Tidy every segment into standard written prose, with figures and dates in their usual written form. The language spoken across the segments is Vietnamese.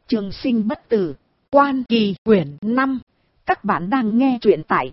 Trường sinh bất tử, Quan Kỳ quyển 5. Các bạn đang nghe truyện tại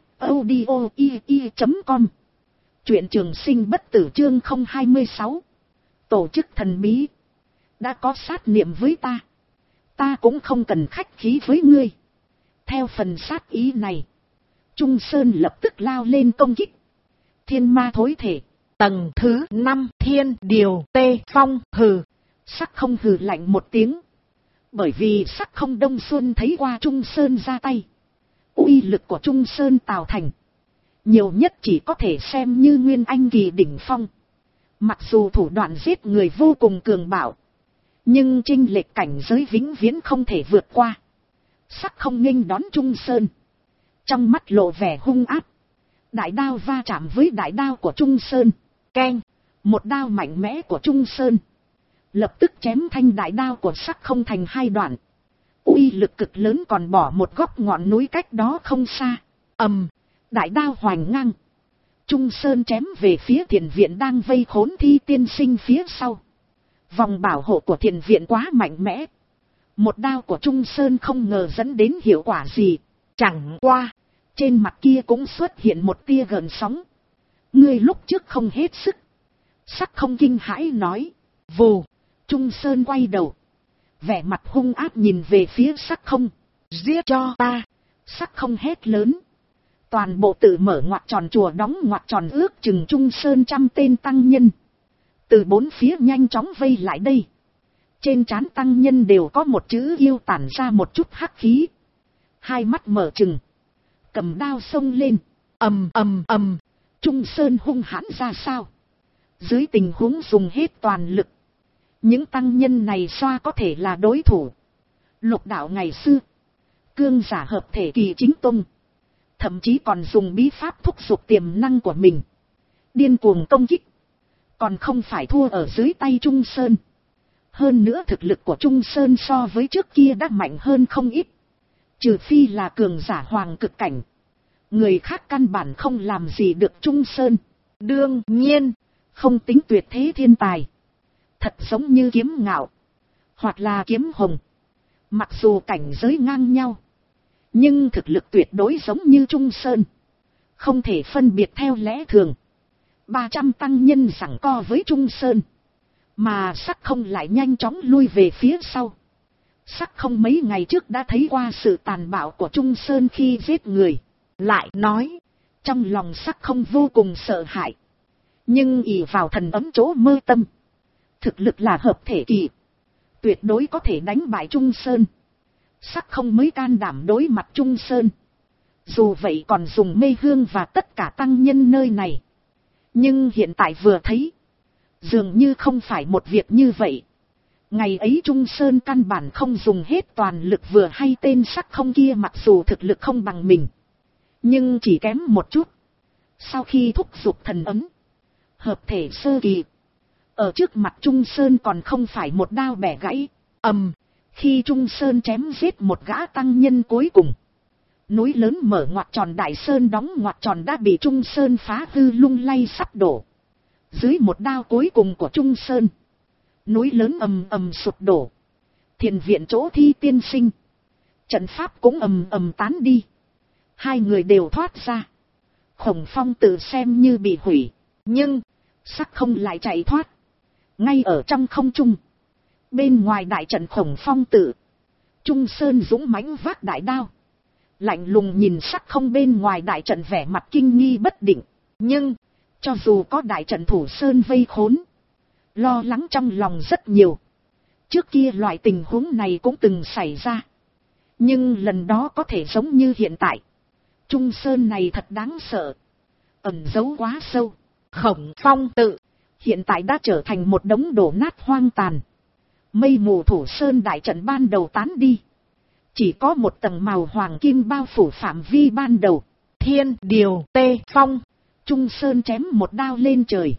audio.com. Truyện Trường sinh bất tử chương 026. Tổ chức thần bí. Đã có sát niệm với ta. Ta cũng không cần khách khí với ngươi. Theo phần sát ý này, Trung Sơn lập tức lao lên công kích. Thiên ma thối thể. Tầng thứ 5 thiên điều tê phong hừ. Sắc không hừ lạnh một tiếng. Bởi vì sắc không Đông Xuân thấy qua Trung Sơn ra tay. Uy lực của Trung Sơn tạo thành. Nhiều nhất chỉ có thể xem như Nguyên Anh kỳ đỉnh phong. Mặc dù thủ đoạn giết người vô cùng cường bạo. Nhưng chênh lệch cảnh giới vĩnh viễn không thể vượt qua. Sắc không nghênh đón Trung Sơn. Trong mắt lộ vẻ hung ác. Đại đao va chạm với đại đao của Trung Sơn. Keng. Một đao mạnh mẽ của Trung Sơn. Lập tức chém thanh đại đao của sắc không thành hai đoạn. Uy lực cực lớn còn bỏ một góc ngọn núi cách đó không xa. Đại đao hoành ngang. Trung Sơn chém về phía thiền viện đang vây khốn Thi tiên sinh phía sau. Vòng bảo hộ của thiền viện quá mạnh mẽ. Một đao của Trung Sơn không ngờ dẫn đến hiệu quả gì. Chẳng qua, trên mặt kia cũng xuất hiện một tia gợn sóng. Ngươi lúc trước không hết sức. Sắc không kinh hãi nói. Vù, Trung Sơn quay đầu. Vẻ mặt hung ác nhìn về phía sắc không. Giết cho ta. Sắc không hét lớn. Toàn bộ tự mở ngoặc tròn chùa đóng ngoặc tròn ước chừng Trung Sơn 100 tên tăng nhân. Từ bốn phía nhanh chóng vây lại đây. Trên trán tăng nhân đều có một chữ yêu tản ra một chút hắc khí. Hai mắt mở trừng. Cầm đao xông lên. Trung Sơn hung hãn ra sao? Dưới tình huống dùng hết toàn lực. Những tăng nhân này xoa có thể là đối thủ. Lục đạo ngày xưa. Cương giả hợp thể kỳ chính tông. Thậm chí còn dùng bí pháp thúc giục tiềm năng của mình. Điên cuồng công kích. Còn không phải thua ở dưới tay Trung Sơn. Hơn nữa thực lực của Trung Sơn so với trước kia đã mạnh hơn không ít. Trừ phi là cường giả hoàng cực cảnh. Người khác căn bản không làm gì được Trung Sơn. Đương nhiên, không tính tuyệt thế thiên tài. Thật giống như kiếm ngạo. Hoặc là kiếm hồng. Mặc dù cảnh giới ngang nhau. Nhưng thực lực tuyệt đối giống như Trung Sơn. Không thể phân biệt theo lẽ thường. 300 tăng nhân giằng co với Trung Sơn. Mà sắc không lại nhanh chóng lui về phía sau. Sắc không mấy ngày trước đã thấy qua sự tàn bạo của Trung Sơn khi giết người. Lại nói, trong lòng sắc không vô cùng sợ hãi. Nhưng ỷ vào thần ấm chỗ mơ tâm. Thực lực là hợp thể kỳ. Tuyệt đối có thể đánh bại Trung Sơn. Sắc không mới can đảm đối mặt Trung Sơn. Dù vậy còn dùng mê hương và tất cả tăng nhân nơi này. Nhưng hiện tại vừa thấy. Dường như không phải một việc như vậy. Ngày ấy Trung Sơn căn bản không dùng hết toàn lực vừa hay tên sắc không kia mặc dù thực lực không bằng mình. Nhưng chỉ kém một chút. Sau khi thúc giục thần ấm. Hợp thể sơ kỳ. Ở trước mặt Trung Sơn còn không phải một đao bẻ gãy. Khi Trung Sơn chém giết một gã tăng nhân cuối cùng. Núi lớn mở ngoặc tròn Đại Sơn đóng ngoặc tròn đã bị Trung Sơn phá hư lung lay sắp đổ. Dưới một đao cuối cùng của Trung Sơn. Núi lớn ầm sụp đổ. Thiền viện chỗ Thi tiên sinh. Trận pháp cũng ầm tán đi. Hai người đều thoát ra. Khổng Phong tự xem như bị hủy. Nhưng, sắc không lại chạy thoát. Ngay ở trong không trung. Bên ngoài đại trận Khổng Phong tự. Trung Sơn dũng mãnh vác đại đao. Lạnh lùng nhìn sắc không bên ngoài đại trận vẻ mặt kinh nghi bất định. Nhưng, cho dù có đại trận thủ Sơn vây khốn. Lo lắng trong lòng rất nhiều. Trước kia loại tình huống này cũng từng xảy ra. Nhưng lần đó có thể giống như hiện tại. Trung Sơn này thật đáng sợ. Ẩn giấu quá sâu. Khổng Phong tự. Hiện tại đã trở thành một đống đổ nát hoang tàn. Mây mù thủ Sơn đại trận ban đầu tán đi. Chỉ có một tầng màu hoàng kim bao phủ phạm vi ban đầu. Thiên điều tê phong. Trung Sơn chém một đao lên trời.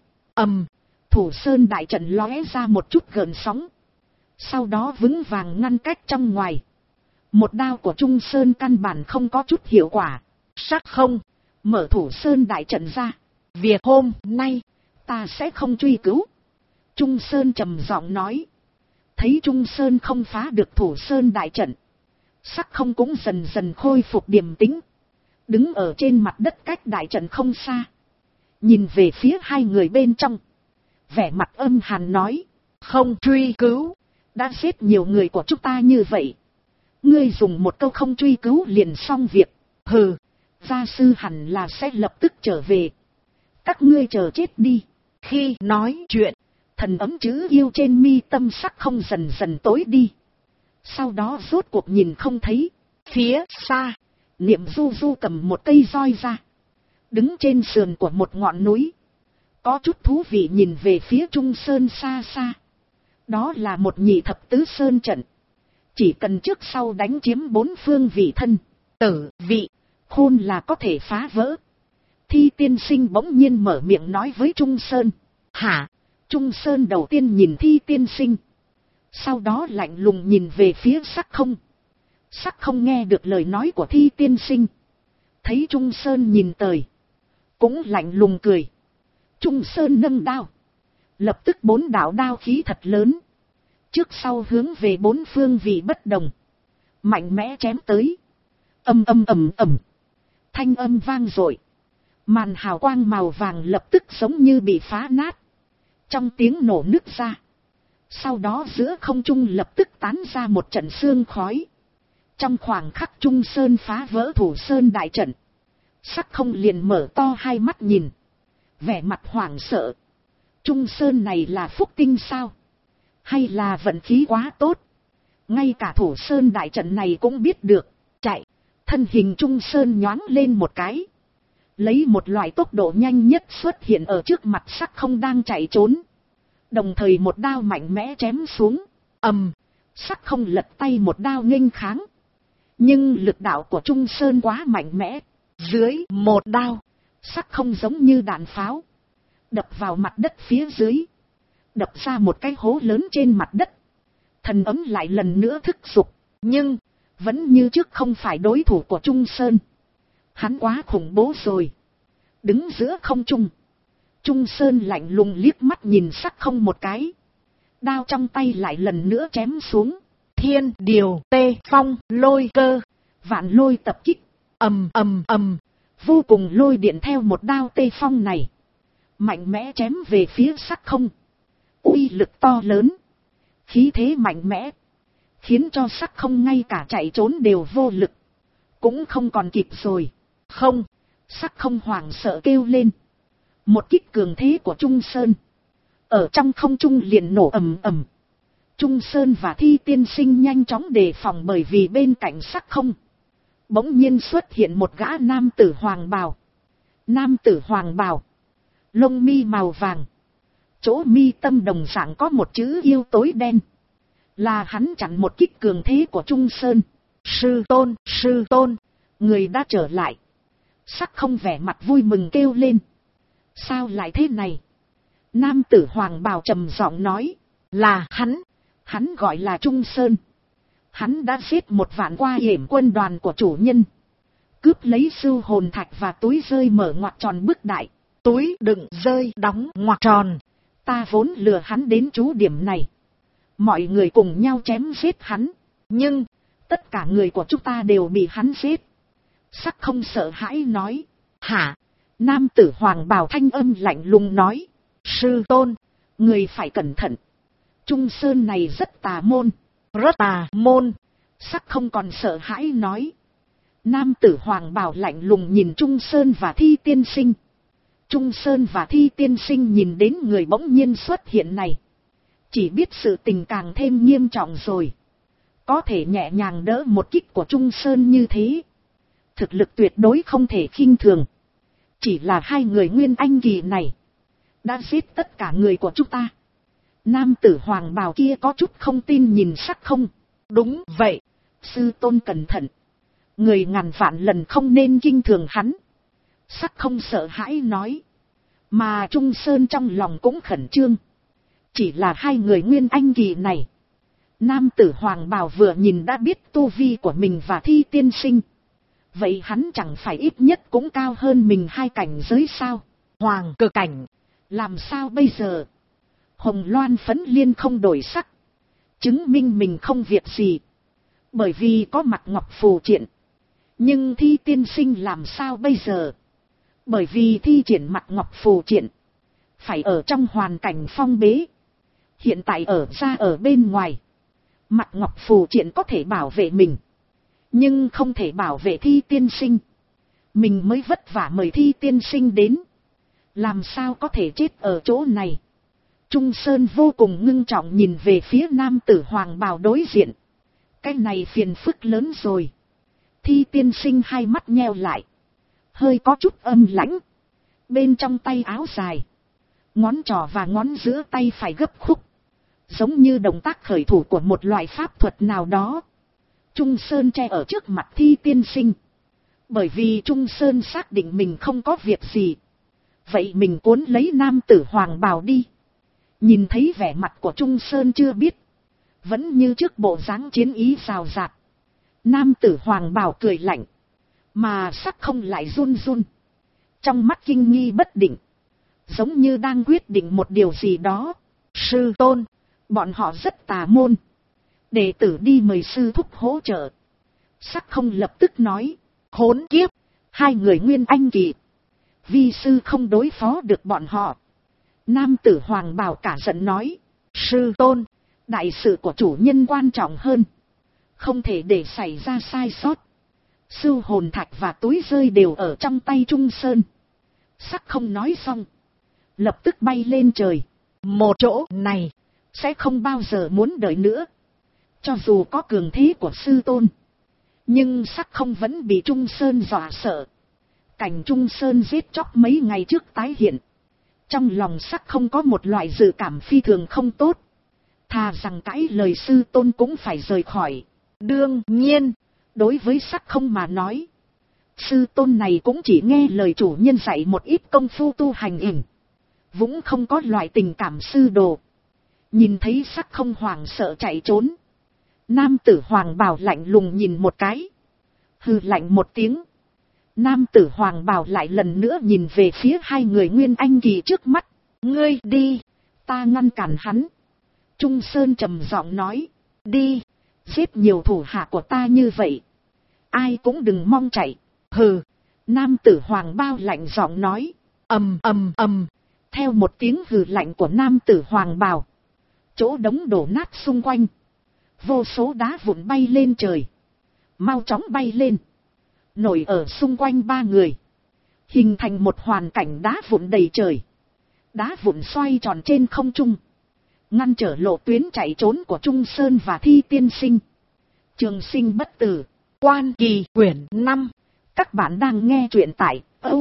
Thủ Sơn đại trận lóe ra một chút gợn sóng. Sau đó vững vàng ngăn cách trong ngoài. Một đao của Trung Sơn căn bản không có chút hiệu quả. Sắc không. Mở Thủ Sơn đại trận ra. Việc hôm nay. Ta sẽ không truy cứu. Trung Sơn trầm giọng nói. thấy Trung Sơn không phá được Thủ Sơn đại trận, Sắc Không cũng dần dần khôi phục điềm tĩnh, đứng ở trên mặt đất cách đại trận không xa, nhìn về phía hai người bên trong, vẻ mặt âm hàn nói, không truy cứu, đã giết nhiều người của chúng ta như vậy, ngươi dùng một câu không truy cứu liền xong việc, hừ, gia sư hẳn là sẽ lập tức trở về, các ngươi chờ chết đi. Khi nói chuyện, thần ấm chữ yêu trên mi tâm Sắc Không dần dần tối đi, sau đó rốt cuộc nhìn không thấy. Phía xa, Niệm Du Du cầm một cây roi ra, đứng trên sườn của một ngọn núi, có chút thú vị nhìn về phía Trung Sơn xa xa. Đó là một nhị thập tứ sơn trận, chỉ cần trước sau đánh chiếm 4 phương vị thân, tử, vị, khôn là có thể phá vỡ. Thi tiên sinh bỗng nhiên mở miệng nói với Trung Sơn. Hả? Trung Sơn đầu tiên nhìn Thi tiên sinh, sau đó lạnh lùng nhìn về phía Sắc Không. Sắc Không nghe được lời nói của Thi tiên sinh, thấy Trung Sơn nhìn tới, cũng lạnh lùng cười. Trung Sơn nâng đao, lập tức 4 đạo đao khí thật lớn, trước sau hướng về 4 phương vị bất đồng, mạnh mẽ chém tới. Âm âm ầm ầm, thanh âm vang dội, màn hào quang màu vàng lập tức giống như bị phá nát, trong tiếng nổ nứt ra. Sau đó giữa không trung lập tức tán ra một trận sương khói. Trong khoảng khắc Trung Sơn phá vỡ Thủ Sơn đại trận, Sắc Không liền mở to hai mắt nhìn, vẻ mặt hoảng sợ. Trung Sơn này là phúc tinh sao? Hay là vận khí quá tốt? Ngay cả Thủ Sơn đại trận này cũng biết được. Chạy, thân hình Trung Sơn nhoáng lên một cái, lấy một loại tốc độ nhanh nhất xuất hiện ở trước mặt Sắc Không đang chạy trốn. Đồng thời một đao mạnh mẽ chém xuống. Ầm, Sắc Không lật tay một đao nghênh kháng. Nhưng lực đạo của Trung Sơn quá mạnh mẽ. Dưới một đao, Sắc Không giống như đạn pháo, đập vào mặt đất phía dưới, đập ra một cái hố lớn trên mặt đất. Thần ấm lại lần nữa thức giục, nhưng vẫn như trước không phải đối thủ của Trung Sơn. Hắn quá khủng bố rồi. Đứng giữa không trung, Trung Sơn lạnh lùng liếc mắt nhìn Sắc Không một cái, đao trong tay lại lần nữa chém xuống. Thiên điều tê phong lôi cơ, vạn lôi tập kích. Ầm ầm ầm, vô cùng lôi điện theo một đao tê phong này mạnh mẽ chém về phía Sắc Không. Uy lực to lớn, khí thế mạnh mẽ, khiến cho Sắc Không ngay cả chạy trốn đều vô lực, cũng không còn kịp rồi. Không, Sắc Không hoảng sợ kêu lên. Một kích cường thế của Trung Sơn ở trong không trung liền nổ ầm ầm. Trung Sơn và Thi tiên sinh nhanh chóng đề phòng, bởi vì bên cạnh Sắc Không bỗng nhiên xuất hiện một gã nam tử hoàng bào. Nam tử hoàng bào, lông mi màu vàng, chỗ mi tâm đồng dạng có một chữ yêu tối đen, là hắn chặn một kích cường thế của Trung Sơn. Sư tôn, người đã trở lại. Sắc Không vẻ mặt vui mừng kêu lên. Sao lại thế này? Nam tử hoàng bào trầm giọng nói. Là hắn gọi là Trung Sơn. Hắn đã giết 1 vạn qua hiểm quân đoàn của chủ nhân, cướp lấy sưu hồn thạch và túi rơi mở ngoặc tròn bước đại. Túi đựng rơi đóng ngoặc tròn. Ta vốn lừa hắn đến trú điểm này, mọi người cùng nhau chém giết hắn, nhưng tất cả người của chúng ta đều bị hắn giết. Sắc Không sợ hãi nói. Hả? Nam tử hoàng bào thanh âm lạnh lùng nói. Sư tôn, người phải cẩn thận. Trung Sơn này rất tà môn. Rất tà môn. Sắc Không còn sợ hãi nói. Nam tử hoàng bào lạnh lùng nhìn Trung Sơn và Thi tiên sinh. Trung Sơn và Thi tiên sinh nhìn đến người bỗng nhiên xuất hiện này, chỉ biết sự tình càng thêm nghiêm trọng rồi. Có thể nhẹ nhàng đỡ một kích của Trung Sơn như thế, thực lực tuyệt đối không thể khinh thường. Chỉ là 2 người nguyên anh kỳ này đã giết tất cả người của chúng ta. Nam tử hoàng bào kia có chút không tin nhìn Sắc Không. Đúng vậy, sư tôn cẩn thận, người ngàn vạn lần không nên kinh thường hắn. Sắc Không sợ hãi nói. Mà Trung Sơn trong lòng cũng khẩn trương. Chỉ là 2 người nguyên anh kỳ này, nam tử hoàng bào vừa nhìn đã biết tu vi của mình và Thi tiên sinh. Vậy hắn chẳng phải ít nhất cũng cao hơn mình 2 cảnh giới sao? Hoàng cực cảnh. Làm sao bây giờ? Hồng Loan Phấn Liên không đổi sắc, chứng minh mình không việc gì. Bởi vì có Mạc Ngọc phù triện. Nhưng Thi tiên sinh làm sao bây giờ? Bởi vì thi triển Mạc Ngọc phù triện, phải ở trong hoàn cảnh phong bế. Hiện tại ở bên ngoài. Mạc Ngọc phù triện có thể bảo vệ mình, nhưng không thể bảo vệ Thi tiên sinh. Mình mới vất vả mời Thi tiên sinh đến, làm sao có thể chết ở chỗ này. Trung Sơn vô cùng ngưng trọng nhìn về phía nam tử hoàng bào đối diện. Cái này phiền phức lớn rồi. Thi tiên sinh hai mắt nheo lại, hơi có chút âm lãnh. Bên trong tay áo dài, ngón trỏ và ngón giữa tay phải gấp khúc, giống như động tác khởi thủ của một loại pháp thuật nào đó. Trung Sơn che ở trước mặt Thi tiên sinh, bởi vì Trung Sơn xác định mình không có việc gì. Vậy mình cuốn lấy nam tử hoàng bào đi. Nhìn thấy vẻ mặt của Trung Sơn chưa biết, vẫn như trước bộ dáng chiến ý rào rạt. Nam tử hoàng bào cười lạnh, mà sắc không lại run run. Trong mắt kinh nghi bất định, giống như đang quyết định một điều gì đó. Sư tôn, bọn họ rất tà môn. Đệ tử đi mời sư thúc hỗ trợ. Sắc không lập tức nói, khốn kiếp, hai người nguyên anh kỳ, vi sư không đối phó được bọn họ. Nam tử hoàng bào cả giận nói, sư tôn, đại sự của chủ nhân quan trọng hơn, không thể để xảy ra sai sót. Sưu hồn thạch và túi rơi đều ở trong tay Trung Sơn. Sắc không nói xong, lập tức bay lên trời. Một chỗ này sẽ không bao giờ muốn đợi nữa. Cho dù có cường thế của sư tôn, nhưng sắc không vẫn bị Trung Sơn dọa sợ. Cảnh Trung Sơn giết chóc mấy ngày trước tái hiện. Trong lòng sắc không có một loại dự cảm phi thường không tốt. Thà rằng cãi lời sư tôn cũng phải rời khỏi. Đương nhiên, đối với sắc không mà nói, sư tôn này cũng chỉ nghe lời chủ nhân dạy một ít công phu tu hành ỉn. Vũng không có loại tình cảm sư đồ. Nhìn thấy sắc không hoảng sợ chạy trốn, nam tử hoàng bào lạnh lùng nhìn một cái, hừ lạnh một tiếng. Nam tử hoàng bào lại lần nữa nhìn về phía hai người nguyên anh kỳ trước mắt. Ngươi đi, ta ngăn cản hắn. Trung Sơn trầm giọng nói, đi, giết nhiều thủ hạ của ta như vậy, ai cũng đừng mong chạy. Hừ. Nam tử hoàng bao lạnh giọng nói, ầm ầm ầm. Theo một tiếng hừ lạnh của nam tử hoàng bào, chỗ đống đổ nát xung quanh, vô số đá vụn bay lên trời. Mau chóng bay lên, nổi ở xung quanh ba người, hình thành một hoàn cảnh đá vụn đầy trời. Đá vụn xoay tròn trên không trung, ngăn trở lộ tuyến chạy trốn của Trung Sơn và Thi tiên sinh. Trường sinh bất tử, Quan Kỳ quyển 5. Các bạn đang nghe truyện tại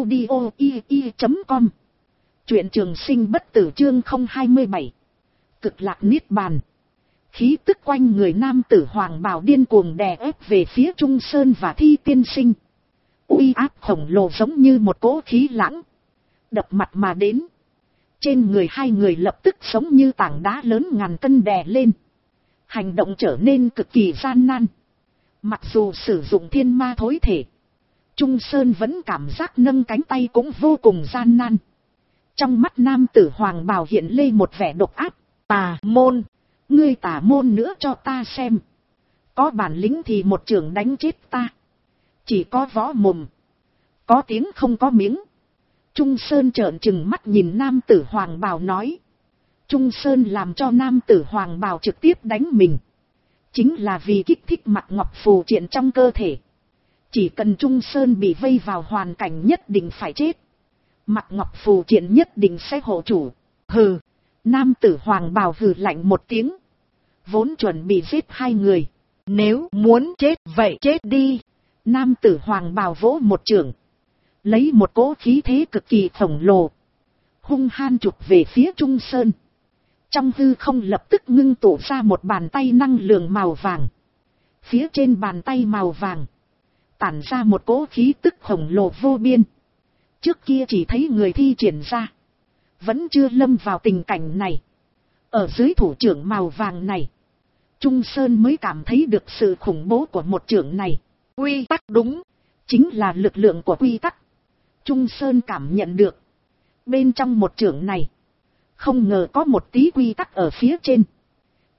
audio.com. Truyện Trường sinh bất tử chương 027. Cực lạc niết bàn. Khí tức quanh người nam tử hoàng bào điên cuồng đè ép về phía Trung Sơn và Thi tiên sinh. Uy áp khổng lồ giống như một cỗ khí lãng, đập mặt mà đến. Trên người hai người lập tức giống như tảng đá lớn ngàn cân đè lên. Hành động trở nên cực kỳ gian nan. Mặc dù sử dụng thiên ma thối thể, Trung Sơn vẫn cảm giác nâng cánh tay cũng vô cùng gian nan. Trong mắt nam tử hoàng bào hiện lên một vẻ độc ác. Tà môn, ngươi tà môn nữa cho ta xem. Có bản lĩnh thì một chưởng đánh chết ta. Chỉ có võ mồm, có tiếng không có miếng. Trung Sơn trợn trừng mắt nhìn nam tử hoàng bào nói. Trung Sơn làm cho nam tử hoàng bào trực tiếp đánh mình, chính là vì kích thích Mạc Ngọc phù triện trong cơ thể. Chỉ cần Trung Sơn bị vây vào hoàn cảnh nhất định phải chết, Mạc Ngọc phù triện nhất định sẽ hộ chủ. Hừ. Nam tử hoàng bào hừ lạnh một tiếng, vốn chuẩn bị giết hai người. Nếu muốn chết vậy chết đi. Nam tử hoàng bào vỗ một chưởng, lấy một cỗ khí thế cực kỳ khổng lồ, hung han chụp về phía Trung Sơn. Trong hư không lập tức ngưng tụ ra một bàn tay năng lượng màu vàng. Phía trên bàn tay màu vàng tản ra một cỗ khí tức khổng lồ vô biên. Trước kia chỉ thấy người thi triển ra, vẫn chưa lâm vào tình cảnh này. Ở dưới thủ trưởng màu vàng này, Trung Sơn mới cảm thấy được sự khủng bố của một trưởng này. Quy tắc đúng, chính là lực lượng của quy tắc. Trung Sơn cảm nhận được, bên trong một trưởng này, không ngờ có một tí quy tắc ở phía trên.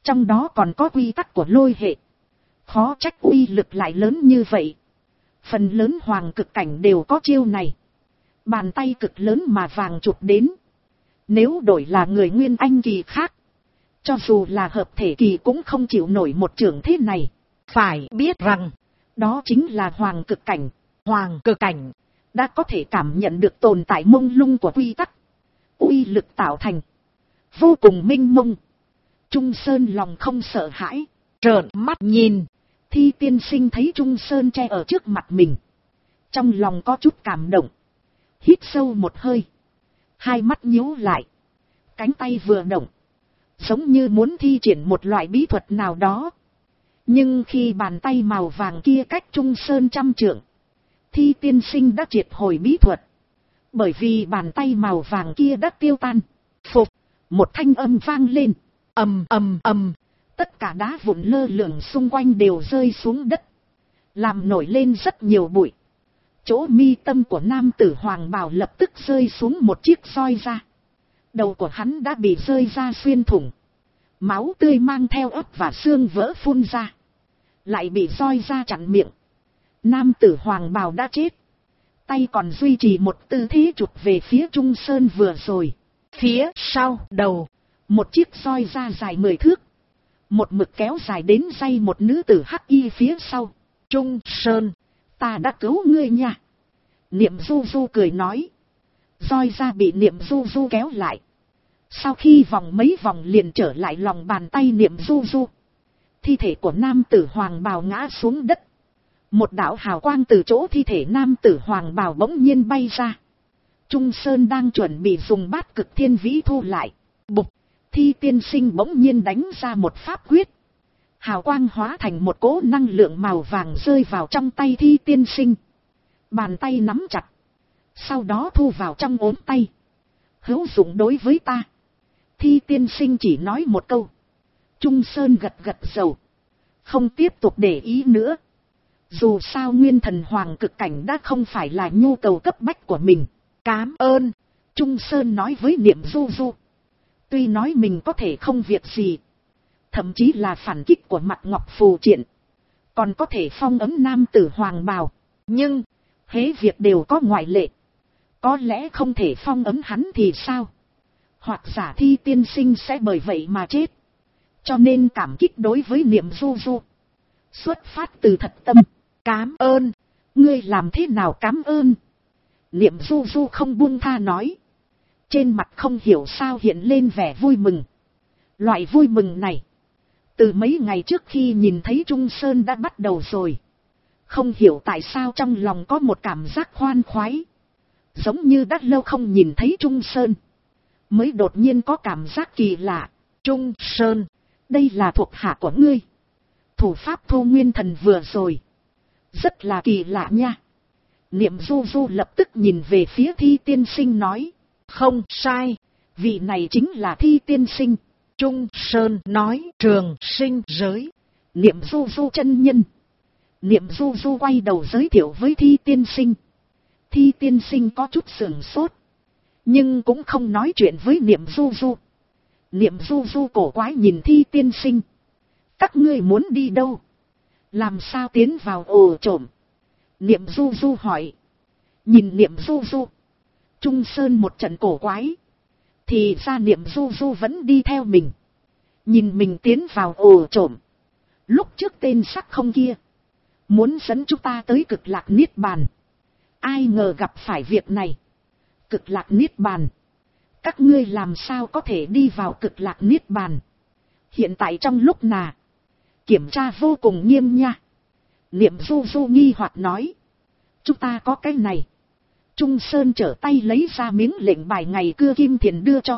Trong đó còn có quy tắc của lôi hệ. Khó trách uy lực lại lớn như vậy. Phần lớn hoàng cực cảnh đều có chiêu này. Bàn tay cực lớn mà vàng chụp đến. Nếu đổi là người nguyên anh kỳ khác, cho dù là hợp thể kỳ cũng không chịu nổi một trường thế này. Phải biết rằng, đó chính là hoàng cực cảnh. hoàng cực cảnh Đã có thể cảm nhận được tồn tại mông lung của quy tắc. Uy lực tạo thành. Vô cùng minh mông. Trung Sơn lòng không sợ hãi. trợn mắt nhìn. Thi tiên sinh thấy Trung Sơn che ở trước mặt mình. Trong lòng có chút cảm động. Hít sâu một hơi. Hai mắt nhíu lại. Cánh tay vừa động. Giống như muốn thi triển một loại bí thuật nào đó. Nhưng khi bàn tay màu vàng kia cách Trung Sơn 100 trượng. Thi tiên sinh đã triệt hồi bí thuật. Bởi vì bàn tay màu vàng kia đã tiêu tan. Phục. Một thanh âm vang lên. Ầm ầm ầm. Tất cả đá vụn lơ lửng xung quanh đều rơi xuống đất. Làm nổi lên rất nhiều bụi. Chỗ mi tâm của nam tử hoàng bào lập tức rơi xuống một chiếc roi ra. Đầu của hắn đã bị rơi ra xuyên thủng. Máu tươi mang theo ấp và xương vỡ phun ra. Lại bị roi ra chặn miệng. Nam tử hoàng bào đã chết. Tay còn duy trì một tư thế chụp về phía Trung Sơn vừa rồi. Phía sau đầu, một chiếc roi ra dài 10 thước. Một mực kéo dài đến dây một nữ tử hắc y phía sau. Trung Sơn, ta đã cứu ngươi nha. Niệm Du Du cười nói. Roi ra bị Niệm Du Du kéo lại. Sau khi vòng mấy vòng liền trở lại lòng bàn tay Niệm Du Du. Thi thể của nam tử hoàng bào ngã xuống đất. Một đạo hào quang từ chỗ thi thể nam tử hoàng bào bỗng nhiên bay ra. Trung Sơn đang chuẩn bị dùng bát cực thiên vĩ thu lại. Bụp, Thi tiên sinh bỗng nhiên đánh ra một pháp quyết. Hào quang hóa thành một cỗ năng lượng màu vàng rơi vào trong tay Thi tiên sinh. Bàn tay nắm chặt. Sau đó thu vào trong ốm tay. Hữu dụng đối với ta. Thi tiên sinh chỉ nói một câu. Trung Sơn gật gật đầu. Không tiếp tục để ý nữa. Dù sao nguyên thần hoàng cực cảnh đã không phải là nhu cầu cấp bách của mình. Cám ơn. Trung Sơn nói với Niệm Du Du. Tuy nói mình có thể không việc gì. Thậm chí là phản kích của mặt ngọc phù triện. Còn có thể phong ấm nam tử hoàng bào. Nhưng, hễ việc đều có ngoại lệ. Có lẽ không thể phong ấm hắn thì sao? Hoặc giả Thi tiên sinh sẽ bởi vậy mà chết. Cho nên cảm kích đối với Niệm Du Du. Xuất phát từ thật tâm. Cám ơn. Ngươi làm thế nào cám ơn? Niệm Du Du không buông tha nói. Trên mặt không hiểu sao hiện lên vẻ vui mừng. Loại vui mừng này. Từ mấy ngày trước khi nhìn thấy Trung Sơn đã bắt đầu rồi. Không hiểu tại sao trong lòng có một cảm giác khoan khoái. Giống như đã lâu không nhìn thấy Trung Sơn. Mới đột nhiên có cảm giác kỳ lạ. Trung Sơn, đây là thuộc hạ của ngươi. Thủ pháp thu nguyên thần vừa rồi. Rất là kỳ lạ nha. Niệm Du Du lập tức nhìn về phía Thi tiên sinh nói. Không sai, vị này chính là Thi tiên sinh. Trung Sơn nói trường sinh giới. Niệm Du Du chân nhân. Niệm Du Du quay đầu giới thiệu với Thi tiên sinh. Thi tiên sinh có chút sửng sốt. Nhưng cũng không nói chuyện với Niệm Du Du. Niệm Du Du cổ quái nhìn Thi tiên sinh. Các ngươi muốn đi đâu? Làm sao tiến vào ổ trộm? Niệm Du Du hỏi. Nhìn Niệm Du Du. Trung Sơn một trận cổ quái. Thì ra Niệm Du Du vẫn đi theo mình. Nhìn mình tiến vào ổ trộm. Lúc trước tên sắc không kia. Muốn dẫn chúng ta tới cực lạc niết bàn. Ai ngờ gặp phải việc này. Cực lạc niết bàn. Các ngươi làm sao có thể đi vào cực lạc niết bàn? Hiện tại trong lúc nào. Kiểm tra vô cùng nghiêm nha. Niệm Du Du nghi hoặc nói. Chúng ta có cái này. Trung Sơn trở tay lấy ra miếng lệnh bài ngày cưa kim thiền đưa cho.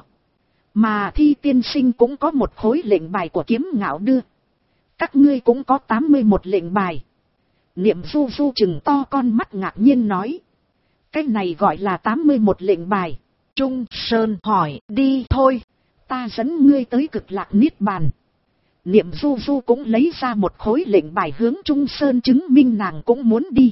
Mà Thi tiên sinh cũng có một khối lệnh bài của Kiếm Ngạo đưa. Các ngươi cũng có 81 lệnh bài. Niệm Du Du chừng to con mắt ngạc nhiên nói. Cái này gọi là 81 lệnh bài. Trung Sơn hỏi đi thôi. Ta dẫn ngươi tới cực lạc niết bàn. Niệm Du Du cũng lấy ra một khối lệnh bài hướng Trung Sơn chứng minh nàng cũng muốn đi.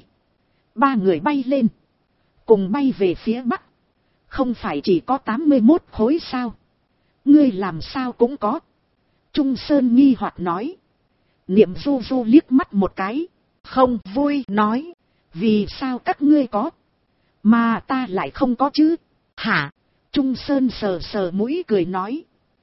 Ba người bay lên. Cùng bay về phía bắc. Không phải chỉ có 81 khối sao? Ngươi làm sao cũng có. Trung Sơn nghi hoặc nói. Niệm Du Du liếc mắt một cái. Không vui nói. Vì sao các ngươi có, mà ta lại không có chứ? Hả? Trung Sơn sờ sờ mũi cười nói.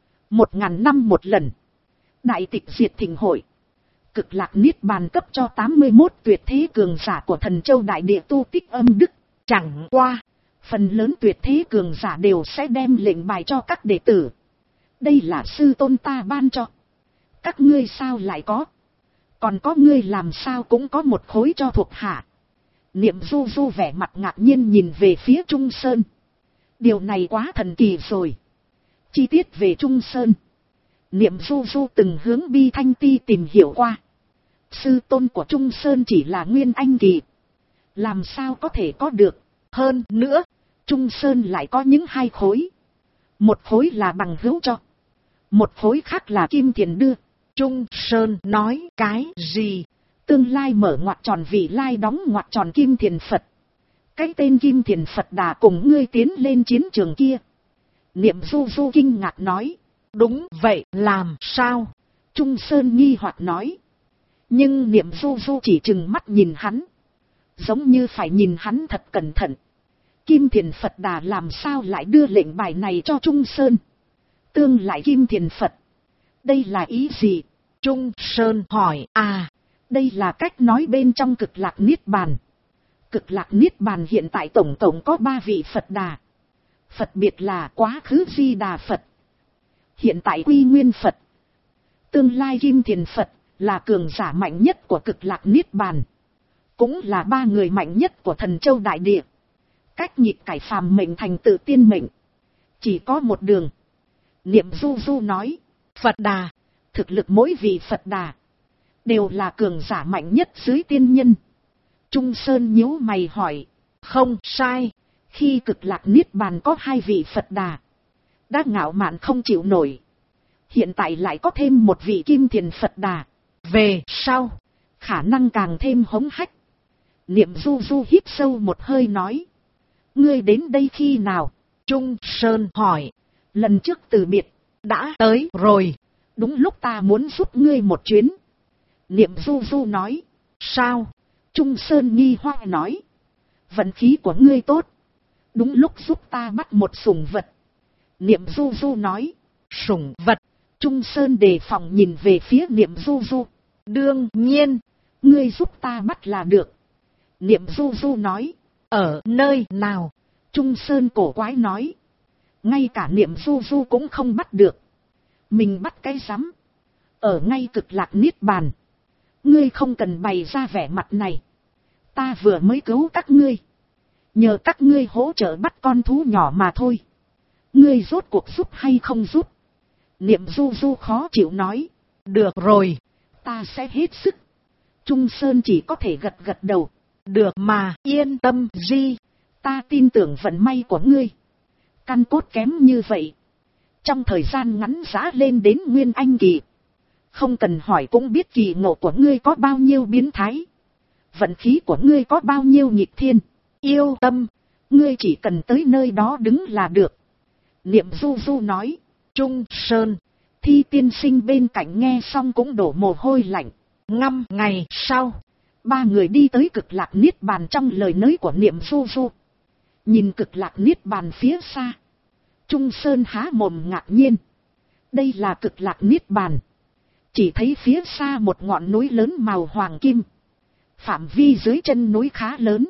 1000 năm một lần. Đại tịch diệt thịnh hội. Cực lạc niết bàn cấp cho 81 tuyệt thế cường giả của Thần Châu đại địa tu tích âm đức. Chẳng qua, phần lớn tuyệt thế cường giả đều sẽ đem lệnh bài cho các đệ tử. Đây là sư tôn ta ban cho. Các ngươi sao lại có? Còn có ngươi làm sao cũng có một khối cho thuộc hạ. Niệm Du Du vẻ mặt ngạc nhiên nhìn về phía Trung Sơn. Điều này quá thần kỳ rồi. Chi tiết về Trung Sơn, Niệm Du Du từng hướng Bi Thanh Ti tìm hiểu qua. Sư tôn của Trung Sơn chỉ là Nguyên Anh kỳ. Làm sao có thể có được? Hơn nữa, Trung Sơn lại có những 2 khối. Một khối là bằng hữu cho, một khối khác là Kim Thiền đưa. Trung Sơn nói cái gì? Tương lai mở ngoặc tròn vị lai đóng ngoặc tròn Kim Thiền Phật. Cái tên Kim Thiền Phật Đà cùng ngươi tiến lên chiến trường kia. Niệm Du Du kinh ngạc nói. Đúng vậy, làm sao? Trung Sơn nghi hoặc nói. Nhưng Niệm Du Du chỉ trừng mắt nhìn hắn, giống như phải nhìn hắn thật cẩn thận. Kim Thiền Phật Đà làm sao lại đưa lệnh bài này cho Trung Sơn? Tương lại Kim Thiền Phật, đây là ý gì? Trung Sơn hỏi. Đây là cách nói bên trong Cực Lạc Niết Bàn. Cực Lạc Niết Bàn hiện tại tổng cộng có 3 vị Phật Đà. Phật biệt là Quá Khứ Di Đà Phật, hiện tại Quy Nguyên Phật, tương lai Kim Thiền Phật, là cường giả mạnh nhất của Cực Lạc Niết Bàn, cũng là 3 người mạnh nhất của Thần Châu đại địa. Cách nhịp cải phàm mệnh thành tự tiên mệnh, chỉ có một đường. Niệm Du Du nói. Phật Đà, thực lực mỗi vị Phật Đà đều là cường giả mạnh nhất dưới tiên nhân. Trung Sơn nhíu mày hỏi. Không sai. Khi Cực Lạc Niết Bàn có 2 vị Phật Đà, đã ngạo mạn không chịu nổi. Hiện tại lại có thêm một vị Kim Thiền Phật Đà. Về sau, khả năng càng thêm hống hách. Niệm Du Du hít sâu một hơi nói. Ngươi đến đây khi nào? Trung Sơn hỏi. Lần trước từ biệt, đã tới rồi. Đúng lúc ta muốn giúp ngươi một chuyến. Niệm Du Du nói. Sao? Trung Sơn nghi hoặc nói. Vận khí của ngươi tốt, đúng lúc giúp ta bắt một sủng vật. Niệm Du Du nói. Sủng vật? Trung Sơn đề phòng nhìn về phía Niệm Du Du. Đương nhiên, ngươi giúp ta bắt là được. Niệm Du Du nói. Ở nơi nào? Trung Sơn cổ quái nói. Ngay cả Niệm Du Du cũng không bắt được. Mình bắt cái rắm. Ở ngay Cực Lạc Niết Bàn. Ngươi không cần bày ra vẻ mặt này. Ta vừa mới cứu các ngươi, nhờ các ngươi hỗ trợ bắt con thú nhỏ mà thôi. Ngươi rốt cuộc giúp hay không giúp? Niệm Du Du khó chịu nói. Được rồi, ta sẽ hết sức. Trung Sơn chỉ có thể gật gật đầu. Được mà, yên tâm gì. Ta tin tưởng vận may của ngươi. Căn cốt kém như vậy, trong thời gian ngắn giá lên đến Nguyên Anh kỳ. Không cần hỏi cũng biết kỳ ngộ của ngươi có bao nhiêu biến thái. Vận khí của ngươi có bao nhiêu nghịch thiên. Yêu tâm, ngươi chỉ cần tới nơi đó đứng là được. Niệm Du Du nói. Trung Sơn, Thi tiên sinh bên cạnh nghe xong cũng đổ mồ hôi lạnh. 5 ngày sau, 3 người đi tới Cực Lạc Niết Bàn trong lời nói của Niệm Du Du. Nhìn Cực Lạc Niết Bàn phía xa, Trung Sơn há mồm ngạc nhiên. Đây là Cực Lạc Niết Bàn. Chỉ thấy phía xa một ngọn núi lớn màu hoàng kim. Phạm vi dưới chân núi khá lớn,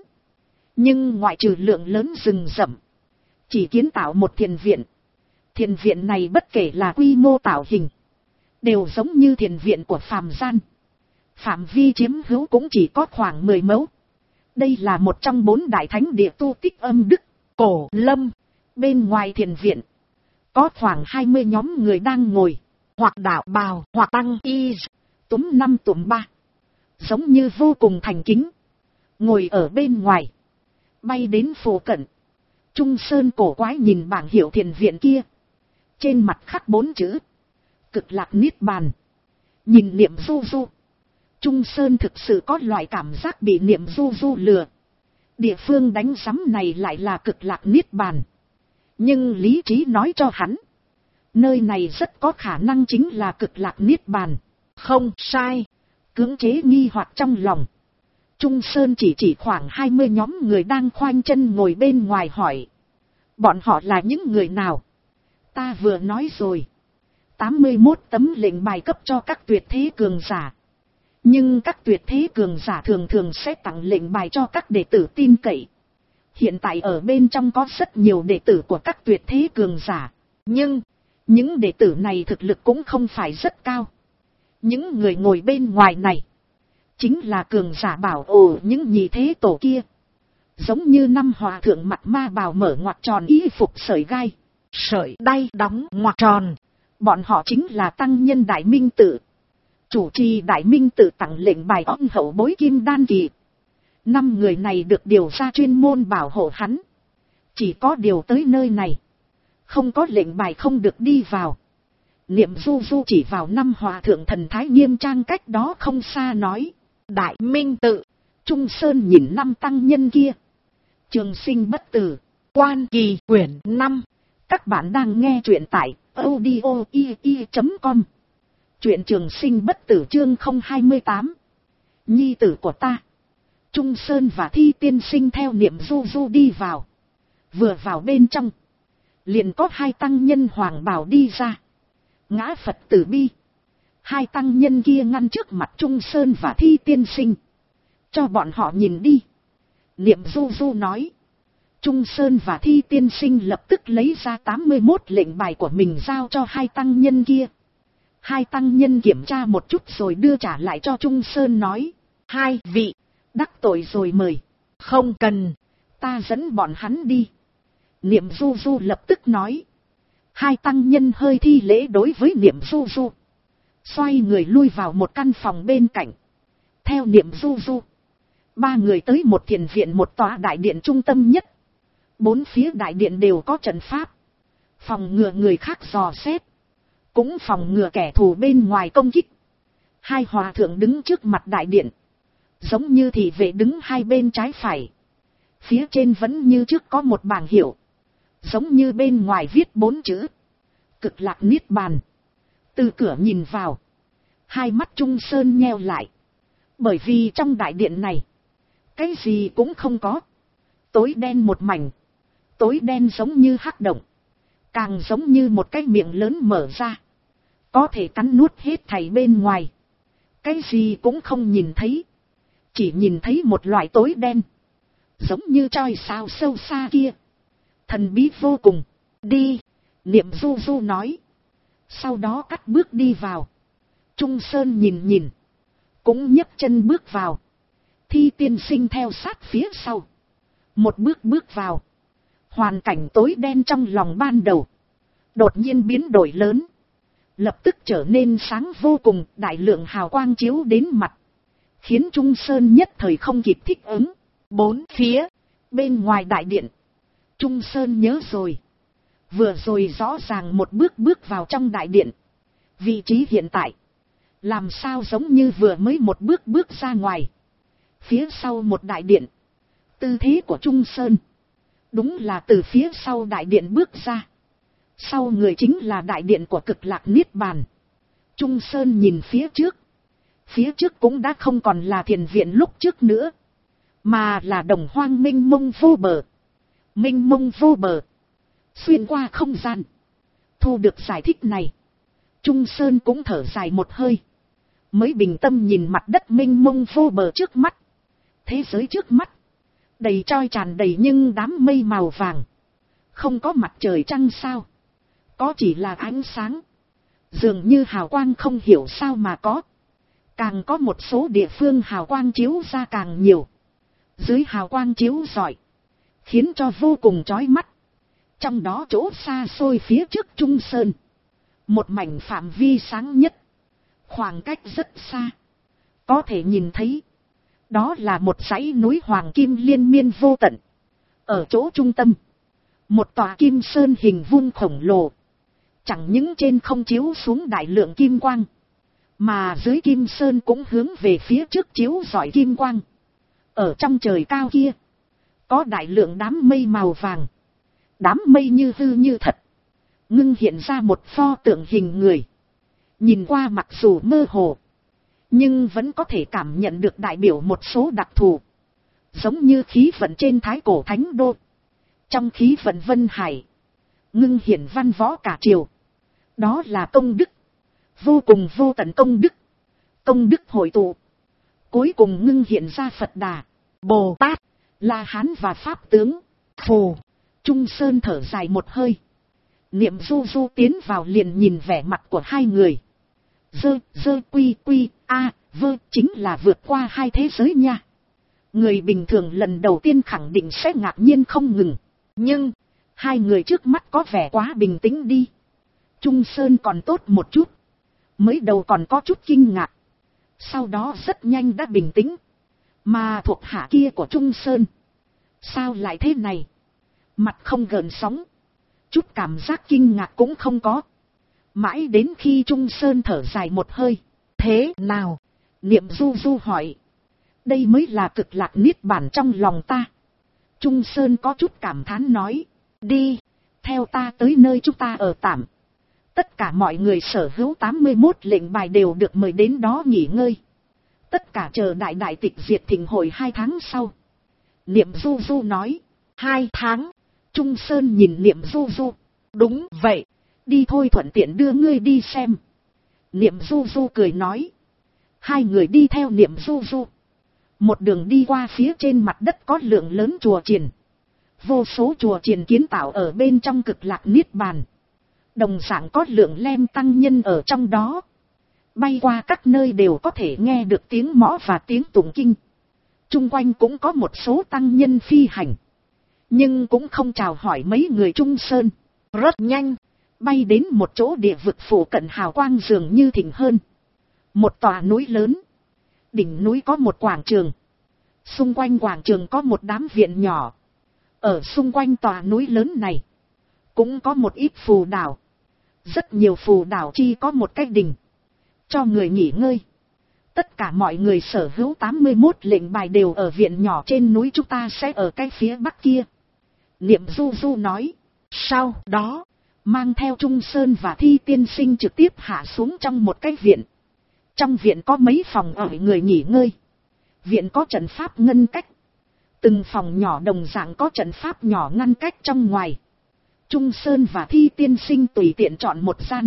nhưng ngoại trừ lượng lớn rừng rậm, chỉ kiến tạo một thiền viện. Thiền viện này bất kể là quy mô tạo hình, đều giống như thiền viện của phàm gian. Phạm vi chiếm hữu cũng chỉ có khoảng 10 mẫu. Đây là một trong 4 đại thánh địa tu tích âm đức, Cổ Lâm. Bên ngoài thiền viện, có khoảng 20 nhóm người đang ngồi, hoặc đạo bào, hoặc tăng y, túm 5 túm 3. Giống như vô cùng thành kính, ngồi ở bên ngoài. Bay đến phổ cận, Trung Sơn cổ quái nhìn bảng hiệu thiền viện kia. Trên mặt khắc 4 chữ Cực Lạc Niết Bàn. Nhìn Niệm Du Du, Trung Sơn thực sự có loại cảm giác bị Niệm Du Du lừa. Địa phương đánh sắm này lại là Cực Lạc Niết Bàn. Nhưng lý trí nói cho hắn, Nơi này rất có khả năng chính là Cực Lạc Niết Bàn. Không sai. Cưỡng chế nghi hoặc trong lòng. Trung Sơn chỉ khoảng 20 nhóm người đang khoanh chân ngồi bên ngoài hỏi. Bọn họ là những người nào? Ta vừa nói rồi. 81 tấm lệnh bài cấp cho các tuyệt thế cường giả. Nhưng các tuyệt thế cường giả thường thường sẽ tặng lệnh bài cho các đệ tử tin cậy. Hiện tại ở bên trong có rất nhiều đệ tử của các tuyệt thế cường giả. Nhưng, những đệ tử này thực lực cũng không phải rất cao. Những người ngồi bên ngoài này, chính là cường giả bảo ồ những nhị thế tổ kia. Giống như năm hòa thượng mặt ma bào mở ngoặc tròn y phục sợi gai. Sợi đay đóng ngoặc tròn. Bọn họ chính là tăng nhân Đại Minh Tự. Chủ trì Đại Minh Tự tặng lệnh bài ôn hậu bối kim đan kỳ. 5 người này được điều ra chuyên môn bảo hộ hắn. Chỉ có điều tới nơi này, không có lệnh bài không được đi vào. Niệm Du Du chỉ vào năm hòa thượng thần thái nghiêm trang cách đó không xa nói. Đại Minh Tự. Trung Sơn nhìn năm tăng nhân kia. Trường Sinh Bất Tử. Quan Kỳ quyển 5. Các bạn đang nghe truyện tại audio.com. Truyện Trường Sinh Bất Tử chương 028. Nhi tử của ta. Trung Sơn và Thi Tiên Sinh theo Niệm Du Du đi vào. Vừa vào bên trong, liền có 2 tăng nhân hoàng bào đi ra. Ngã Phật Tử Bi. 2 tăng nhân kia ngăn trước mặt Trung Sơn và Thi Tiên Sinh. Cho bọn họ nhìn đi. Niệm Du Du nói. Trung Sơn và Thi Tiên Sinh lập tức lấy ra 81 lệnh bài của mình giao cho 2 tăng nhân kia. 2 tăng nhân kiểm tra một chút rồi đưa trả lại cho Trung Sơn nói. 2 vị, đắc tội rồi mời. Không cần, ta dẫn bọn hắn đi. Niệm Du Du lập tức nói. 2 tăng nhân hơi thi lễ đối với Niệm Du Du. Xoay người lui vào một căn phòng bên cạnh. Theo Niệm Du Du, 3 người tới một thiền viện, một tòa đại điện trung tâm nhất. 4 phía đại điện đều có trận pháp. Phòng ngừa người khác dò xét. Cũng phòng ngừa kẻ thù bên ngoài công kích. 2 hòa thượng đứng trước mặt đại điện. Giống như thị vệ đứng hai bên trái phải. Phía trên vẫn như trước có một bảng hiệu. Giống như bên ngoài viết 4 chữ. Cực Lạc Niết Bàn. Từ cửa nhìn vào. 2 mắt Trung Sơn nheo lại. Bởi vì trong đại điện này, cái gì cũng không có. Tối đen một mảnh. Tối đen giống như hắc động. Càng giống như một cái miệng lớn mở ra. Có thể cắn nuốt hết thảy bên ngoài. Cái gì cũng không nhìn thấy. Chỉ nhìn thấy một loại tối đen. Giống như chòi sao sâu xa kia. Thần bí vô cùng. Đi. Niệm Du Du nói. Sau đó cắt bước đi vào. Trung Sơn nhìn. Cũng nhấc chân bước vào. Thi Tiên Sinh theo sát phía sau. Một bước vào. Hoàn cảnh tối đen trong lòng ban đầu. Đột nhiên biến đổi lớn. Lập tức trở nên sáng vô cùng, đại lượng hào quang chiếu đến mặt. Khiến Trung Sơn nhất thời không kịp thích ứng. 4 phía, bên ngoài đại điện. Trung Sơn nhớ rồi. Vừa rồi rõ ràng một bước vào trong đại điện. Vị trí hiện tại. Làm sao giống như vừa mới một bước ra ngoài. Phía sau một đại điện. Tư thế của Trung Sơn. Đúng là từ phía sau đại điện bước ra. Sau người chính là đại điện của Cực Lạc Niết Bàn. Trung Sơn nhìn phía trước. Phía trước cũng đã không còn là thiền viện lúc trước nữa. Mà là đồng hoang mênh mông vô bờ. Mênh mông vô bờ. Xuyên qua không gian. Thu được giải thích này. Trung Sơn cũng thở dài một hơi. Mới bình tâm nhìn mặt đất mênh mông vô bờ trước mắt. Thế giới trước mắt. Đầy trói tràn đầy nhưng đám mây màu vàng. Không có mặt trời trăng sao. Có chỉ là ánh sáng. Dường như hào quang không hiểu sao mà có. Càng có một số địa phương hào quang chiếu ra càng nhiều. Dưới hào quang chiếu rọi. Khiến cho vô cùng chói mắt. Trong đó chỗ xa xôi phía trước Trung Sơn. Một mảnh phạm vi sáng nhất. Khoảng cách rất xa. Có thể nhìn thấy. Đó là một dãy núi hoàng kim liên miên vô tận. Ở chỗ trung tâm. Một tòa kim sơn hình vuông khổng lồ. Chẳng những trên không chiếu xuống đại lượng kim quang. Mà dưới kim sơn cũng hướng về phía trước chiếu rọi kim quang. Ở trong trời cao kia. Có đại lượng đám mây màu vàng. Đám mây như hư như thật. ngưng hiện ra một pho tượng hình người. Nhìn qua mặc dù mơ hồ, nhưng vẫn có thể cảm nhận được đại biểu một số đặc thù. Giống như khí vận trên Thái Cổ Thánh Đô. Trong khí vận Vân Hải, ngưng hiện văn võ cả triều. Đó là công đức. Vô cùng vô tận công đức. Công đức hội tụ. Cuối cùng ngưng hiện ra Phật Đà, Bồ Tát, La Hán và Pháp tướng. Phù. Trung Sơn thở dài một hơi. Niệm du du tiến vào liền nhìn vẻ mặt của hai người. Dơ quy quy vơ chính là vượt qua hai thế giới nha. Người bình thường lần đầu tiên khẳng định sẽ ngạc nhiên không ngừng. Nhưng hai người trước mắt có vẻ quá bình tĩnh đi. Trung Sơn còn tốt một chút. Mới đầu còn có chút kinh ngạc. Sau đó rất nhanh đã bình tĩnh. Mà thuộc hạ kia của Trung Sơn, sao lại thế này? Mặt không gợn sóng. Chút cảm giác kinh ngạc cũng không có. Mãi đến khi Trung Sơn thở dài một hơi. Thế nào? Niệm du du hỏi. Đây mới là cực lạc niết bàn trong lòng ta. Trung Sơn có chút cảm thán nói. Đi, theo ta tới nơi chúng ta ở tạm. Tất cả mọi người sở hữu 81 lệnh bài đều được mời đến đó nghỉ ngơi. Tất cả chờ đại tịch diệt thịnh hội 2 tháng sau. Niệm du du nói. 2 tháng. Trung Sơn nhìn Niệm du du. Đúng vậy. Đi thôi, thuận tiện đưa ngươi đi xem. Niệm du du cười nói. Hai người đi theo Niệm du du. Một đường đi qua phía trên mặt đất có lượng lớn chùa chiền. Vô số chùa chiền kiến tạo ở bên trong cực lạc niết bàn. Đồng dạng có lượng lem tăng nhân ở trong đó. Bay qua các nơi đều có thể nghe được tiếng mõ và tiếng tụng kinh. Trung quanh cũng có một số tăng nhân phi hành. Nhưng cũng không chào hỏi mấy người Trung Sơn. Rất nhanh, bay đến một chỗ địa vực phủ cận hào quang dường như thịnh hơn. Một tòa núi lớn. Đỉnh núi có một quảng trường. Xung quanh quảng trường có một đám viện nhỏ. Ở xung quanh tòa núi lớn này, cũng có một ít phù đảo. Rất nhiều phù đảo chi có một cái đình, cho người nghỉ ngơi. Tất cả mọi người sở hữu 81 lệnh bài đều ở viện nhỏ trên núi, chúng ta sẽ ở cái phía bắc kia. Niệm du du nói. Sau đó, mang theo Trung Sơn và Thi tiên sinh trực tiếp hạ xuống trong một cái viện. Trong viện có mấy phòng ở người nghỉ ngơi. Viện có trận pháp ngăn cách. Từng phòng nhỏ đồng dạng có trận pháp nhỏ ngăn cách trong ngoài. Trung Sơn và Thi tiên sinh tùy tiện chọn một gian.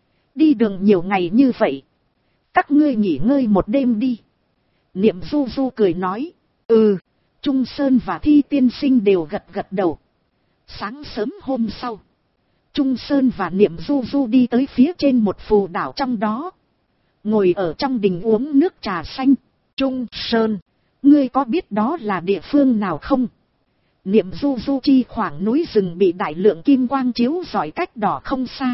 Đi đường nhiều ngày như vậy, các ngươi nghỉ ngơi một đêm đi. Niệm du du cười nói. Ừ. Trung Sơn và Thi tiên sinh đều gật đầu. Sáng sớm hôm sau, Trung Sơn và Niệm du du đi tới phía trên một phù đảo trong đó. Ngồi ở trong đình uống nước trà xanh. Trung Sơn, ngươi có biết đó là địa phương nào không? Niệm du du chi khoảng núi rừng bị đại lượng kim quang chiếu rọi cách đỏ không xa.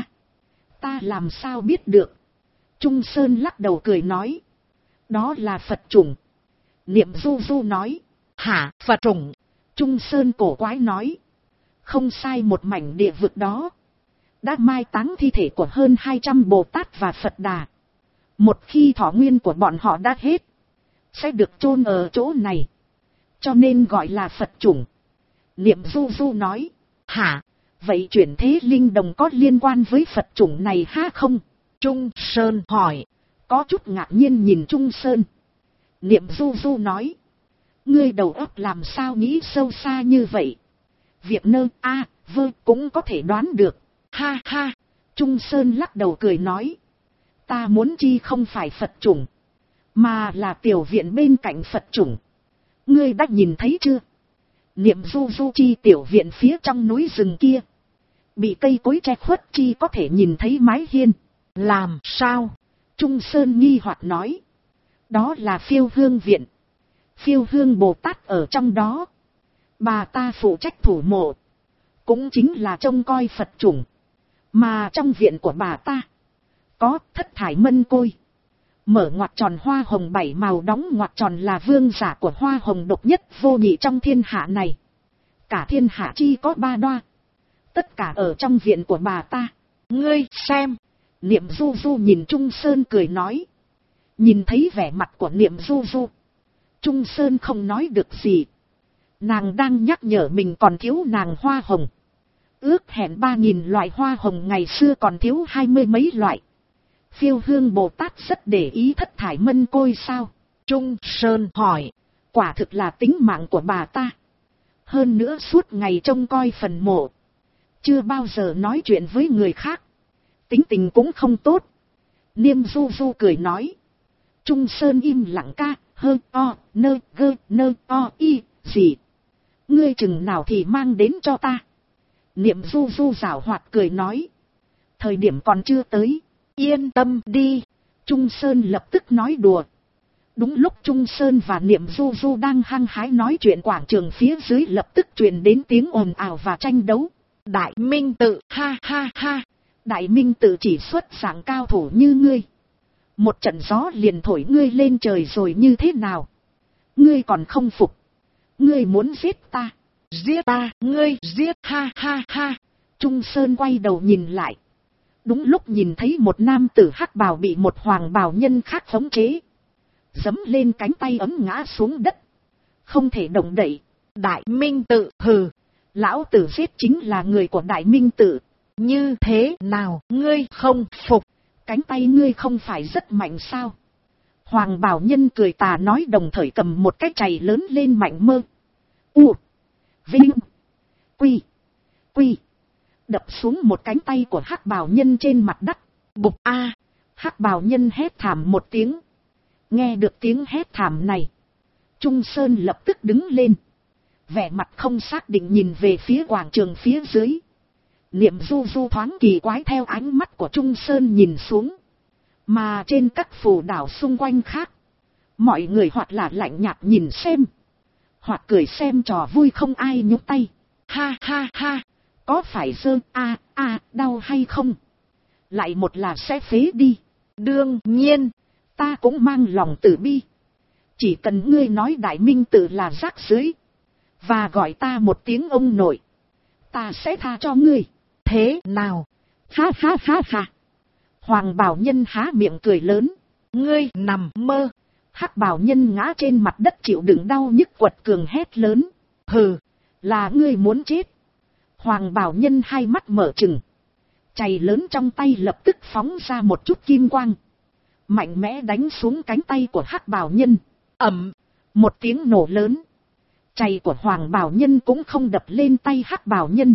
Ta làm sao biết được? Trung Sơn lắc đầu cười nói. Đó là Phật chủng. Niệm du du nói. Hả, Phật chủng? Trung Sơn cổ quái nói. Không sai, một mảnh địa vực đó đã mai táng thi thể của hơn 200 Bồ Tát và Phật Đà. Một khi thọ nguyên của bọn họ đã hết, sẽ được chôn ở chỗ này, cho nên gọi là Phật chủng. Niệm du du nói. Hả, vậy chuyển thế linh đồng có liên quan với Phật chủng này ha không? Trung Sơn hỏi. Có chút ngạc nhiên nhìn Trung Sơn. Niệm du du nói. Ngươi đầu óc làm sao nghĩ sâu xa như vậy? Việc nơ vơ cũng có thể đoán được. Ha ha. Trung Sơn lắc đầu cười nói. Ta muốn chi không phải Phật chủng, mà là tiểu viện bên cạnh Phật chủng. Ngươi đã nhìn thấy chưa? Niệm du du chi tiểu viện phía trong núi rừng kia, bị cây cối che khuất, chi có thể nhìn thấy mái hiên. Làm sao? Trung Sơn nghi hoặc nói. Đó là Phiêu Hương viện. Phiêu Hương Bồ Tát ở trong đó. Bà ta phụ trách thủ mộ, cũng chính là trông coi Phật chủng. Mà trong viện của bà ta có thất thải mân côi, mở ngoặt tròn hoa hồng 7 màu, đóng ngoặt tròn là vương giả của hoa hồng độc nhất vô nhị trong thiên hạ này. Cả thiên hạ chi có 3 đoa. Tất cả ở trong viện của bà ta. Ngươi xem. Niệm du du nhìn Trung Sơn cười nói. Nhìn thấy vẻ mặt của Niệm du du, Trung Sơn không nói được gì. Nàng đang nhắc nhở mình còn thiếu nàng hoa hồng. Ước hẹn 3.000 loại hoa hồng ngày xưa còn thiếu 20 mấy loại. Phiêu Hương Bồ Tát rất để ý thất thải mân côi sao? Trung Sơn hỏi. Quả thực là tính mạng của bà ta. Hơn nữa suốt ngày trông coi phần mộ. Chưa bao giờ nói chuyện với người khác. Tính tình cũng không tốt. Niêm Du Du cười nói. Trung Sơn im lặng ca, hơ o, nơ gơ nơ o y, gì? Ngươi chừng nào thì mang đến cho ta. Niệm Du Du giảo hoạt cười nói. Thời điểm còn chưa tới. Yên tâm đi. Trung Sơn lập tức nói đùa. Đúng lúc Trung Sơn và Niệm Du Du đang hăng hái nói chuyện, quảng trường phía dưới lập tức truyền đến tiếng ồn ào và tranh đấu. Đại Minh Tự, ha ha ha. Đại Minh Tự chỉ xuất dạng cao thủ như ngươi. Một trận gió liền thổi ngươi lên trời rồi như thế nào? Ngươi còn không phục. Ngươi muốn giết ta. Giết ta, ngươi giết, ha ha ha. Trung Sơn quay đầu nhìn lại. Đúng lúc nhìn thấy một nam tử hắc bào bị một hoàng bào nhân khác khống chế. Giẫm lên cánh tay ấm ngã xuống đất. Không thể động đậy. Đại Minh Tự, hừ. Lão tử giết chính là người của Đại Minh Tự. Như thế nào, ngươi không phục? Cánh tay ngươi không phải rất mạnh sao? Hoàng bào nhân cười tà nói, đồng thời cầm một cái chày lớn lên mạnh mơ. U. Vinh. Quy. Quy. Đập xuống một cánh tay của hắc bào nhân trên mặt đất. Bụp a. Hắc bào nhân hét thảm một tiếng. Nghe được tiếng hét thảm này, Trung Sơn lập tức đứng lên. Vẻ mặt không xác định nhìn về phía quảng trường phía dưới. Niệm Du Du thoáng kỳ quái theo ánh mắt của Trung Sơn nhìn xuống. Mà trên các phù đảo xung quanh khác, mọi người hoặc là lạnh nhạt nhìn xem, hoặc cười xem trò vui, không ai nhúc tay. Ha ha ha, có phải dơ đau hay không? Lại một là sẽ phế đi. Đương nhiên, ta cũng mang lòng từ bi. Chỉ cần ngươi nói Đại Minh Tự là rác rưởi và gọi ta một tiếng ông nội, ta sẽ tha cho ngươi. Thế nào? Ha ha ha ha. Hoàng bào nhân há miệng cười lớn. Ngươi nằm mơ. Hắc bào nhân ngã trên mặt đất chịu đựng đau nhức quật cường hét lớn. Hừ, là ngươi muốn chết. Hoàng bào nhân hai mắt mở trừng. Chày lớn trong tay lập tức phóng ra một chút kim quang. Mạnh mẽ đánh xuống cánh tay của hắc bào nhân. Ầm, một tiếng nổ lớn. Chày của hoàng bào nhân cũng không đập lên tay hắc bào nhân,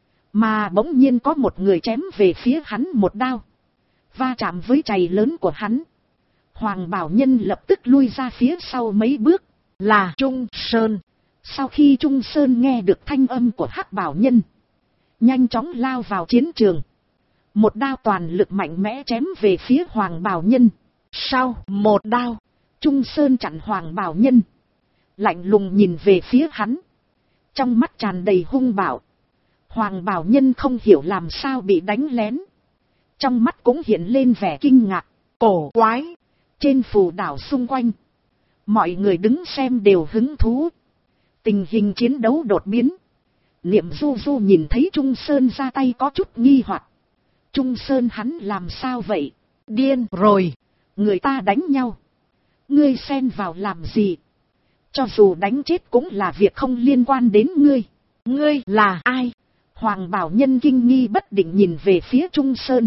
mà bỗng nhiên có một người chém về phía hắn một đao. Va chạm với chày lớn của hắn. Hoàng bào nhân lập tức lui ra phía sau mấy bước. Là Trung Sơn. Sau khi Trung Sơn nghe được thanh âm của hắc bào nhân, nhanh chóng lao vào chiến trường. Một đao toàn lực mạnh mẽ chém về phía hoàng bào nhân. Sau một đao, Trung Sơn chặn hoàng bào nhân, lạnh lùng nhìn về phía hắn, trong mắt tràn đầy hung bạo. Hoàng bào nhân không hiểu làm sao bị đánh lén, trong mắt cũng hiện lên vẻ kinh ngạc, cổ quái. Trên phù đảo xung quanh, mọi người đứng xem đều hứng thú. Tình hình chiến đấu đột biến. Niệm Du Du nhìn thấy Trung Sơn ra tay có chút nghi hoặc. Trung Sơn hắn làm sao vậy? Điên rồi. Người ta đánh nhau, ngươi xen vào làm gì? Cho dù đánh chết cũng là việc không liên quan đến ngươi. Ngươi là ai? Hoàng bào nhân kinh nghi bất định nhìn về phía Trung Sơn.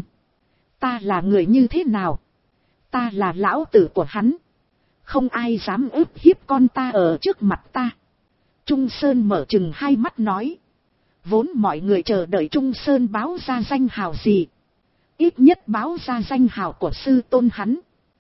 Ta là người như thế nào? Ta là lão tử của hắn. Không ai dám ức hiếp con ta ở trước mặt ta. Trung Sơn mở trừng hai mắt nói. Vốn mọi người chờ đợi Trung Sơn báo ra danh hào gì. Ít nhất báo ra danh hào của sư tôn hắn.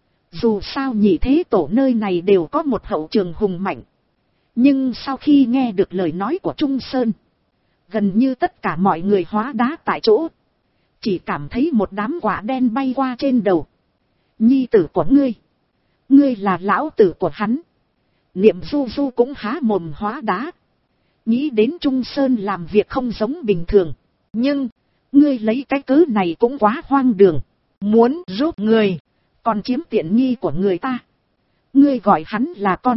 Dù sao nhị thế tổ nơi này đều có một hậu trường hùng mạnh. Nhưng sau khi nghe được lời nói của Trung Sơn, gần như tất cả mọi người hóa đá tại chỗ. Chỉ cảm thấy một đám quả đen bay qua trên đầu. Nhi tử của ngươi. Ngươi là lão tử của hắn. Niệm Du Du cũng há mồm hóa đá. Nghĩ đến Trung Sơn làm việc không giống bình thường. Nhưng, ngươi lấy cái cớ này cũng quá hoang đường. Muốn giúp người, còn chiếm tiện nghi của người ta. Ngươi gọi hắn là con.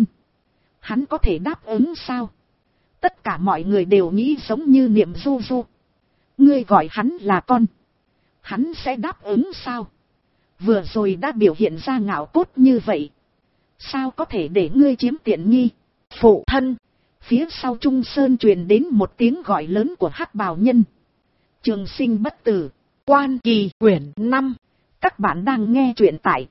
Hắn có thể đáp ứng sao? Tất cả mọi người đều nghĩ giống như Niệm Du Du. Ngươi gọi hắn là con, hắn sẽ đáp ứng sao? Vừa rồi đã biểu hiện ra ngạo cốt như vậy, sao có thể để ngươi chiếm tiện nghi? Phụ thân. Phía sau Trung Sơn truyền đến một tiếng gọi lớn của hắc bào nhân. Trường sinh bất tử. Quan Kỳ quyển 5. Các bạn đang nghe truyện tại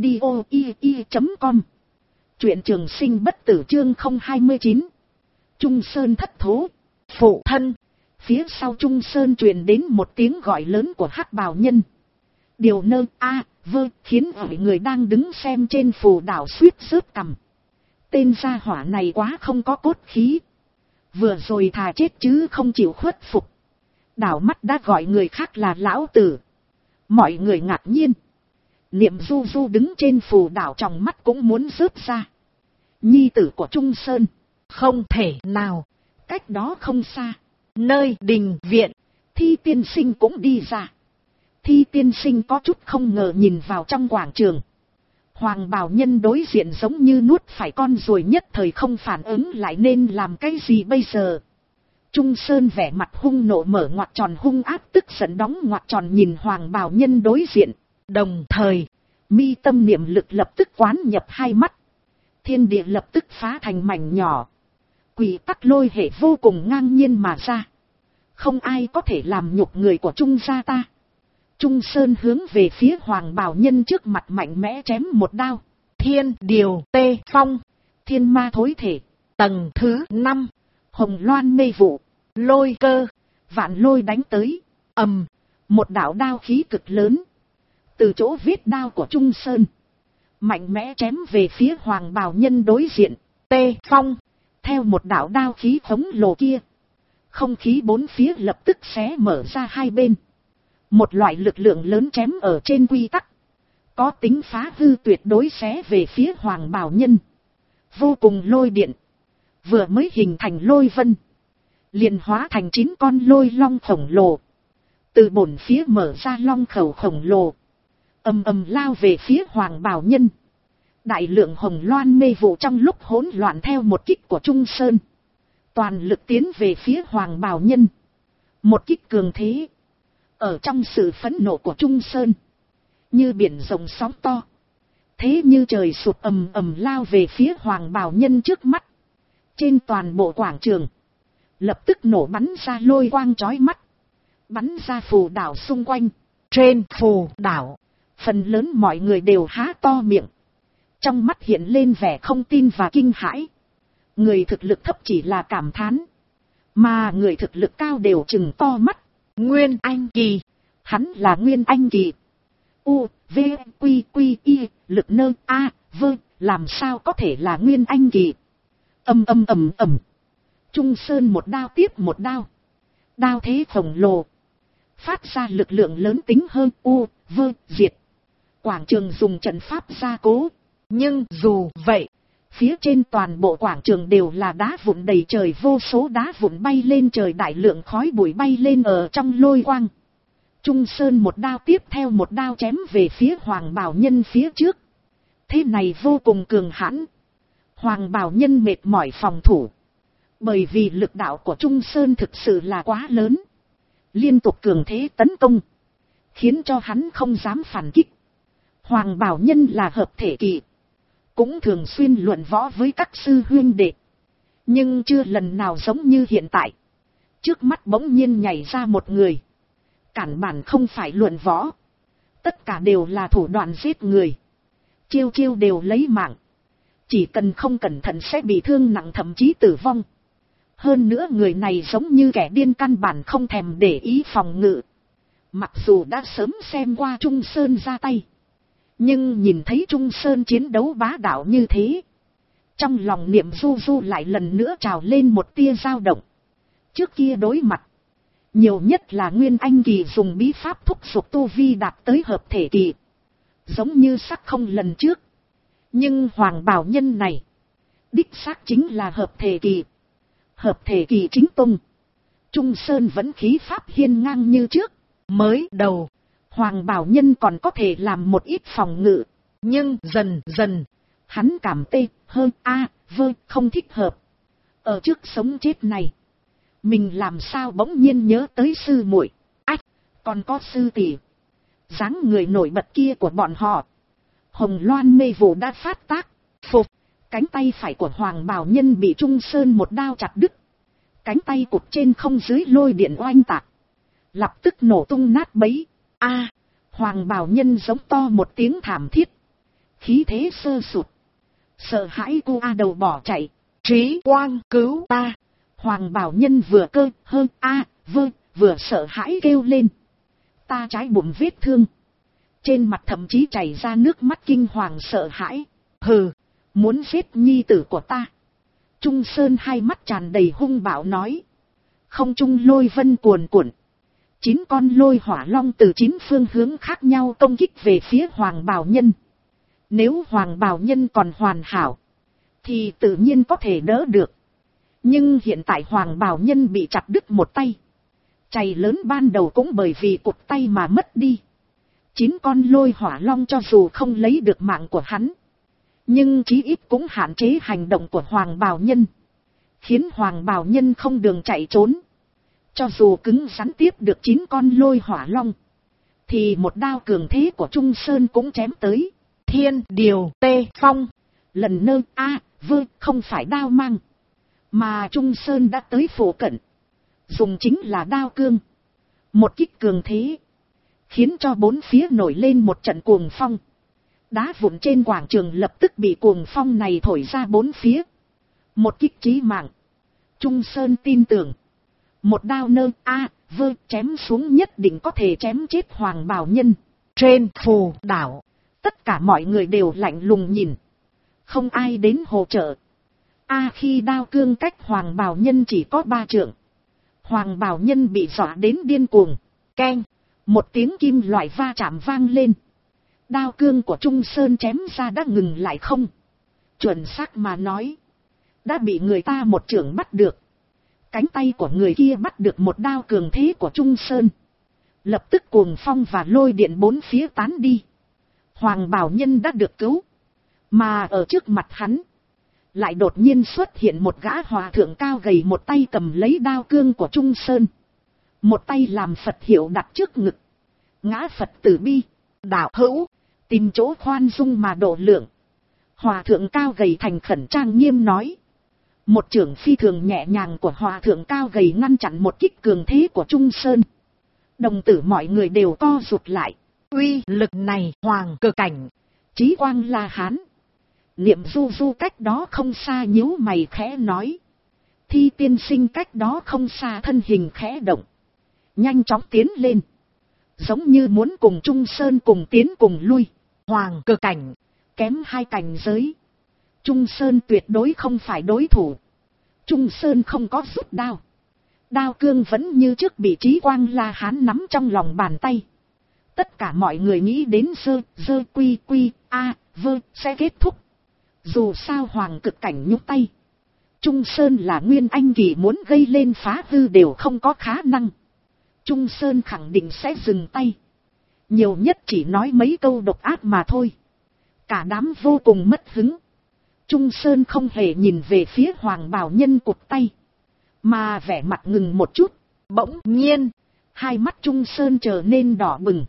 audio.com. Truyện Trường sinh bất tử chương 029. Trung Sơn thất thố. Phụ thân. Phía sau Trung Sơn truyền đến một tiếng gọi lớn của hắc bào nhân. Điều nơ a vơ khiến mọi người đang đứng xem trên phù đảo suýt rớt cằm. Tên gia hỏa này quá không có cốt khí. Vừa rồi thà chết chứ không chịu khuất phục. Đảo mắt đã gọi người khác là lão tử. Mọi người ngạc nhiên. Niệm Du Du đứng trên phù đảo trong mắt cũng muốn rớt ra. Nhi tử của Trung Sơn. Không thể nào. Cách đó không xa. Nơi đình viện. Thi tiên sinh cũng đi ra. Thi tiên sinh có chút không ngờ nhìn vào trong quảng trường. Hoàng bào nhân đối diện giống như nuốt phải con ruồi, nhất thời không phản ứng lại nên làm cái gì bây giờ. Trung Sơn vẻ mặt hung nộ mở ngoặc tròn hung ác tức giận đóng ngoặc tròn nhìn hoàng bào nhân đối diện. Đồng thời, mi tâm niệm lực lập tức quán nhập hai mắt. Thiên địa lập tức phá thành mảnh nhỏ. Quỷ tắc lôi hệ vô cùng ngang nhiên mà ra. Không ai có thể làm nhục người của Trung gia ta. Trung Sơn hướng về phía hoàng bào nhân trước mặt mạnh mẽ chém một đao. Thiên điều tê phong. Thiên ma thối thể. Tầng thứ 5. Hồng loan mê vụ. Lôi cơ. Vạn lôi đánh tới. Ầm. Một đạo đao khí cực lớn. Từ chỗ vết đao của Trung Sơn. Mạnh mẽ chém về phía hoàng bào nhân đối diện. Tê phong. Theo một đạo đao khí khổng lồ kia. Không khí bốn phía lập tức xé mở ra hai bên. Một loại lực lượng lớn chém ở trên quy tắc. Có tính phá hư tuyệt đối xé về phía hoàng bào nhân. Vô cùng lôi điện. Vừa mới hình thành lôi vân. Liền hóa thành 9 con lôi long khổng lồ. Từ bổn phía mở ra long khẩu khổng lồ. Ầm ầm lao về phía hoàng bào nhân. Đại lượng hồng loan mê vụ trong lúc hỗn loạn theo một kích của Trung Sơn. Toàn lực tiến về phía hoàng bào nhân. Một kích cường thế. Ở trong sự phẫn nộ của Trung Sơn. Như biển rồng sóng to. Thế như trời sụt ầm ầm lao về phía hoàng bào nhân trước mắt. Trên toàn bộ quảng trường. Lập tức nổ bắn ra lôi quang chói mắt. Bắn ra phù đảo xung quanh. Trên phù đảo. Phần lớn mọi người đều há to miệng. Trong mắt hiện lên vẻ không tin và kinh hãi. Người thực lực thấp chỉ là cảm thán. Mà người thực lực cao đều trừng to mắt. Nguyên Anh Kỳ. Hắn là Nguyên Anh Kỳ. U, V, Quy, Quy, Y, lực nơ, A, vơ, làm sao có thể là Nguyên Anh Kỳ. Ầm. Trung Sơn một đao tiếp một đao. Đao thế khổng lồ. Phát ra lực lượng lớn tính hơn U, vơ, diệt. Quảng trường dùng trận pháp gia cố. Nhưng dù vậy, phía trên toàn bộ quảng trường đều là đá vụn đầy trời, vô số đá vụn bay lên trời, đại lượng khói bụi bay lên ở trong lôi quang. Trung Sơn một đao tiếp theo một đao chém về phía hoàng bào nhân phía trước. Thế này vô cùng cường hãn. Hoàng bào nhân mệt mỏi phòng thủ. Bởi vì lực đạo của Trung Sơn thực sự là quá lớn. Liên tục cường thế tấn công. Khiến cho hắn không dám phản kích. Hoàng bào nhân là hợp thể kỳ. Cũng thường xuyên luận võ với các sư huynh đệ. Nhưng chưa lần nào giống như hiện tại. Trước mắt bỗng nhiên nhảy ra một người. Cản bản không phải luận võ. Tất cả đều là thủ đoạn giết người. Chiêu chiêu đều lấy mạng. Chỉ cần không cẩn thận sẽ bị thương nặng, thậm chí tử vong. Hơn nữa người này giống như kẻ điên, căn bản không thèm để ý phòng ngự. Mặc dù đã sớm xem qua Trung Sơn ra tay. Nhưng nhìn thấy Trung Sơn chiến đấu bá đạo như thế. Trong lòng Niệm Du Du lại lần nữa trào lên một tia dao động. Trước kia đối mặt. Nhiều nhất là Nguyên Anh Kỳ dùng bí pháp thúc giục tu vi đạt tới hợp thể kỳ. Giống như sắc không lần trước. Nhưng hoàng bào nhân này. Đích xác chính là hợp thể kỳ. Hợp thể kỳ chính tông. Trung Sơn vẫn khí pháp hiên ngang như trước. Mới đầu. Hoàng bào nhân còn có thể làm một ít phòng ngự. Nhưng dần dần. Hắn cảm tê hơn vơ không thích hợp. Ở trước sống chết này. Mình làm sao bỗng nhiên nhớ tới sư muội. Ách, còn có sư tỷ. Dáng người nổi bật kia của bọn họ. Hồng loan mê vụ đã phát tác. Phục, cánh tay phải của hoàng bào nhân bị Trung Sơn một đao chặt đứt. Cánh tay cụt trên không dưới lôi điện oanh tạc. lập tức nổ tung nát bấy. A, Hoàng bào nhân giống to một tiếng thảm thiết, khí thế sơ sụt, sợ hãi cô a đầu bỏ chạy. Trí Quang cứu ta. Hoàng bào nhân vừa cơ hơ a vơ vừa sợ hãi kêu lên. Ta trái bụng vết thương, trên mặt thậm chí chảy ra nước mắt kinh hoàng sợ hãi. Hừ, muốn giết nhi tử của ta. Trung Sơn hai mắt tràn đầy hung bạo nói. Không trung lôi vân cuồn cuộn, 9 con lôi hỏa long từ 9 phương hướng khác nhau công kích về phía Hoàng bào nhân. Nếu Hoàng bào nhân còn hoàn hảo, thì tự nhiên có thể đỡ được. Nhưng hiện tại Hoàng bào nhân bị chặt đứt một tay. Chày lớn ban đầu cũng bởi vì cụt tay mà mất đi. 9 con lôi hỏa long cho dù không lấy được mạng của hắn, nhưng chí ít cũng hạn chế hành động của Hoàng bào nhân, khiến Hoàng bào nhân không đường chạy trốn. Cho dù cứng rắn tiếp được 9 con lôi hỏa long, thì một đao cường thế của Trung Sơn cũng chém tới. Thiên điều tê phong. Lần nơ a vơ không phải đao mang, mà Trung Sơn đã tới phủ cận, dùng chính là đao cương. Một kích cường thế, khiến cho bốn phía nổi lên một trận cuồng phong. Đá vụn trên quảng trường lập tức bị cuồng phong này thổi ra bốn phía. Một kích chí mạng. Trung Sơn tin tưởng, một đao nơ a vơ chém xuống nhất định có thể chém chết Hoàng bào nhân. Trên phù đảo, tất cả mọi người đều lạnh lùng nhìn, không ai đến hỗ trợ. Khi đao cương cách Hoàng bào nhân chỉ có 3 trượng, Hoàng bào nhân bị dọa đến điên cuồng. Keng, một tiếng kim loại va chạm vang lên. Đao cương của Trung Sơn chém ra đã ngừng lại không. Chuẩn xác mà nói, đã bị người ta một chưởng bắt được. Cánh tay của người kia bắt được một đao cường thế của Trung Sơn. Lập tức cuồng phong và lôi điện bốn phía tán đi. Hoàng bào nhân đã được cứu. Mà ở trước mặt hắn, lại đột nhiên xuất hiện một gã hòa thượng cao gầy, một tay cầm lấy đao cương của Trung Sơn, một tay làm Phật hiệu đặt trước ngực. Ngã Phật từ bi, đạo hữu, tìm chỗ khoan dung mà độ lượng. Hòa thượng cao gầy thành khẩn trang nghiêm nói. Một chưởng phi thường nhẹ nhàng của hòa thượng cao gầy ngăn chặn một kích cường thế của Trung Sơn. Đồng tử mọi người đều co rụt lại. Uy lực này Hoàng Cực Cảnh. Chí Quang La Hán, Niệm Du Du cách đó không xa nhíu mày khẽ nói. Thi tiên sinh cách đó không xa thân hình khẽ động, nhanh chóng tiến lên, giống như muốn cùng Trung Sơn cùng tiến cùng lui. Hoàng Cực Cảnh, kém 2 cảnh giới, Trung Sơn tuyệt đối không phải đối thủ. Trung Sơn không có rút đao, đao cương vẫn như trước bị Chí Quang La Hán nắm trong lòng bàn tay. Tất cả mọi người nghĩ đến dơ quy quy a vơ sẽ kết thúc. Dù sao Hoàng Cực Cảnh nhúc tay, Trung Sơn là nguyên anh kỳ, muốn gây lên phá hư đều không có khả năng. Trung Sơn khẳng định sẽ dừng tay, nhiều nhất chỉ nói mấy câu độc ác mà thôi. Cả đám vô cùng mất hứng. Trung Sơn không hề nhìn về phía Hoàng bào nhân cụt tay, mà vẻ mặt ngừng một chút. Bỗng nhiên, hai mắt Trung Sơn trở nên đỏ bừng,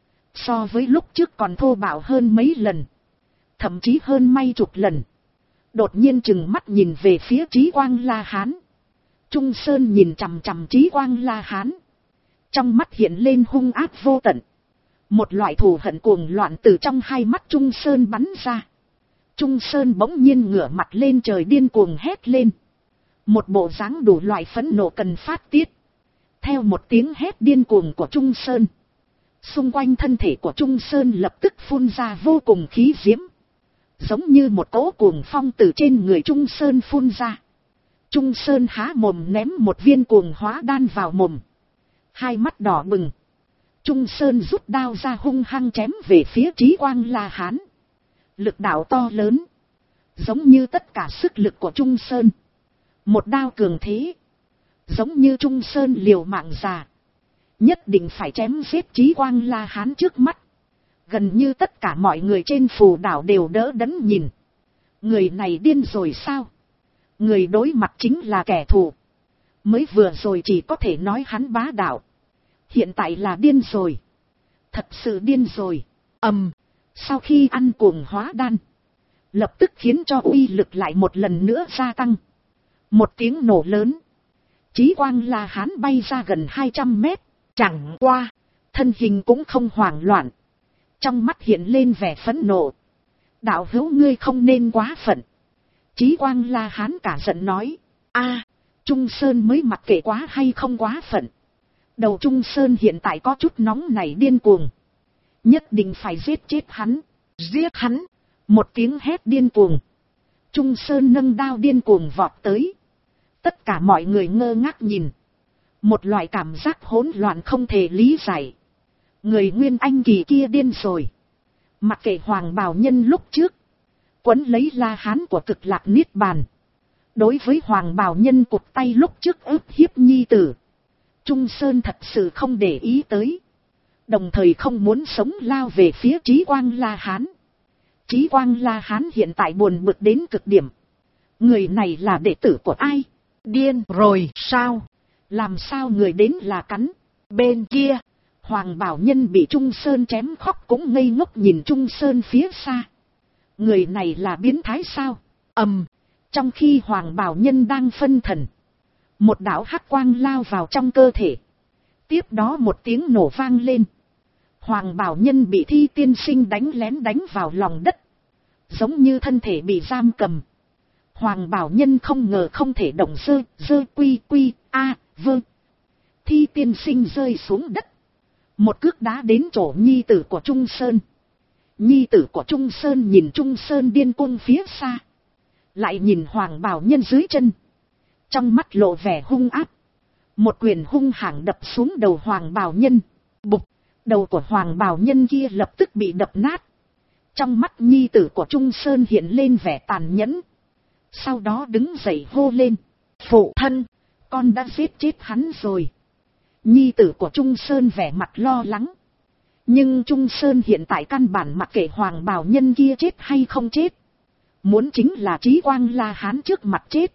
so với lúc trước còn thô bạo hơn mấy lần, thậm chí hơn mấy chục lần. Đột nhiên trừng mắt nhìn về phía Chí Quang La Hán. Trung Sơn nhìn chằm chằm Chí Quang La Hán, trong mắt hiện lên hung ác vô tận. Một loại thù hận cuồng loạn từ trong hai mắt Trung Sơn bắn ra. Trung Sơn bỗng nhiên ngửa mặt lên trời điên cuồng hét lên, một bộ dáng đủ loại phẫn nộ cần phát tiết. Theo một tiếng hét điên cuồng của Trung Sơn, xung quanh thân thể của Trung Sơn lập tức phun ra vô cùng khí diễm, giống như một cỗ cuồng phong từ trên người Trung Sơn phun ra. Trung Sơn há mồm ném một viên cuồng hóa đan vào mồm, hai mắt đỏ bừng. Trung Sơn rút đao ra hung hăng chém về phía Chí Quang La Hán. Lực đạo to lớn, giống như tất cả sức lực của Trung Sơn. Một đao cường thế, giống như Trung Sơn liều mạng già, nhất định phải chém giết Chí Quang La Hán trước mắt. Gần như tất cả mọi người trên phù đảo đều đỡ đẫn nhìn. Người này điên rồi sao? Người đối mặt chính là kẻ thù. Mới vừa rồi chỉ có thể nói hắn bá đạo, hiện tại là điên rồi. Thật sự điên rồi. Sau khi ăn cuồng hóa đan, lập tức khiến cho uy lực lại một lần nữa gia tăng. Một tiếng nổ lớn, Chí Quang La Hán bay ra gần 200 mét, Chẳng qua, thân hình cũng không hoảng loạn. Trong mắt hiện lên vẻ phẫn nộ. Đạo hữu ngươi không nên quá phận. Chí Quang La Hán cả giận nói. A, Trung Sơn mới mặc kệ quá hay không quá phận. Đầu Trung Sơn hiện tại có chút nóng nảy điên cuồng. Nhất định phải giết chết hắn. Giết hắn. Một tiếng hét điên cuồng. Trung Sơn nâng đao điên cuồng vọt tới. Tất cả mọi người ngơ ngác nhìn. Một loại cảm giác hỗn loạn không thể lý giải. Người Nguyên Anh kỳ kia điên rồi. Mặc kệ Hoàng Bào Nhân lúc trước quấn lấy La Hán của Cực Lạc Niết Bàn. Đối với Hoàng Bào Nhân cụt tay lúc trước ức hiếp nhi tử, Trung Sơn thật sự không để ý tới. Đồng thời không muốn sống lao về phía Chí Quang La Hán. Chí Quang La Hán hiện tại buồn bực đến cực điểm. Người này là đệ tử của ai? Điên rồi sao? Làm sao người đến là cắn? Bên kia, Hoàng Bảo Nhân bị Trung Sơn chém khóc cũng ngây ngốc nhìn Trung Sơn phía xa. Người này là biến thái sao? Trong khi Hoàng Bảo Nhân đang phân thần, một đạo hắc quang lao vào trong cơ thể. Tiếp đó một tiếng nổ vang lên. Hoàng Bảo Nhân bị Thi Tiên Sinh đánh lén đánh vào lòng đất. Giống như thân thể bị giam cầm. Hoàng Bảo Nhân không ngờ không thể động dơ quy vơ. Thi Tiên Sinh rơi xuống đất. Một cước đá đến chỗ nhi tử của Trung Sơn. Nhi tử của Trung Sơn nhìn Trung Sơn điên cuồng phía xa. Lại nhìn Hoàng Bảo Nhân dưới chân. Trong mắt lộ vẻ hung ác. Một quyền hung hãn đập xuống đầu Hoàng Bảo Nhân. Bụp, đầu của Hoàng Bảo Nhân kia lập tức bị đập nát. Trong mắt nhi tử của Trung Sơn hiện lên vẻ tàn nhẫn. Sau đó đứng dậy hô lên. Phụ thân, con đã giết chết hắn rồi. Nhi tử của Trung Sơn vẻ mặt lo lắng. Nhưng Trung Sơn hiện tại căn bản mặc kệ Hoàng Bảo Nhân kia chết hay không chết. Muốn chính là Chí Quang La Hán trước mặt chết.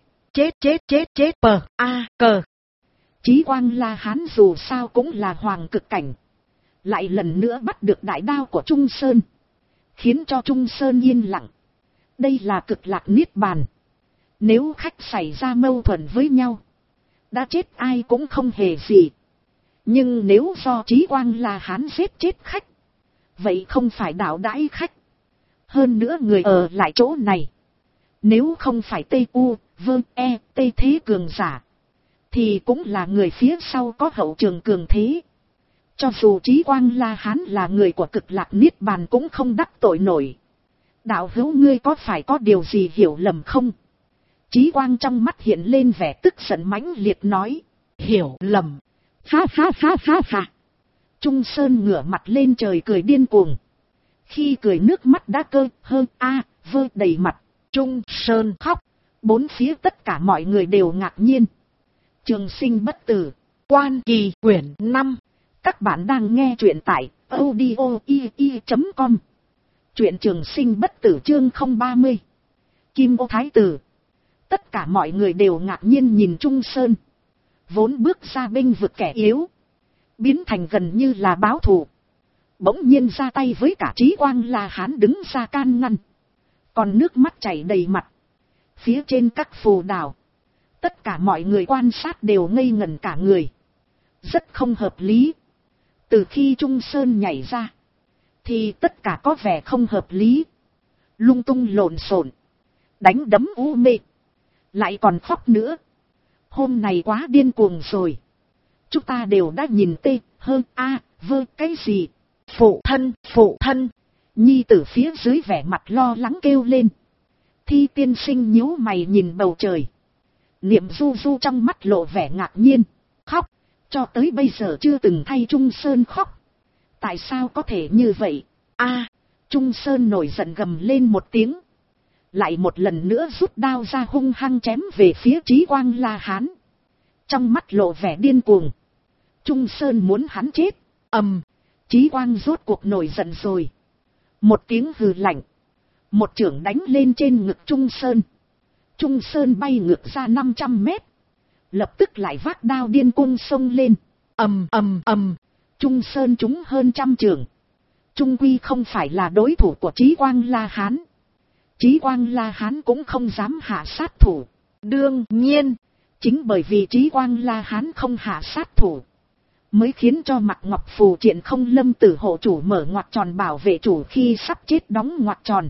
Chết cờ. Chí Quang La Hán dù sao cũng là hoàng cực cảnh. Lại lần nữa bắt được đại đao của Trung Sơn. Khiến cho Trung Sơn yên lặng. Đây là Cực Lạc Niết Bàn. Nếu khách xảy ra mâu thuẫn với nhau, đã chết ai cũng không hề gì. Nhưng nếu do Chí Quang La Hán giết chết khách, vậy không phải đạo đãi khách. Hơn nữa người ở lại chỗ này, nếu không phải T thế cường giả, thì cũng là người phía sau có hậu trường cường thế. Cho dù Chí Quang La Hán là người của Cực Lạc Niết Bàn cũng không đắc tội nổi. Đạo hữu ngươi có phải có điều gì hiểu lầm không? Chí Quang trong mắt hiện lên vẻ tức giận mãnh liệt nói. Hiểu lầm. Ha. Trung Sơn ngửa mặt lên trời cười điên cuồng. Khi cười nước mắt đã vơ đầy mặt. Trung Sơn khóc. Bốn phía tất cả mọi người đều ngạc nhiên. Trường Sinh Bất Tử, Quan Kỳ quyển 5. Các bạn đang nghe truyện tại audio.com. Truyện Trường Sinh Bất Tử chương 030. Kim Ô Thái Tử. Tất cả mọi người đều ngạc nhiên nhìn Trung Sơn. Vốn bước ra bênh vực kẻ yếu, biến thành gần như là báo thù. Bỗng nhiên ra tay với cả Chí Quang La Hán đứng ra can ngăn. Còn nước mắt chảy đầy mặt. Phía trên các phù đảo, tất cả mọi người quan sát đều ngây ngẩn cả người. Rất không hợp lý. Từ khi Trung Sơn nhảy ra, thì tất cả có vẻ không hợp lý. Lung tung lộn xộn, đánh đấm u mê, lại còn khóc nữa. Hôm này quá điên cuồng rồi. Chúng ta đều đã nhìn vơ cái gì? Phụ thân. Nhi tử phía dưới vẻ mặt lo lắng kêu lên. Thi Tiên Sinh nhíu mày nhìn bầu trời. Niệm Du Du trong mắt lộ vẻ ngạc nhiên. Khóc, cho tới bây giờ chưa từng thay Trung Sơn khóc. Tại sao có thể như vậy? Trung Sơn nổi giận gầm lên một tiếng. Lại một lần nữa rút đao ra hung hăng chém về phía Chí Quang La Hán. Trong mắt lộ vẻ điên cuồng. Trung Sơn muốn hắn chết. Chí Quang rốt cuộc nổi giận rồi. Một tiếng hừ lạnh. Một chưởng đánh lên trên ngực Trung Sơn. Trung Sơn bay ngược ra 500 mét. Lập tức lại vác đao điên cuồng xông lên. Trung Sơn trúng hơn 100 chưởng. Trung quy không phải là đối thủ của Chí Quang La Hán. Chí Quang La Hán cũng không dám hạ sát thủ. Đương nhiên, chính bởi vì Chí Quang La Hán không hạ sát thủ, mới khiến cho Mạc Ngọc phù triện không lâm tử hộ chủ mở ngoặc tròn bảo vệ chủ khi sắp chết đóng ngoặc tròn.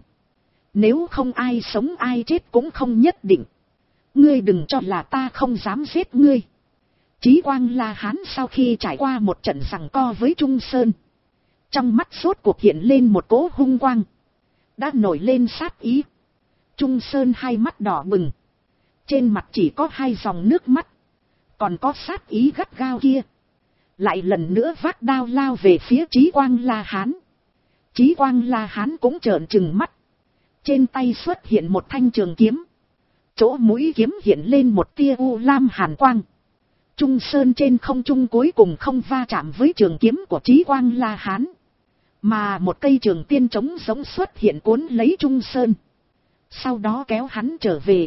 Nếu không ai sống ai chết cũng không nhất định. Ngươi đừng cho là ta không dám giết ngươi. Chí Quang La Hán sau khi trải qua một trận giằng co với Trung Sơn, trong mắt rốt cuộc hiện lên một cỗ hung quang, đã nổi lên sát ý. Trung Sơn hai mắt đỏ bừng, trên mặt chỉ có 2 dòng nước mắt, còn có sát ý gắt gao kia. Lại lần nữa vác đao lao về phía Chí Quang La Hán. Chí Quang La Hán cũng trợn trừng mắt, trên tay xuất hiện một thanh trường kiếm, chỗ mũi kiếm hiện lên một tia u lam hàn quang. Trung Sơn trên không trung cuối cùng không va chạm với trường kiếm của Chí Quang La Hán, mà một cây trường tiên trống giống xuất hiện cuốn lấy Trung Sơn, sau đó kéo hắn trở về.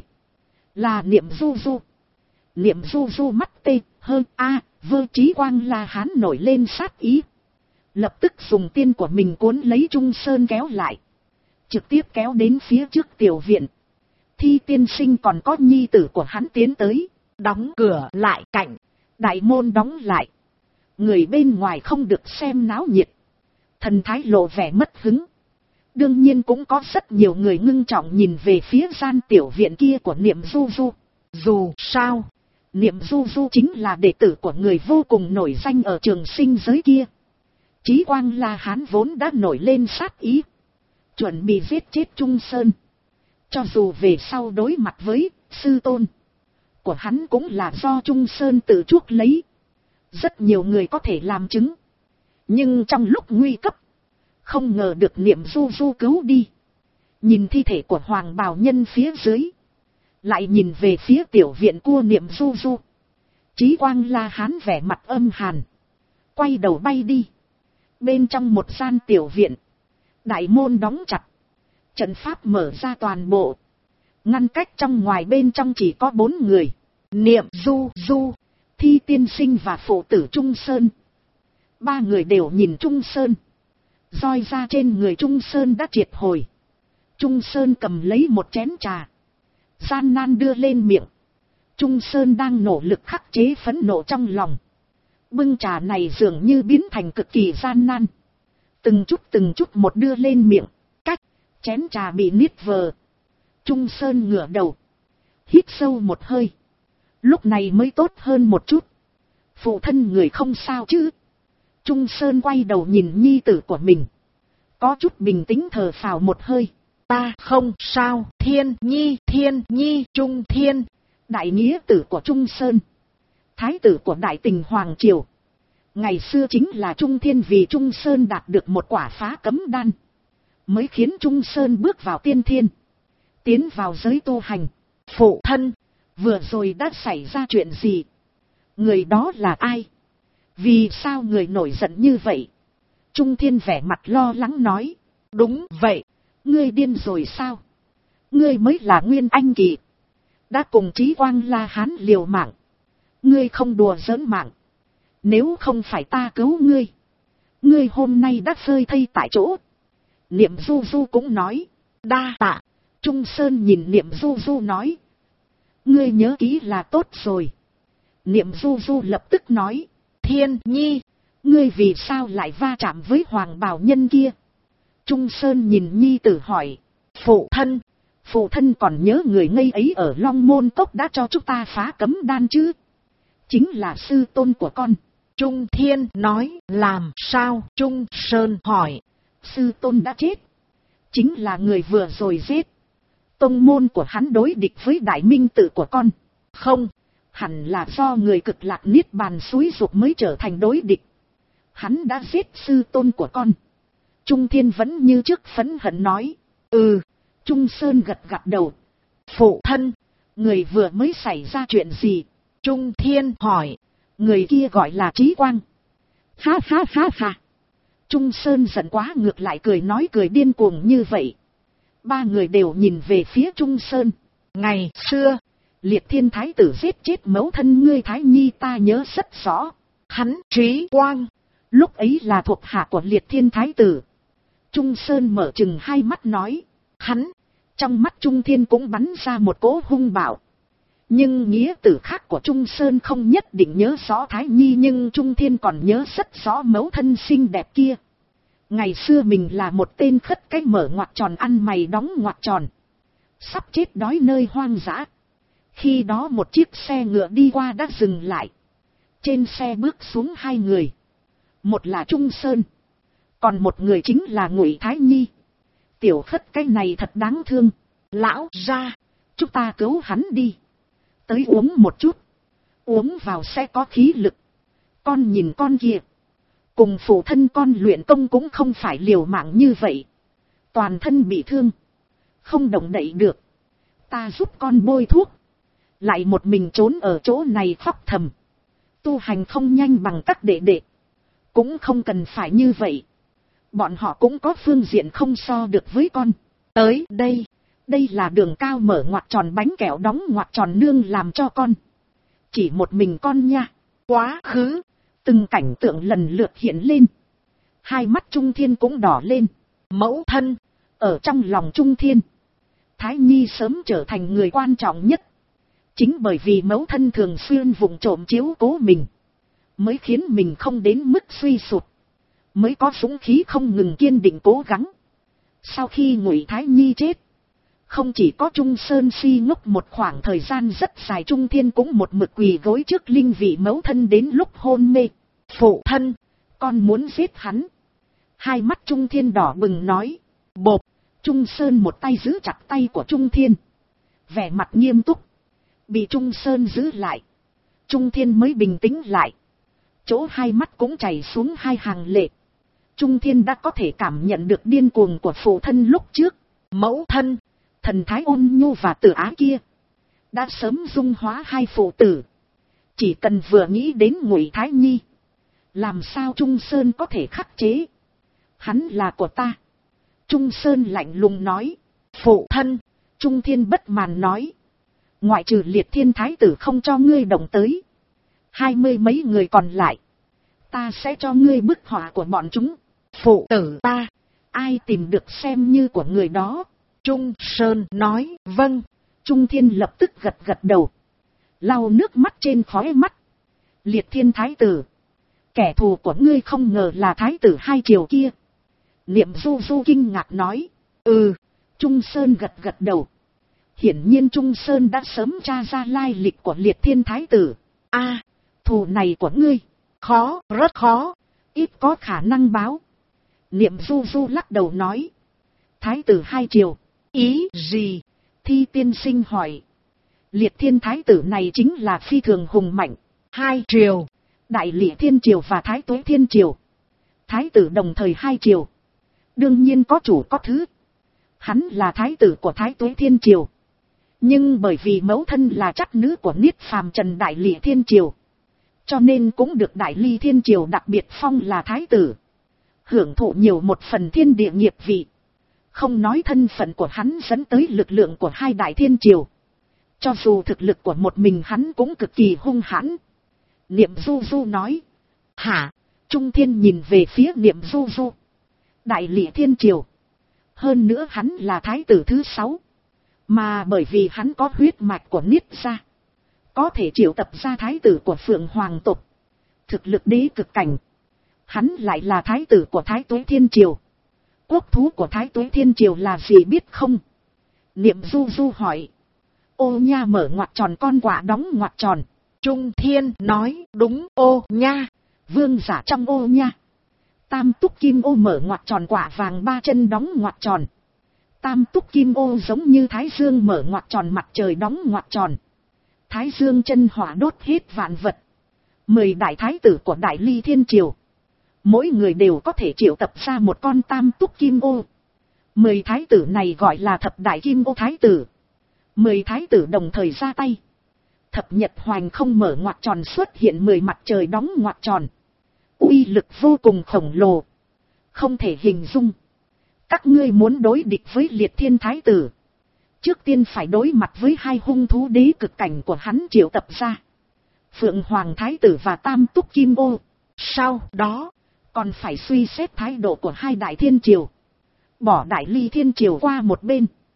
Là Niệm Du Du. Niệm Du Du mắt tê hơn a vơ. Chí Quang La Hán nổi lên sát ý, lập tức dùng tiên của mình cuốn lấy Trung Sơn kéo lại, trực tiếp kéo đến phía trước tiểu viện. Thi tiên sinh còn có nhi tử của hắn tiến tới, đóng cửa lại cạnh, đại môn đóng lại. Người bên ngoài không được xem náo nhiệt, thần thái lộ vẻ mất hứng. Đương nhiên cũng có rất nhiều người ngưng trọng nhìn về phía gian tiểu viện kia của Niệm Du Du. Dù sao, Niệm Du Du chính là đệ tử của người vô cùng nổi danh ở Trường Sinh giới kia. Chí Quang La Hán vốn đã nổi lên sát ý, chuẩn bị giết chết Trung Sơn. Cho dù về sau đối mặt với sư tôn của hắn cũng là do Trung Sơn tự chuốc lấy, rất nhiều người có thể làm chứng. Nhưng trong lúc nguy cấp, không ngờ được Niệm Du Du cứu đi. Nhìn thi thể của Hoàng Bào Nhân phía dưới, lại nhìn về phía tiểu viện của Niệm Du Du, Chí Quang La Hán vẻ mặt âm hàn, quay đầu bay đi. Bên trong một gian tiểu viện, đại môn đóng chặt, trận pháp mở ra toàn bộ, ngăn cách trong ngoài bên trong chỉ có 4 người: Niệm Du Du, Thi tiên sinh và phụ tử Trung Sơn. 3 người đều nhìn Trung Sơn. Roi ra trên người Trung Sơn đã triệt hồi. Trung Sơn cầm lấy một chén trà, gian nan đưa lên miệng. Trung Sơn đang nỗ lực khắc chế phẫn nộ trong lòng. Bưng trà này dường như biến thành cực kỳ gian nan. Từng chút một đưa lên miệng. Cách chén trà bị niết vờ. Trung Sơn ngửa đầu, hít sâu một hơi. Lúc này mới tốt hơn một chút. Phụ thân người không sao chứ? Trung Sơn quay đầu nhìn nhi tử của mình, có chút bình tĩnh thở phào một hơi. Ta không sao. Thiên Nhi, Trung Thiên, đại nghĩa tử của Trung Sơn, thái tử của Đại Tình Hoàng Triều. Ngày xưa chính là Trung Thiên vì Trung Sơn đạt được một quả phá cấm đan, mới khiến Trung Sơn bước vào tiên thiên, tiến vào giới tu hành. Phụ thân, vừa rồi đã xảy ra chuyện gì? Người đó là ai? Vì sao người nổi giận như vậy? Trung Thiên vẻ mặt lo lắng nói. Đúng vậy, ngươi điên rồi sao? Ngươi mới là Nguyên Anh kỳ, đã cùng Chí Quang La Hán liều mạng. Ngươi không đùa giỡn mạng. Nếu không phải ta cứu ngươi, ngươi hôm nay đã phơi thây tại chỗ. Niệm Du Du cũng nói. Đa tạ. Trung Sơn nhìn Niệm Du Du nói. Ngươi nhớ kỹ là tốt rồi. Niệm Du Du lập tức nói. Thiên Nhi, ngươi vì sao lại va chạm với Hoàng Bào Nhân kia? Trung Sơn nhìn nhi tử hỏi. Phụ thân còn nhớ người ngây ấy ở Long Môn Cốc đã cho chúng ta phá cấm đan chứ? Chính là sư tôn của con. Trung Thiên nói. Làm sao? Trung Sơn hỏi. Sư tôn đã chết, chính là người vừa rồi giết. Tông môn của hắn đối địch với Đại Minh Tự của con. Không, hẳn là do người Cực Lạc Niết Bàn xúi giục mới trở thành đối địch. Hắn đã giết sư tôn của con. Trung Thiên vẫn như trước phẫn hận nói. Ừ. Trung Sơn gật đầu. Phụ thân, người vừa mới xảy ra chuyện gì? Trung Thiên hỏi. Người kia gọi là Trí Quang. Ha ha ha ha. Trung Sơn giận quá ngược lại cười nói cười điên cuồng như vậy. 3 người đều nhìn về phía Trung Sơn. Ngày xưa, Liệt Thiên Thái tử giết chết mẫu thân ngươi Thái Nhi ta nhớ rất rõ. Hắn Trí Quang, lúc ấy là thuộc hạ của Liệt Thiên Thái tử. Trung Sơn mở trừng hai mắt nói. Hắn, trong mắt Trung Thiên cũng bắn ra một cỗ hung bạo. Nhưng nghĩa tử khác của Trung Sơn không nhất định nhớ rõ Thái Nhi, nhưng Trung Thiên còn nhớ rất rõ mẫu thân xinh đẹp kia. Ngày xưa mình là một tên khất cái mở ngoặc tròn ăn mày đóng ngoặc tròn, sắp chết đói nơi hoang dã. Khi đó một chiếc xe ngựa đi qua đã dừng lại. Trên xe bước xuống hai người. Một là Trung Sơn, còn một người chính là Ngụy Thái Nhi. Tiểu khất cái này thật đáng thương. Lão gia, chúng ta cứu hắn đi. Tới uống một chút. Uống vào sẽ có khí lực. Con nhìn con kia. Cùng phụ thân con luyện công cũng không phải liều mạng như vậy. Toàn thân bị thương. Không động đậy được. Ta giúp con bôi thuốc. Lại một mình trốn ở chỗ này khóc thầm. Tu hành không nhanh bằng các đệ đệ. Cũng không cần phải như vậy. Bọn họ cũng có phương diện không so được với con. Tới đây. Đây là đường cao mở ngoặc tròn bánh kẹo đóng ngoặc tròn nương làm cho con. Chỉ một mình con nha. Quá khứ. Từng cảnh tượng lần lượt hiện lên. Hai mắt Trung Thiên cũng đỏ lên. Mẫu thân. Ở trong lòng Trung Thiên, Thái Nhi sớm trở thành người quan trọng nhất. Chính bởi vì mẫu thân thường xuyên vụng trộm chiếu cố mình, mới khiến mình không đến mức suy sụt, mới có dũng khí không ngừng kiên định cố gắng. Sau khi Ngụy Thái Nhi chết, không chỉ có Trung Sơn si ngốc một khoảng thời gian rất dài, Trung Thiên cũng một mực quỳ gối trước linh vị mẫu thân đến lúc hôn mê. Phụ thân, con muốn giết hắn. Hai mắt Trung Thiên đỏ bừng nói. Bộp. Trung Sơn một tay giữ chặt tay của Trung Thiên, vẻ mặt nghiêm túc. Bị Trung Sơn giữ lại, Trung Thiên mới bình tĩnh lại. Chỗ hai mắt cũng chảy xuống hai hàng lệ. Trung Thiên đã có thể cảm nhận được điên cuồng của phụ thân lúc trước. Mẫu thân, thần thái ôn nhu và tử ái kia, đã sớm dung hóa hai phụ tử. Chỉ cần vừa nghĩ đến Ngụy Thái Nhi, làm sao Trung Sơn có thể khắc chế. Hắn là của ta. Trung Sơn lạnh lùng nói. Phụ thân. Trung Thiên bất mãn nói. Ngoại trừ Liệt Thiên Thái tử không cho ngươi động tới, 20 mấy người còn lại, ta sẽ cho ngươi bức họa của bọn chúng. Phụ tử ta, ai tìm được xem như của người đó. Trung Sơn nói. Vâng. Trung Thiên lập tức gật gật đầu, lau nước mắt trên khóe mắt. Liệt Thiên Thái tử, kẻ thù của ngươi không ngờ là Thái tử hai triều kia. Niệm Du Du kinh ngạc nói. Ừ. Trung Sơn gật gật đầu. Hiển nhiên Trung Sơn đã sớm tra ra lai lịch của Liệt Thiên Thái tử. A, thù này của ngươi, khó, rất khó, ít có khả năng báo. Niệm Du Du lắc đầu nói. Thái tử hai triều, ý gì? Thi tiên sinh hỏi. Liệt Thiên Thái tử này chính là phi thường hùng mạnh. Hai triều, Đại Liệt Thiên triều và Thái Tuế Thiên triều. Thái tử đồng thời hai triều, đương nhiên có chủ có thứ. Hắn là thái tử của Thái Tuế Thiên triều, nhưng bởi vì mẫu thân là trắc nữ của Niết Phàm Trần Đại Liệt Thiên triều, cho nên cũng được Đại Ly Thiên triều đặc biệt phong là thái tử, hưởng thụ nhiều một phần thiên địa nghiệp vị. Không nói thân phận của hắn dẫn tới lực lượng của hai đại thiên triều, cho dù thực lực của một mình hắn cũng cực kỳ hung hãn. Niệm Du Du nói. Hả? Trung Thiên nhìn về phía Niệm Du Du. Đại Liệt Thiên triều, hơn nữa hắn là thái tử thứ 6, mà bởi vì hắn có huyết mạch của Niết gia, có thể triệu tập ra thái tử của Phượng Hoàng tộc, thực lực đế cực cảnh. Hắn lại là thái tử của Thái Tuế Thiên triều. Quốc thú của Thái Tuế Thiên triều là gì biết không? Niệm Du Du hỏi. Ô nha mở ngoặc tròn con quạ đóng ngoặc tròn. Trung Thiên nói. Đúng. Ô nha, vương giả trong ô nha. Tam túc kim ô mở ngoặc tròn quả vàng 3 chân đóng ngoặc tròn. Tam túc kim ô giống như Thái Dương mở ngoặc tròn mặt trời đóng ngoặc tròn. Thái Dương chân hỏa đốt hết vạn vật. 10 đại thái tử của Đại Ly Thiên triều, mỗi người đều có thể triệu tập ra một con tam túc kim ô. 10 thái tử này gọi là thập đại kim ô thái tử. 10 thái tử đồng thời ra tay. Thập nhật hoành không mở ngoặc tròn xuất hiện 10 mặt trời đóng ngoặc tròn. Uy lực vô cùng khổng lồ, không thể hình dung. Các ngươi muốn đối địch với Liệt Thiên Thái tử, trước tiên phải đối mặt với hai hung thú đế cực cảnh của hắn triệu tập ra, Phượng Hoàng Thái tử và Tam Túc Kim Ô. Sau đó còn phải suy xét thái độ của hai đại thiên triều, bỏ Đại Ly Thiên triều qua một bên.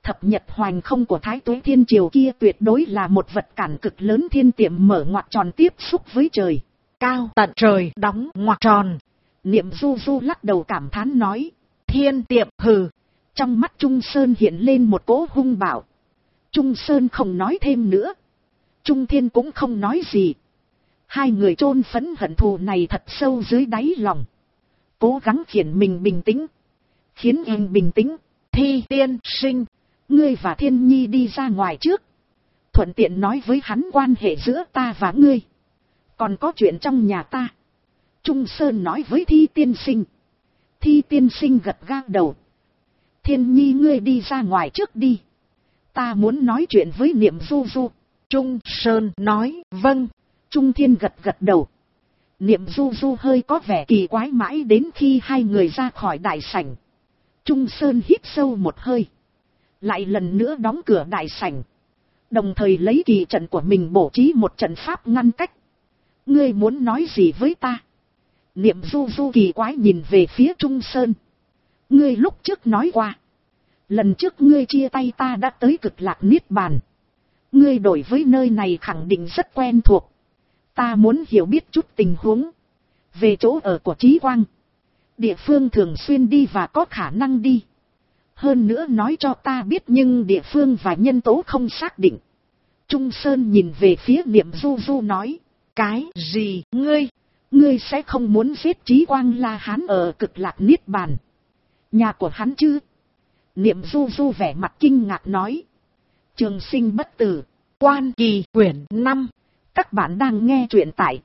Thập nhật hoành không của Thái Tuế Thiên Triều kia tuyệt đối là một vật cản cực lớn, thiên tiệm mở ngoặc tròn tiếp xúc với trời. Cao tận trời đóng ngoặc tròn. Niệm Du Du lắc đầu cảm thán nói. Thiên tiệm hừ. Trong mắt Trung Sơn hiện lên một cỗ hung bạo. Trung Sơn không nói thêm nữa. Trung Thiên cũng không nói gì. Hai người chôn phẫn hận thù này thật sâu dưới đáy lòng. Cố gắng khiến mình bình tĩnh. Khiến anh bình tĩnh. Thi tiên sinh. Ngươi và Thiên Nhi đi ra ngoài trước. Thuận tiện nói với hắn quan hệ giữa ta và ngươi. Còn có chuyện trong nhà ta. Trung Sơn nói với Thi tiên sinh. Thi tiên sinh gật gao đầu. Thiên Nhi ngươi đi ra ngoài trước đi. Ta muốn nói chuyện với Niệm Du Du. Trung Sơn nói vâng. Trung Thiên gật gật đầu. Niệm Du Du hơi có vẻ kỳ quái mãi đến khi hai người ra khỏi đại sảnh. Trung Sơn hít sâu một hơi. Lại lần nữa đóng cửa đại sảnh. Đồng thời lấy kỳ trận của mình bố trí một trận pháp ngăn cách. Ngươi muốn nói gì với ta? Niệm Du Du kỳ quái nhìn về phía Trung Sơn. Ngươi lúc trước nói qua. Lần trước ngươi chia tay ta đã tới Cực Lạc Niết Bàn. Ngươi đổi với nơi này khẳng định rất quen thuộc. Ta muốn hiểu biết chút tình huống. Về chỗ ở của Chí Quang. Địa phương thường xuyên đi và có khả năng đi. Hơn nữa nói cho ta biết nhưng địa phương và nhân tố không xác định. Trung Sơn nhìn về phía Niệm Du Du nói. Cái gì Ngươi sẽ không muốn giết Chí Quang La Hán ở Cực Lạc Niết Bàn. Nhà của hắn chứ? Niệm Du Du vẻ mặt kinh ngạc nói. Trường sinh bất tử. Quan Kỳ quyển 5. Các bạn đang nghe truyện tại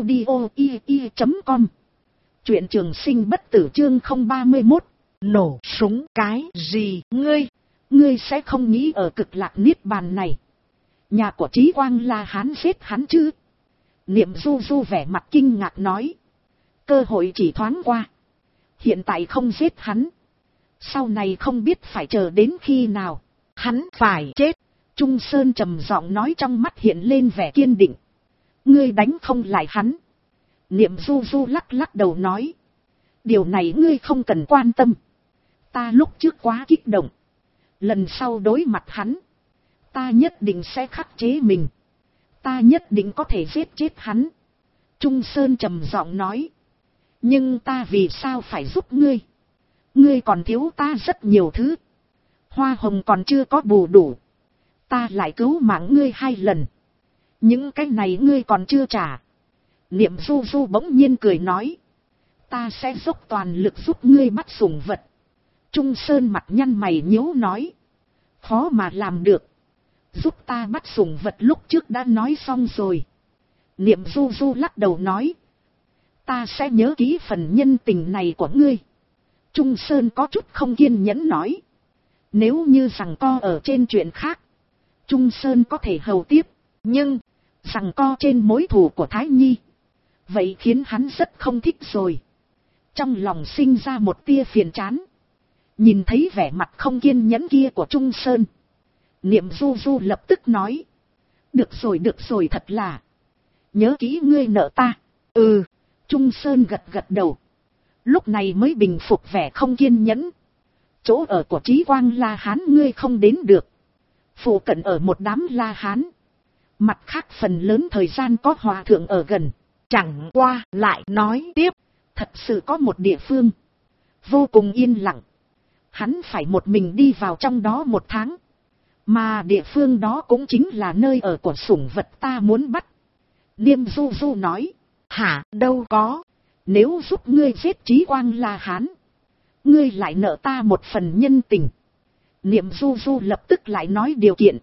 audio.com. Truyện Trường Sinh Bất Tử chương 031. Nổ súng cái gì Ngươi sẽ không nghĩ ở Cực Lạc Niết Bàn này. Nhà của Chí Quang La Hán giết hắn chứ? Niệm Du Du vẻ mặt kinh ngạc nói. Cơ hội chỉ thoáng qua. Hiện tại không giết hắn. Sau này không biết phải chờ đến khi nào. Hắn phải chết. Trung Sơn trầm giọng nói, trong mắt hiện lên vẻ kiên định. Ngươi đánh không lại hắn. Niệm Du Du lắc lắc đầu nói. Điều này ngươi không cần quan tâm. Ta lúc trước quá kích động. Lần sau đối mặt hắn. Ta nhất định sẽ khắc chế mình. Ta nhất định có thể giết chết hắn. Trung Sơn trầm giọng nói. Nhưng ta vì sao phải giúp ngươi? Ngươi còn thiếu ta rất nhiều thứ. Hoa hồng còn chưa có bù đủ. Ta lại cứu mạng ngươi 2 lần. Những cái này ngươi còn chưa trả. Niệm Du Du bỗng nhiên cười nói. Ta sẽ dốc toàn lực giúp ngươi bắt sủng vật. Trung Sơn mặt nhăn mày nhíu nói. Khó mà làm được. Giúp ta bắt sủng vật lúc trước đã nói xong rồi. Niệm Du Du lắc đầu nói. Ta sẽ nhớ kỹ phần nhân tình này của ngươi. Trung Sơn có chút không kiên nhẫn nói. Nếu như rằng co ở trên chuyện khác. Trung Sơn có thể hầu tiếp. Nhưng rằng co trên mối thù của Thái Nhi. Vậy khiến hắn rất không thích rồi. Trong lòng sinh ra một tia phiền chán. Nhìn thấy vẻ mặt không kiên nhẫn kia của Trung Sơn. Niệm Du Du lập tức nói. Được rồi thật là. Nhớ kỹ ngươi nợ ta. Ừ. Trung Sơn gật gật đầu. Lúc này mới bình phục vẻ không kiên nhẫn. Chỗ ở của Chí Quang La Hán ngươi không đến được. Phụ cận ở một đám La Hán. Mặt khác phần lớn thời gian có hòa thượng ở gần. Chẳng qua lại nói tiếp. Thật sự có một địa phương. Vô cùng yên lặng. Hắn phải một mình đi vào trong đó 1 tháng. Mà địa phương đó cũng chính là nơi ở của sủng vật ta muốn bắt. Niệm Du Du nói. Hả, đâu có. Nếu giúp ngươi giết Chí Quang La Hán. Ngươi lại nợ ta một phần nhân tình. Niệm Du Du lập tức lại nói điều kiện.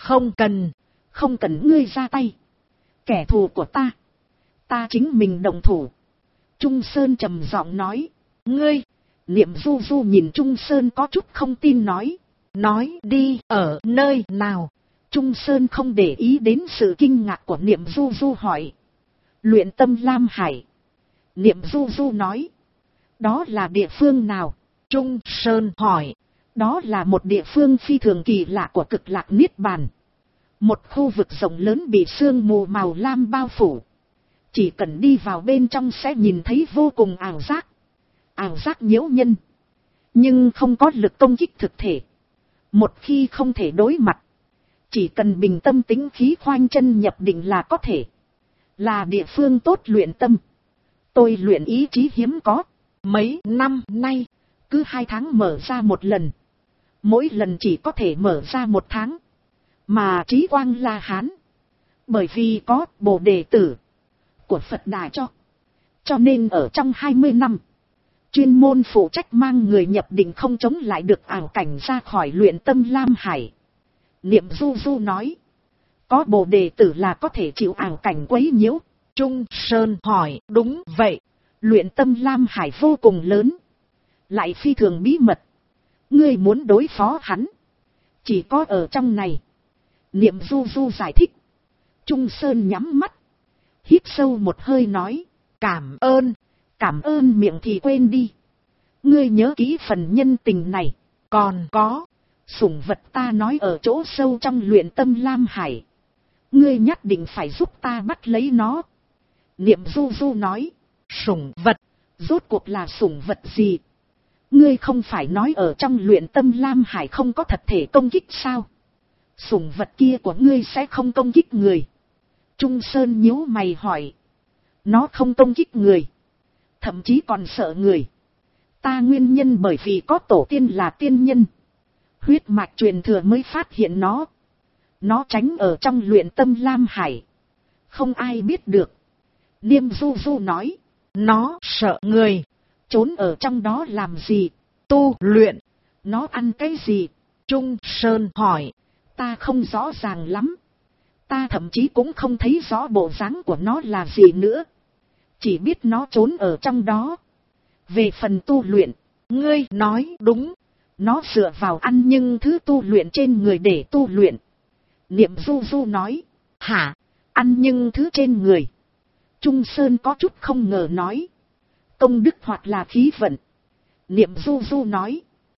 Không cần ngươi ra tay. Kẻ thù của ta. Ta chính mình động thủ. Trung Sơn trầm giọng nói. Ngươi. Niệm Du Du nhìn Trung Sơn có chút không tin nói. Nói đi, ở nơi nào? Trung Sơn không để ý đến sự kinh ngạc của Niệm Du Du hỏi. Luyện Tâm Lam Hải. Niệm Du Du nói. Đó là địa phương nào? Trung Sơn hỏi. Đó là một địa phương phi thường kỳ lạ của Cực Lạc Niết Bàn. Một khu vực rộng lớn bị sương mù màu lam bao phủ. Chỉ cần đi vào bên trong sẽ nhìn thấy vô cùng ảo giác. Ảo giác nhiễu nhân. Nhưng không có lực công kích thực thể. Một khi không thể đối mặt, chỉ cần bình tâm tĩnh khí khoanh chân nhập định là có thể. Là địa phương tốt luyện tâm. Tôi luyện ý chí hiếm có. Mấy năm nay, cứ 2 tháng mở ra một lần. Mỗi lần chỉ có thể mở ra 1 tháng. Mà Trí Quang La Hán, bởi vì có Bồ Đề Tử của Phật Đà cho nên ở trong 20 năm, chuyên môn phụ trách mang người nhập định không chống lại được ảo cảnh ra khỏi luyện tâm Lam Hải. Niệm Du Du nói, có Bồ Đề Tử là có thể chịu ảo cảnh quấy nhiễu. Trung Sơn hỏi, đúng vậy. Luyện tâm Lam Hải vô cùng lớn, lại phi thường bí mật. Ngươi muốn đối phó hắn, chỉ có ở trong này. Niệm Du Du giải thích. Trung Sơn nhắm mắt, hít sâu một hơi nói, cảm ơn miệng thì quên đi. Ngươi nhớ kỹ phần nhân tình này. Còn có, sủng vật ta nói ở chỗ sâu trong luyện tâm Lam Hải. Ngươi nhất định phải giúp ta bắt lấy nó. Niệm Du Du nói, sủng vật, rốt cuộc là sủng vật gì? Ngươi không phải nói ở trong luyện tâm Lam Hải không có thật thể công kích sao? Sủng vật kia của ngươi sẽ không công kích người. Trung Sơn nhíu mày hỏi. Nó không công kích người, thậm chí còn sợ người. Ta nguyên nhân bởi vì có tổ tiên là tiên nhân, huyết mạch truyền thừa mới phát hiện nó. Nó tránh ở trong luyện tâm Lam Hải, không ai biết được. Niệm Du Du nói, nó sợ người. Trốn ở trong đó làm gì? Tu luyện. Nó ăn cái gì? Trung Sơn hỏi. Ta không rõ ràng lắm. Ta thậm chí cũng không thấy rõ bộ dáng của nó là gì nữa. Chỉ biết nó trốn ở trong đó. Về phần tu luyện, ngươi nói đúng. Nó dựa vào ăn nhưng thứ tu luyện trên người để tu luyện. Niệm Du Du nói, hả? Ăn nhưng thứ trên người? Trung Sơn có chút không ngờ nói, công đức hoặc là khí vận. Niệm Du Du nói,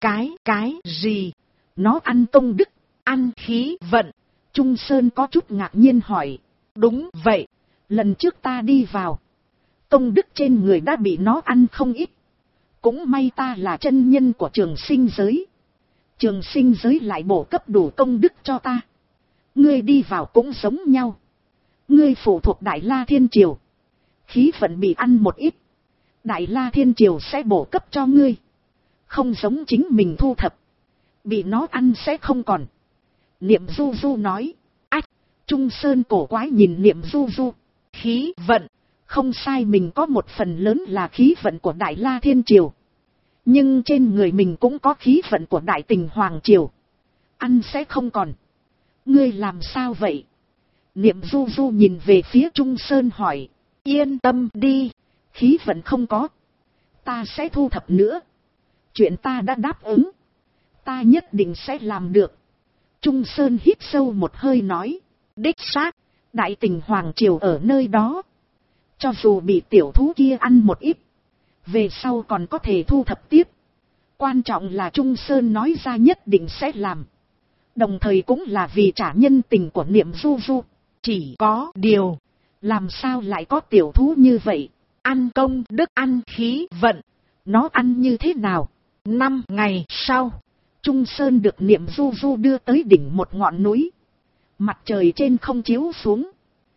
cái gì? Nó ăn công đức, ăn khí vận. Trung Sơn có chút ngạc nhiên hỏi, đúng vậy. Lần trước ta đi vào, công đức trên người đã bị nó ăn không ít. Cũng may ta là chân nhân của trường sinh giới. Trường sinh giới lại bổ cấp đủ công đức cho ta. Ngươi đi vào cũng giống nhau. Ngươi phụ thuộc Đại La Thiên Triều, khí vận bị ăn một ít, Đại La Thiên Triều sẽ bổ cấp cho ngươi. Không giống chính mình thu thập, bị nó ăn sẽ không còn. Niệm Du Du nói, ách. Trung Sơn cổ quái nhìn Niệm Du Du. Khí vận, không sai, mình có một phần lớn là khí vận của Đại La Thiên Triều. Nhưng trên người mình cũng có khí vận của Đại Tình Hoàng Triều. Ăn sẽ không còn. Ngươi làm sao vậy? Niệm Du Du nhìn về phía Trung Sơn hỏi. Yên tâm đi, khí vận không có, ta sẽ thu thập nữa. Chuyện ta đã đáp ứng, ta nhất định sẽ làm được. Trung Sơn hít sâu một hơi nói, đích xác, Đại Tình Hoàng Triều ở nơi đó. Cho dù bị tiểu thú kia ăn một ít, về sau còn có thể thu thập tiếp. Quan trọng là Trung Sơn nói ra nhất định sẽ làm. Đồng thời cũng là vì trả nhân tình của Niệm Du Du. Chỉ có điều, làm sao lại có tiểu thú như vậy? Ăn công đức, ăn khí vận. Nó ăn như thế nào? 5 ngày sau, Trung Sơn được Niệm Du Du đưa tới đỉnh một ngọn núi. Mặt trời trên không chiếu xuống,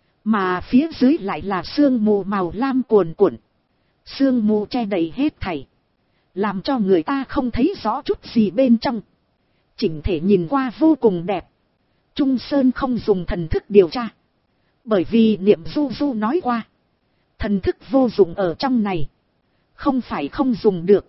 mà phía dưới lại là sương mù màu lam cuồn cuộn. Sương mù che đầy hết thảy, làm cho người ta không thấy rõ chút gì bên trong. Chỉnh thể nhìn qua vô cùng đẹp. Trung Sơn không dùng thần thức điều tra, bởi vì Niệm Du Du nói qua, thần thức vô dụng ở trong này. Không phải không dùng được,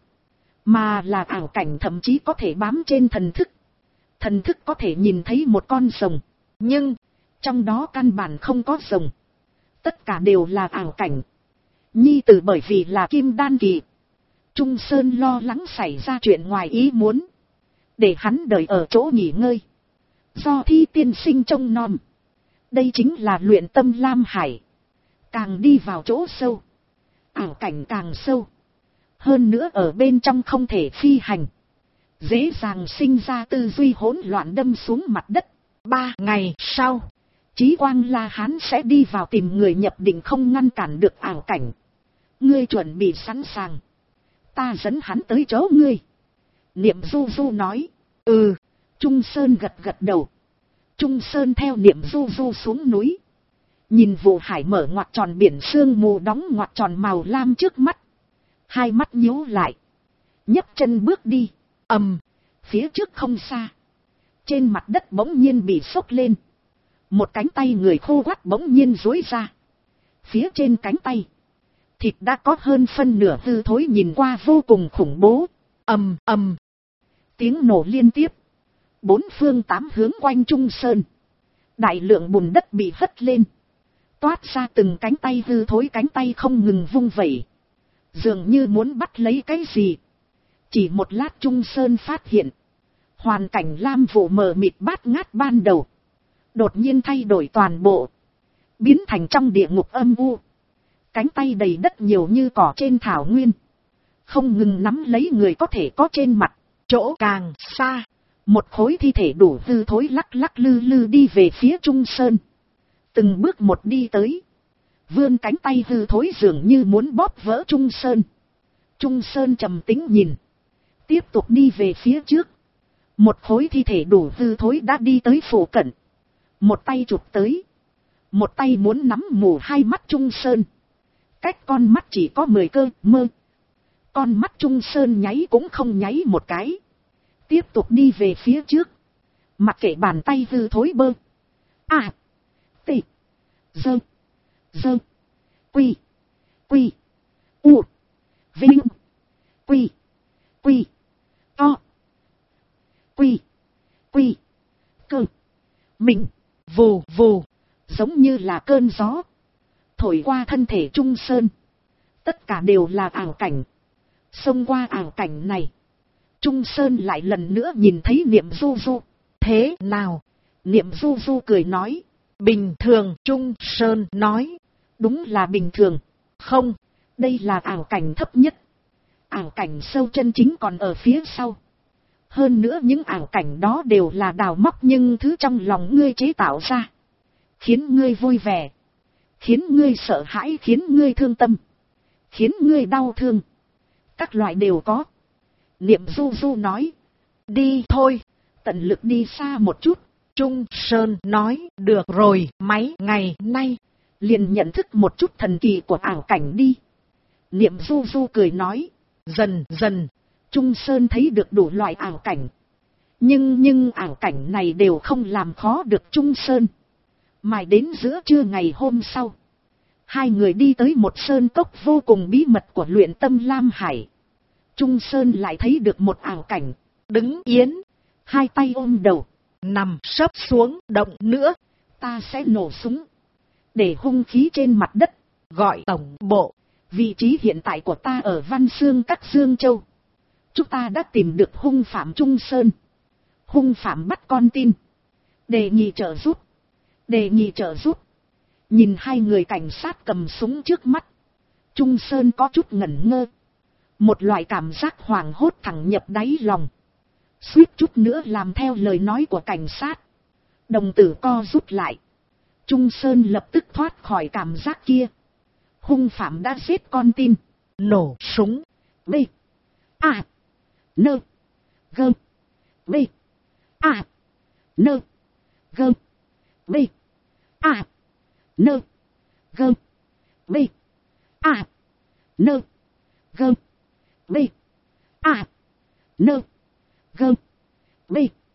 mà là ảo cảnh thậm chí có thể bám trên thần thức. Thần thức có thể nhìn thấy một con rồng, nhưng trong đó căn bản không có rồng. Tất cả đều là ảo cảnh. Nhi tử bởi vì là kim đan kỳ, Trung Sơn lo lắng xảy ra chuyện ngoài ý muốn, để hắn đợi ở chỗ nghỉ ngơi. Do Thi tiên sinh trông nom. Đây chính là luyện tâm Lam Hải. Càng đi vào chỗ sâu, ảo cảnh càng sâu. Hơn nữa ở bên trong không thể phi hành, dễ dàng sinh ra tư duy hỗn loạn đâm xuống mặt đất. 3 ngày sau, Chí Quang La Hán sẽ đi vào tìm người nhập định, không ngăn cản được ảo cảnh. Ngươi chuẩn bị sẵn sàng, ta dẫn hắn tới chỗ ngươi. Niệm Du Du nói, Trung Sơn gật gật đầu. Trung Sơn theo niệm du du xuống núi. Nhìn vụ hải mở ngoặt tròn biển sương mù đóng ngoặt tròn màu lam trước mắt. Hai mắt nhíu lại. Nhấc chân bước đi. Phía trước không xa. Trên mặt đất bỗng nhiên bị sốc lên. Một cánh tay người khô quắt bỗng nhiên duỗi ra. Phía trên cánh tay. Thịt đã có hơn phân nửa hư thối, nhìn qua vô cùng khủng bố. Tiếng nổ liên tiếp. Bốn phương tám hướng quanh Trung Sơn. Đại lượng bùn đất bị hất lên. Toát ra từng cánh tay hư thối, cánh tay không ngừng vung vẩy. Dường như muốn bắt lấy cái gì. Chỉ một lát Trung Sơn phát hiện. Hoàn cảnh lam vụ mờ mịt bát ngát ban đầu. Đột nhiên thay đổi toàn bộ. Biến thành trong địa ngục âm u. Cánh tay đầy đất nhiều như cỏ trên thảo nguyên. Không ngừng nắm lấy người có thể có trên mặt. Chỗ càng xa. Một khối thi thể đủ hư thối lắc lắc lư lư đi về phía Trung Sơn. Từng bước một đi tới. Vươn cánh tay hư thối dường như muốn bóp vỡ Trung Sơn. Trung Sơn trầm tĩnh nhìn. Tiếp tục đi về phía trước. Một khối thi thể đủ hư thối đã đi tới phủ cận. Một tay chụp tới. Một tay muốn nắm mù hai mắt Trung Sơn. Cách con mắt chỉ có 10 cơ mơ. Con mắt Trung Sơn nháy cũng không nháy một cái. Tiếp tục đi về phía trước. Mặc kệ bàn tay hư thối bơ. T. Dơ. Dơ. Quy. Quy. U. Vinh. Quy. Quy. To. Quy. Quy. Cơ. Mình. Vù vù. Giống như là cơn gió. Thổi qua thân thể Trung Sơn. Tất cả đều là ảo cảnh. Xông qua ảo cảnh này. Trung Sơn lại lần nữa nhìn thấy Niệm Du Du. Thế nào? Niệm Du Du cười nói. Bình thường. Trung Sơn nói. Đúng là bình thường. Không. Đây là ảo cảnh thấp nhất. Ảo cảnh sâu chân chính còn ở phía sau. Hơn nữa những ảo cảnh đó đều là đào móc nhưng thứ trong lòng ngươi chế tạo ra. Khiến ngươi vui vẻ. Khiến ngươi sợ hãi, khiến ngươi thương tâm. Khiến ngươi đau thương. Các loại đều có. Niệm Du Du nói. Đi thôi. Tận lực đi xa một chút. Trung Sơn nói. Được rồi, mấy ngày nay. Liền nhận thức một chút thần kỳ của ảo cảnh đi. Niệm Du Du cười nói. Dần dần. Trung Sơn thấy được đủ loại ảo cảnh. Nhưng ảo cảnh này đều không làm khó được Trung Sơn. Mãi đến giữa trưa ngày hôm sau. Hai người đi tới một sơn cốc vô cùng bí mật của luyện tâm Lam Hải. Trung Sơn lại thấy được một ảo cảnh. Đứng yên. Hai tay ôm đầu. Nằm sấp xuống. Động nữa. Ta sẽ nổ súng. Để hung khí trên mặt đất. Gọi tổng bộ. Vị trí hiện tại của ta ở Văn Xương Các Dương Châu. Chúng ta đã tìm được hung phạm Trung Sơn. Hung phạm bắt con tin. Đề nghị trợ giúp. Đề nghị trợ giúp. Nhìn hai người cảnh sát cầm súng trước mắt. Trung Sơn có chút ngẩn ngơ. Một loại cảm giác hoảng hốt thẳng nhập đáy lòng. Suýt chút nữa làm theo lời nói của cảnh sát. Đồng tử co rút lại. Trung Sơn lập tức thoát khỏi cảm giác kia. Hung phạm đã giết con tin. Nổ súng. B. A. Nơ. Gơ. B. A. Nơ. Gơ. B. A. Nơ. Gơ. B. A. Nơ. Gơ. B. A. Nơ. Gơ. B.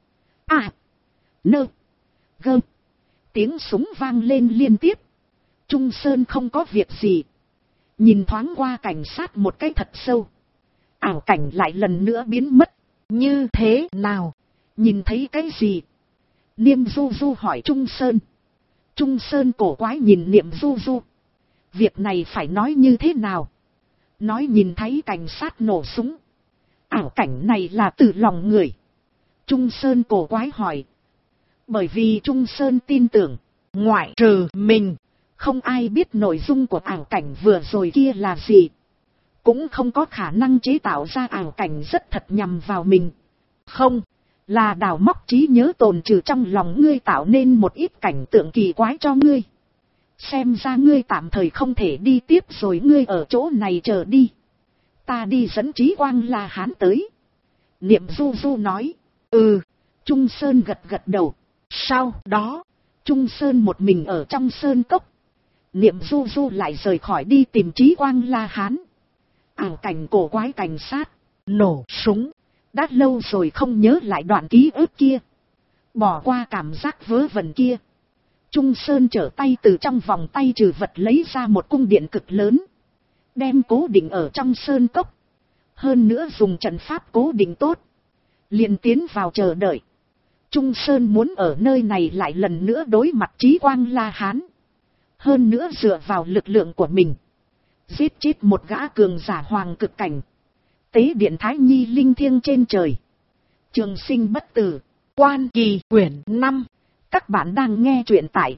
A. Nơ. Gơ. Tiếng súng vang lên liên tiếp. Trung Sơn không có việc gì. Nhìn thoáng qua cảnh sát một cái thật sâu. Ảo cảnh lại lần nữa biến mất. Như thế nào? Nhìn thấy cái gì? Niệm Du Du hỏi Trung Sơn. Trung Sơn cổ quái nhìn Niệm Du Du. Việc này phải nói như thế nào? Nói nhìn thấy cảnh sát nổ súng. Ảo cảnh này là từ lòng người. Trung Sơn cổ quái hỏi. Bởi vì Trung Sơn tin tưởng. Ngoại trừ mình. Không ai biết nội dung của ảo cảnh vừa rồi kia là gì. Cũng không có khả năng chế tạo ra ảo cảnh rất thật nhằm vào mình. Không. Là đào móc trí nhớ tồn trừ trong lòng ngươi tạo nên một ít cảnh tượng kỳ quái cho ngươi. Xem ra ngươi tạm thời không thể đi tiếp rồi, ngươi ở chỗ này chờ đi. Ta đi dẫn Trí Quang La Hán tới. Niệm Du Du nói. Trung Sơn gật gật đầu. Sau đó, Trung Sơn một mình ở trong sơn cốc. Niệm Du Du lại rời khỏi đi tìm Chí Quang La Hán. Ảo cảnh cổ quái cảnh sát. nổ súng. Đã lâu rồi không nhớ lại đoạn ký ức kia. Bỏ qua cảm giác vớ vẩn kia. Trung Sơn trở tay từ trong vòng tay trừ vật lấy ra một cung điện cực lớn. Đem cố định ở trong sơn cốc. Hơn nữa dùng trận pháp cố định tốt. Liền tiến vào chờ đợi. Trung Sơn muốn ở nơi này lại lần nữa đối mặt Chí Quang La Hán. Hơn nữa dựa vào lực lượng của mình. Giết chết một gã cường giả hoàng cực cảnh. Tế điện Thái Nhi linh thiêng trên trời. Trường sinh bất tử. Quan Kỳ quyển 5. Các bạn đang nghe truyện tại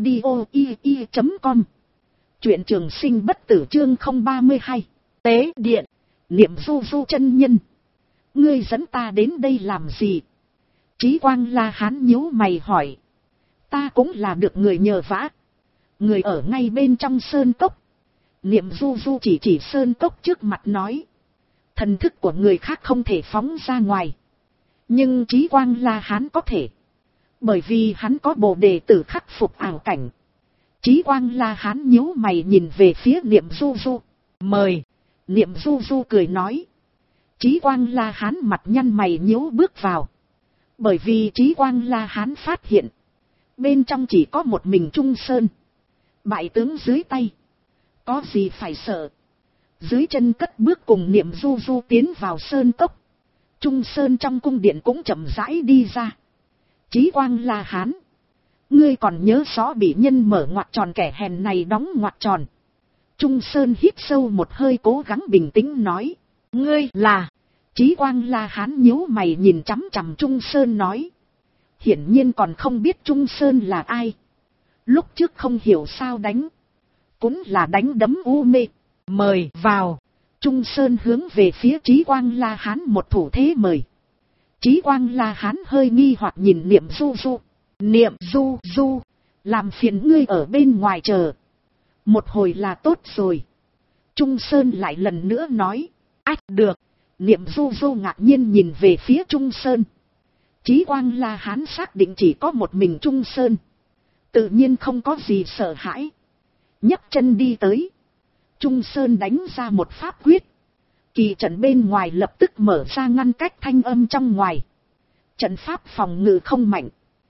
audio.com. Truyện trường sinh bất tử chương 032. Tế điện. Niệm Du Du chân nhân. Ngươi dẫn ta đến đây làm gì? Chí Quang La Hán nhíu mày hỏi. Ta cũng là được người nhờ vả. Người ở ngay bên trong sơn cốc. Niệm Du Du chỉ sơn cốc trước mặt nói. Thần thức của người khác không thể phóng ra ngoài. Nhưng Chí Quang La Hán có thể. Bởi vì hắn có Bồ Đề Tử khắc phục ảo cảnh. Chí Quang La Hán nhíu mày nhìn về phía Niệm Du Du. Mời. Niệm Du Du cười nói. Chí Quang La Hán mặt nhăn mày nhíu bước vào. Bởi vì Chí Quang La Hán phát hiện. Bên trong chỉ có một mình Trung Sơn. Bại tướng dưới tay. Có gì phải sợ. Dưới chân cất bước cùng Niệm Du Du tiến vào sơn cốc. Trung Sơn trong cung điện cũng chậm rãi đi ra. Chí Quang La Hán. Ngươi còn nhớ rõ bị nhân mở ngoặc tròn kẻ hèn này đóng ngoặc tròn. Trung Sơn hít sâu một hơi cố gắng bình tĩnh nói. Ngươi là. Chí Quang La Hán nhíu mày nhìn chằm chằm Trung Sơn nói. Hiển nhiên còn không biết Trung Sơn là ai. Lúc trước không hiểu sao đánh. Cũng là đánh đấm u mê. Mời vào. Trung Sơn hướng về phía Chí Quang La Hán một thủ thế mời. Chí Quang La Hán hơi nghi hoặc nhìn Niệm Du Du. Niệm Du Du. Làm phiền ngươi ở bên ngoài chờ. Một hồi là tốt rồi. Trung Sơn lại lần nữa nói. Ách được. Niệm Du Du ngạc nhiên nhìn về phía Trung Sơn. Chí Quang La Hán xác định chỉ có một mình Trung Sơn. Tự nhiên không có gì sợ hãi. Nhấc chân đi tới. Trung Sơn đánh ra một pháp quyết. Kỳ trận bên ngoài lập tức mở ra ngăn cách thanh âm trong ngoài. Trận pháp phòng ngự không mạnh.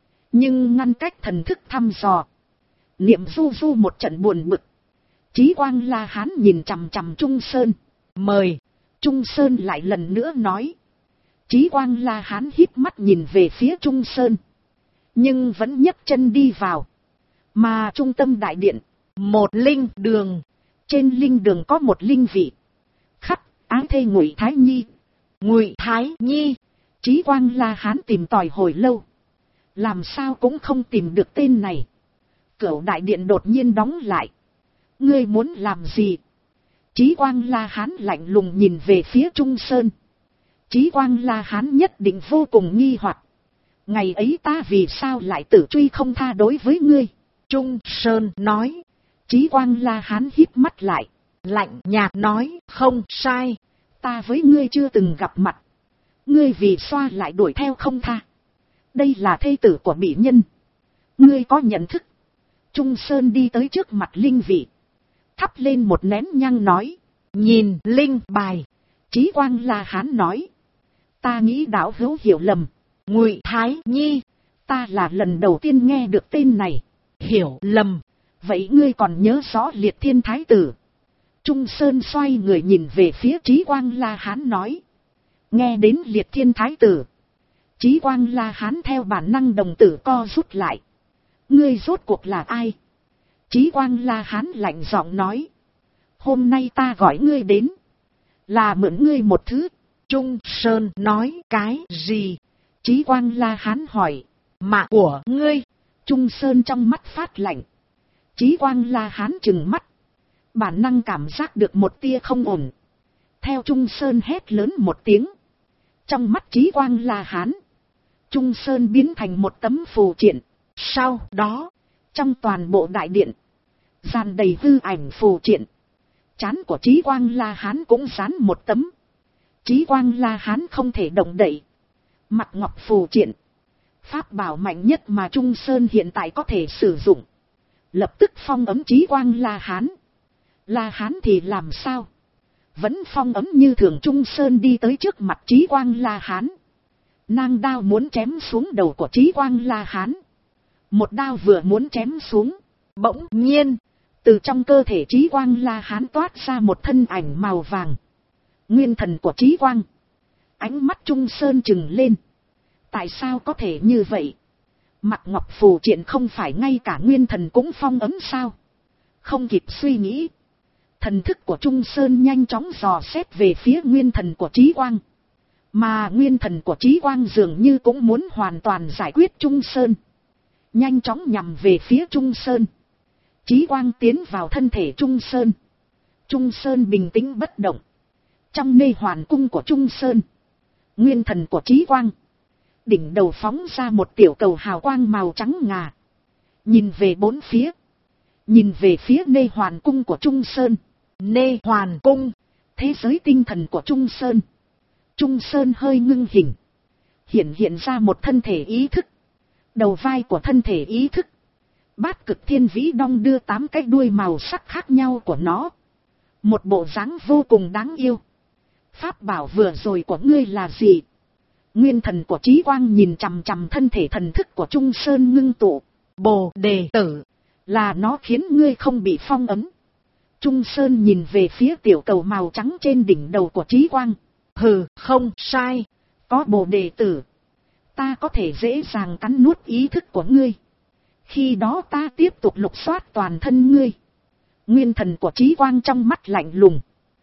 Nhưng ngăn cách thần thức thăm dò. Niệm Du Du một trận buồn bực. Chí Quang La Hán nhìn chằm chằm Trung Sơn. Mời. Trung Sơn lại lần nữa nói. Chí Quang La Hán híp mắt nhìn về phía Trung Sơn. Nhưng vẫn nhấc chân đi vào. Mà trung tâm đại điện. Một linh đường. Trên linh đường có một linh vị. Khắc ái thê Ngụy Thái Nhi. Ngụy Thái Nhi. Chí Quang La Hán tìm tòi hồi lâu. Làm sao cũng không tìm được tên này. Cửu đại điện đột nhiên đóng lại. Ngươi muốn làm gì? Chí Quang La Hán lạnh lùng nhìn về phía Trung Sơn. Chí Quang La Hán nhất định vô cùng nghi hoặc. Ngày ấy ta vì sao lại tử truy không tha đối với ngươi? Trung Sơn nói. Chí Quang La Hán híp mắt lại. Lạnh nhạt nói. Không sai. Ta với ngươi chưa từng gặp mặt. Ngươi vì xoa lại đuổi theo không tha. Đây là thê tử của bị nhân. Ngươi có nhận thức? Trung Sơn đi tới trước mặt linh vị. Thắp lên một nén nhang nói. Nhìn linh bài. Chí Quang La Hán nói. Ta nghĩ đạo hữu hiểu lầm. Ngụy Thái Nhi. Ta là lần đầu tiên nghe được tên này. Hiểu lầm. Vậy ngươi còn nhớ rõ Liệt Thiên Thái Tử? Trung Sơn xoay người nhìn về phía Chí Quang La Hán nói. Nghe đến Liệt Thiên Thái Tử. Chí Quang La Hán theo bản năng đồng tử co rút lại. Ngươi rốt cuộc là ai? Chí Quang La Hán lạnh giọng nói. Hôm nay ta gọi ngươi đến. Là mượn ngươi một thứ. Trung Sơn nói cái gì? Chí Quang La Hán hỏi. Mạng của ngươi. Trung Sơn trong mắt phát lạnh. Chí Quang La Hán trừng mắt. Bản năng cảm giác được một tia không ổn. Theo Trung Sơn hét lớn một tiếng. Trong mắt Chí Quang La Hán. Trung Sơn biến thành một tấm phù triện. Sau đó, trong toàn bộ đại điện, dàn đầy hư ảnh phù triện. Trán của Chí Quang La Hán cũng dán một tấm. Chí Quang La Hán không thể động đậy. Mặt ngọc phù triện. Pháp bảo mạnh nhất mà Trung Sơn hiện tại có thể sử dụng. Lập tức phong ấm Chí Quang La Hán. La Hán thì làm sao? Vẫn phong ấm như thường. Trung Sơn đi tới trước mặt Chí Quang La Hán. Nang đao muốn chém xuống đầu của Chí Quang La Hán. Một đao vừa muốn chém xuống, bỗng nhiên, từ trong cơ thể Chí Quang La Hán toát ra một thân ảnh màu vàng. Nguyên thần của Chí Quang. Ánh mắt Trung Sơn trừng lên. Tại sao có thể như vậy? Mạc Ngọc Phù Triện không phải ngay cả nguyên thần cũng phong ấm sao? Không kịp suy nghĩ, thần thức của Trung Sơn nhanh chóng dò xét về phía nguyên thần của Chí Quang. Mà nguyên thần của Chí Quang dường như cũng muốn hoàn toàn giải quyết Trung Sơn. Nhanh chóng nhằm về phía Trung Sơn. Chí Quang tiến vào thân thể Trung Sơn. Trung Sơn bình tĩnh bất động. Trong nê hoàn cung của Trung Sơn, nguyên thần của Chí Quang, đỉnh đầu phóng ra một tiểu cầu hào quang màu trắng ngà. Nhìn về bốn phía. Nhìn về phía nê hoàn cung của Trung Sơn. Nê hoàn cung, thế giới tinh thần của Trung Sơn. Trung Sơn hơi ngưng hình. Hiện ra một thân thể ý thức. Đầu vai của thân thể ý thức, Bát Cực Thiên Vĩ đong đưa 8 cái đuôi màu sắc khác nhau của nó. Một bộ dáng vô cùng đáng yêu. Pháp bảo vừa rồi của ngươi là gì? Nguyên thần của Chí Quang nhìn chằm chằm thân thể thần thức của Trung Sơn ngưng tụ. Bồ Đề Tử, là nó khiến ngươi không bị phong ấm. Trung Sơn nhìn về phía tiểu cầu màu trắng trên đỉnh đầu của Chí Quang. Hừ, không sai. Có Bồ Đề Tử, ta có thể dễ dàng cắn nuốt ý thức của ngươi. Khi đó ta tiếp tục lục soát toàn thân ngươi. Nguyên thần của Chí Quang trong mắt lạnh lùng.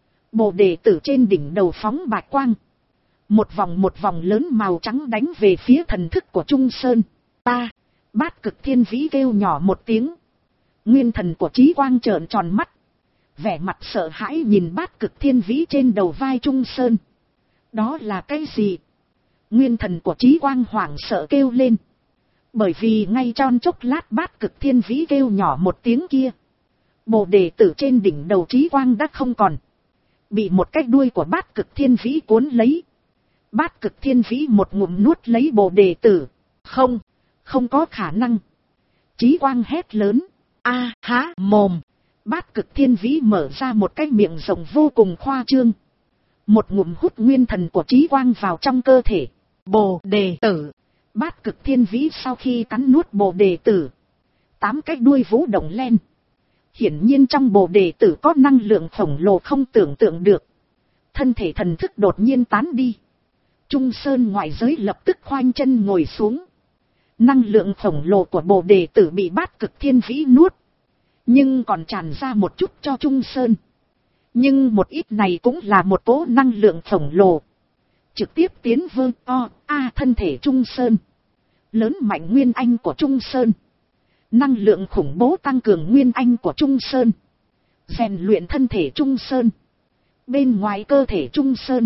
Bồ Đề Tử trên đỉnh đầu phóng bạch quang. Một vòng lớn màu trắng đánh về phía thần thức của Trung Sơn. Ta, Bát Cực Thiên Vĩ kêu nhỏ một tiếng. Nguyên thần của Chí Quang trợn tròn mắt. Vẻ mặt sợ hãi nhìn Bát Cực Thiên Vĩ trên đầu vai Trung Sơn. Đó là cái gì? Nguyên thần của Chí Quang hoảng sợ kêu lên. Bởi vì ngay trong chốc lát Bát Cực Thiên Vĩ kêu nhỏ một tiếng kia, Bồ Đề Tử trên đỉnh đầu Chí Quang đã không còn. Bị một cái đuôi của Bát Cực Thiên Vĩ cuốn lấy. Bát Cực Thiên Vĩ một ngụm nuốt lấy Bồ Đề Tử. Không có khả năng. Chí Quang hét lớn. A há mồm. Bát Cực Thiên Vĩ mở ra một cái miệng rộng vô cùng khoa trương. Một ngụm hút nguyên thần của Chí Quang vào trong cơ thể Bồ Đề Tử. Bát Cực Thiên Vĩ sau khi cắn nuốt Bồ Đề Tử, 8 cái đuôi vũ động lên. Hiển nhiên trong Bồ Đề Tử có năng lượng khổng lồ không tưởng tượng được. Thân thể thần thức đột nhiên tán đi. Trung Sơn ngoại giới lập tức khoanh chân ngồi xuống. Năng lượng khổng lồ của Bồ Đề Tử bị Bát Cực Thiên Vĩ nuốt, nhưng còn tràn ra một chút cho Trung Sơn. Nhưng một ít này cũng là một cỗ năng lượng khổng lồ, trực tiếp tiến vơ thân thể Trung Sơn. Lớn mạnh nguyên anh của Trung Sơn. Năng lượng khủng bố tăng cường nguyên anh của Trung Sơn. Rèn luyện thân thể Trung Sơn. Bên ngoài cơ thể Trung Sơn,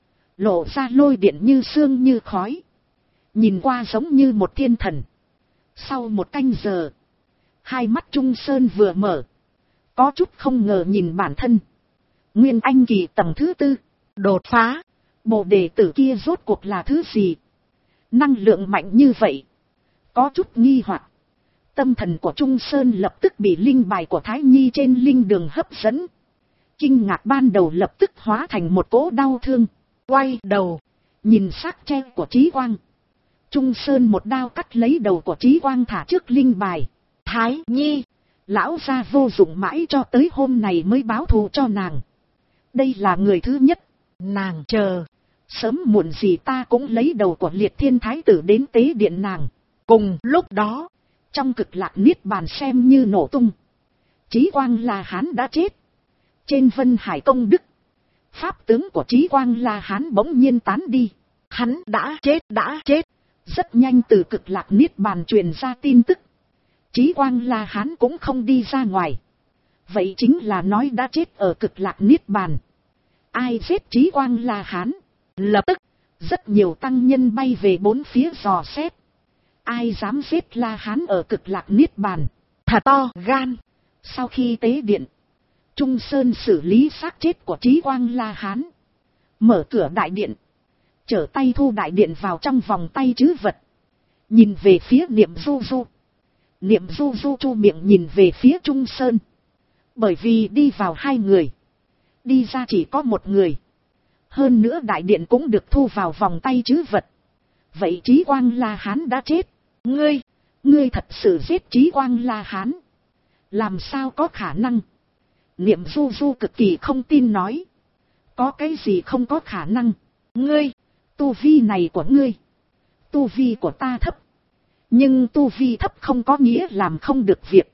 lộ ra lôi điện như sương như khói. Nhìn qua giống như một thiên thần. Sau một canh giờ, hai mắt Trung Sơn vừa mở. Có chút không ngờ nhìn bản thân. Nguyên anh kỳ tầng thứ 4. Đột phá. Bồ Đề Tử kia rốt cuộc là thứ gì? Năng lượng mạnh như vậy. Có chút nghi hoặc. Tâm thần của Trung Sơn lập tức bị linh bài của Thái Nhi trên linh đường hấp dẫn. Kinh ngạc ban đầu lập tức hóa thành một cỗ đau thương. Quay đầu, nhìn xác tre của Chí Quang. Trung Sơn một đao cắt lấy đầu của Chí Quang thả trước linh bài. Thái Nhi, lão gia vô dụng mãi cho tới hôm này mới báo thù cho nàng. Đây là người thứ nhất. Nàng chờ, sớm muộn gì ta cũng lấy đầu của Liệt Thiên Thái tử đến tế điện nàng. Cùng lúc đó, trong Cực Lạc Niết Bàn xem như nổ tung. Chí Quang La Hán đã chết. Trên Vân Hải Công Đức, pháp tướng của Chí Quang La Hán bỗng nhiên tán đi. Hắn đã chết. Rất nhanh từ Cực Lạc Niết Bàn truyền ra tin tức. Chí Quang La Hán cũng không đi ra ngoài. Vậy chính là nói đã chết ở Cực Lạc Niết Bàn. Ai giết Chí Quang La Hán? Lập tức, rất nhiều tăng nhân bay về bốn phía dò xét. Ai dám giết La Hán ở Cực Lạc Niết Bàn? Thật to gan. Sau khi tế điện, Trung Sơn xử lý xác chết của Chí Quang La Hán. Mở cửa đại điện, trở tay thu đại điện vào trong vòng tay trữ vật. Nhìn về phía Niệm Du Du. Niệm Du Du chu miệng nhìn về phía Trung Sơn. Bởi vì đi vào hai người, đi ra chỉ có một người. Hơn nữa đại điện cũng được thu vào vòng tay trữ vật. Vậy Chí Quang La Hán đã chết. Ngươi thật sự giết Chí Quang La Hán? Làm sao có khả năng? Niệm Du Du cực kỳ không tin nói. Có cái gì không có khả năng? Tu vi này của ngươi, tu vi của ta thấp. Nhưng tu vi thấp không có nghĩa làm không được việc.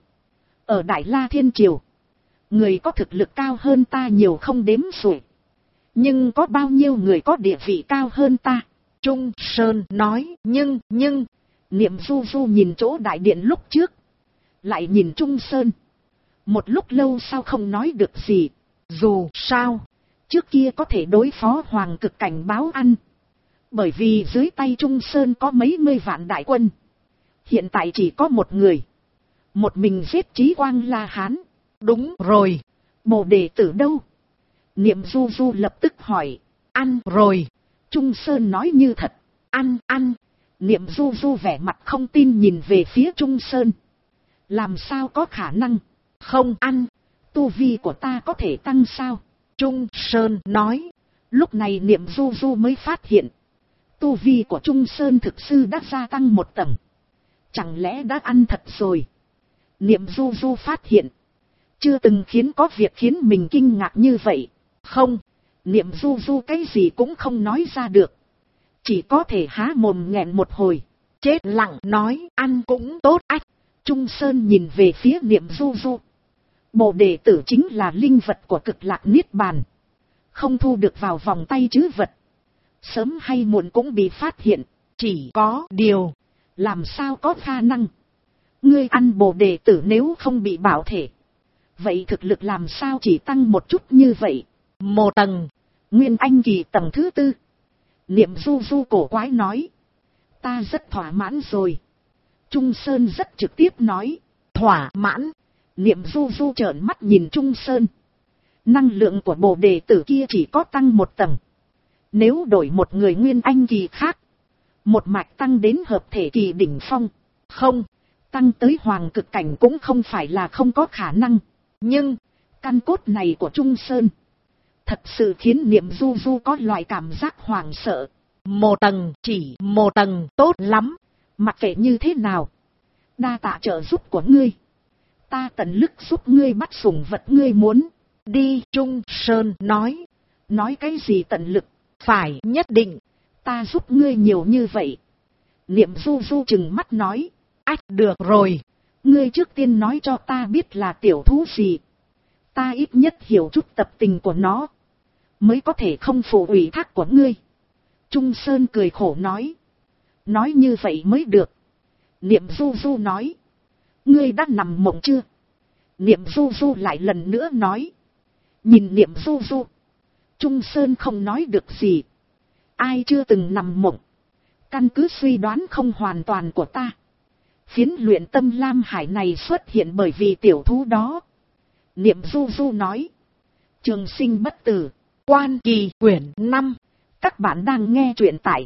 Ở Đại La Thiên Triều, người có thực lực cao hơn ta nhiều không đếm xuể. Nhưng có bao nhiêu người có địa vị cao hơn ta? Trung Sơn nói. Nhưng, Niệm Du Du nhìn chỗ đại điện lúc trước, lại nhìn Trung Sơn. Một lúc lâu sau không nói được gì. dù sao, trước kia có thể đối phó hoàng cực cảnh báo ăn. Bởi vì dưới tay Trung Sơn có mấy mươi vạn đại quân. Hiện tại chỉ có một người. Một mình giết Chí Quang La Hán. đúng rồi. Bồ đề tử đâu? Niệm Du Du lập tức hỏi. Ăn rồi. Trung Sơn nói như thật. Ăn. Niệm Du Du vẻ mặt không tin nhìn về phía Trung Sơn. Làm sao có khả năng? Không ăn. Tu vi của ta có thể tăng sao? Trung Sơn nói. Lúc này Niệm Du Du mới phát hiện. Tu vi của Trung Sơn thực sư đã gia tăng một tầng. Chẳng lẽ đã ăn thật rồi? Niệm Du Du phát hiện. Chưa từng có việc khiến mình kinh ngạc như vậy. Không, Niệm Du Du cái gì cũng không nói ra được. Chỉ có thể há mồm nghẹn một hồi. Chết lặng nói ăn cũng tốt ách. Trung Sơn nhìn về phía Niệm Du Du. Bồ đề tử chính là linh vật của Cực Lạc Niết Bàn. Không thu được vào vòng tay trữ vật. Sớm hay muộn cũng bị phát hiện. Chỉ có điều, làm sao có khả năng? Ngươi ăn bồ đề tử nếu không bị bảo thể, vậy thực lực làm sao chỉ tăng một chút như vậy? Một tầng. Nguyên Anh kỳ tầng thứ 4. Niệm Du Du cổ quái nói. Ta rất thỏa mãn rồi. Trung Sơn rất trực tiếp nói. Thỏa mãn. Niệm Du Du trợn mắt nhìn Trung Sơn. Năng lượng của bồ đề tử kia chỉ có tăng một tầng. Nếu đổi một người Nguyên Anh kỳ khác, một mạch tăng đến hợp thể kỳ đỉnh phong. Không, tăng tới hoàng cực cảnh cũng không phải là không có khả năng. Nhưng, căn cốt này của Trung Sơn thật sự khiến Niệm Du Du có loại cảm giác hoảng sợ. Một tầng, chỉ một tầng, tốt lắm. Mặc kệ như thế nào, đa tạ trợ giúp của ngươi. Ta tận lực giúp ngươi bắt sủng vật ngươi muốn. Đi, Trung Sơn nói. Nói cái gì tận lực? Phải nhất định. Ta giúp ngươi nhiều như vậy. Niệm Du Du chừng mắt nói. Ách được rồi. Ngươi trước tiên nói cho ta biết là tiểu thú gì. Ta ít nhất hiểu chút tập tình của nó, mới có thể không phụ ủy thác của ngươi. Trung Sơn cười khổ nói. Nói như vậy mới được. Niệm Du Du nói. Ngươi đã nằm mộng chưa? Niệm Du Du lại lần nữa nói. Nhìn Niệm Du Du, Trung Sơn không nói được gì. Ai chưa từng nằm mộng? Căn cứ suy đoán không hoàn toàn của ta, phiến luyện tâm lam hải này xuất hiện bởi vì tiểu thú đó. Niệm Du Du nói. Trường sinh bất tử. Quan Kỳ quyển 5. Các bạn đang nghe truyện tại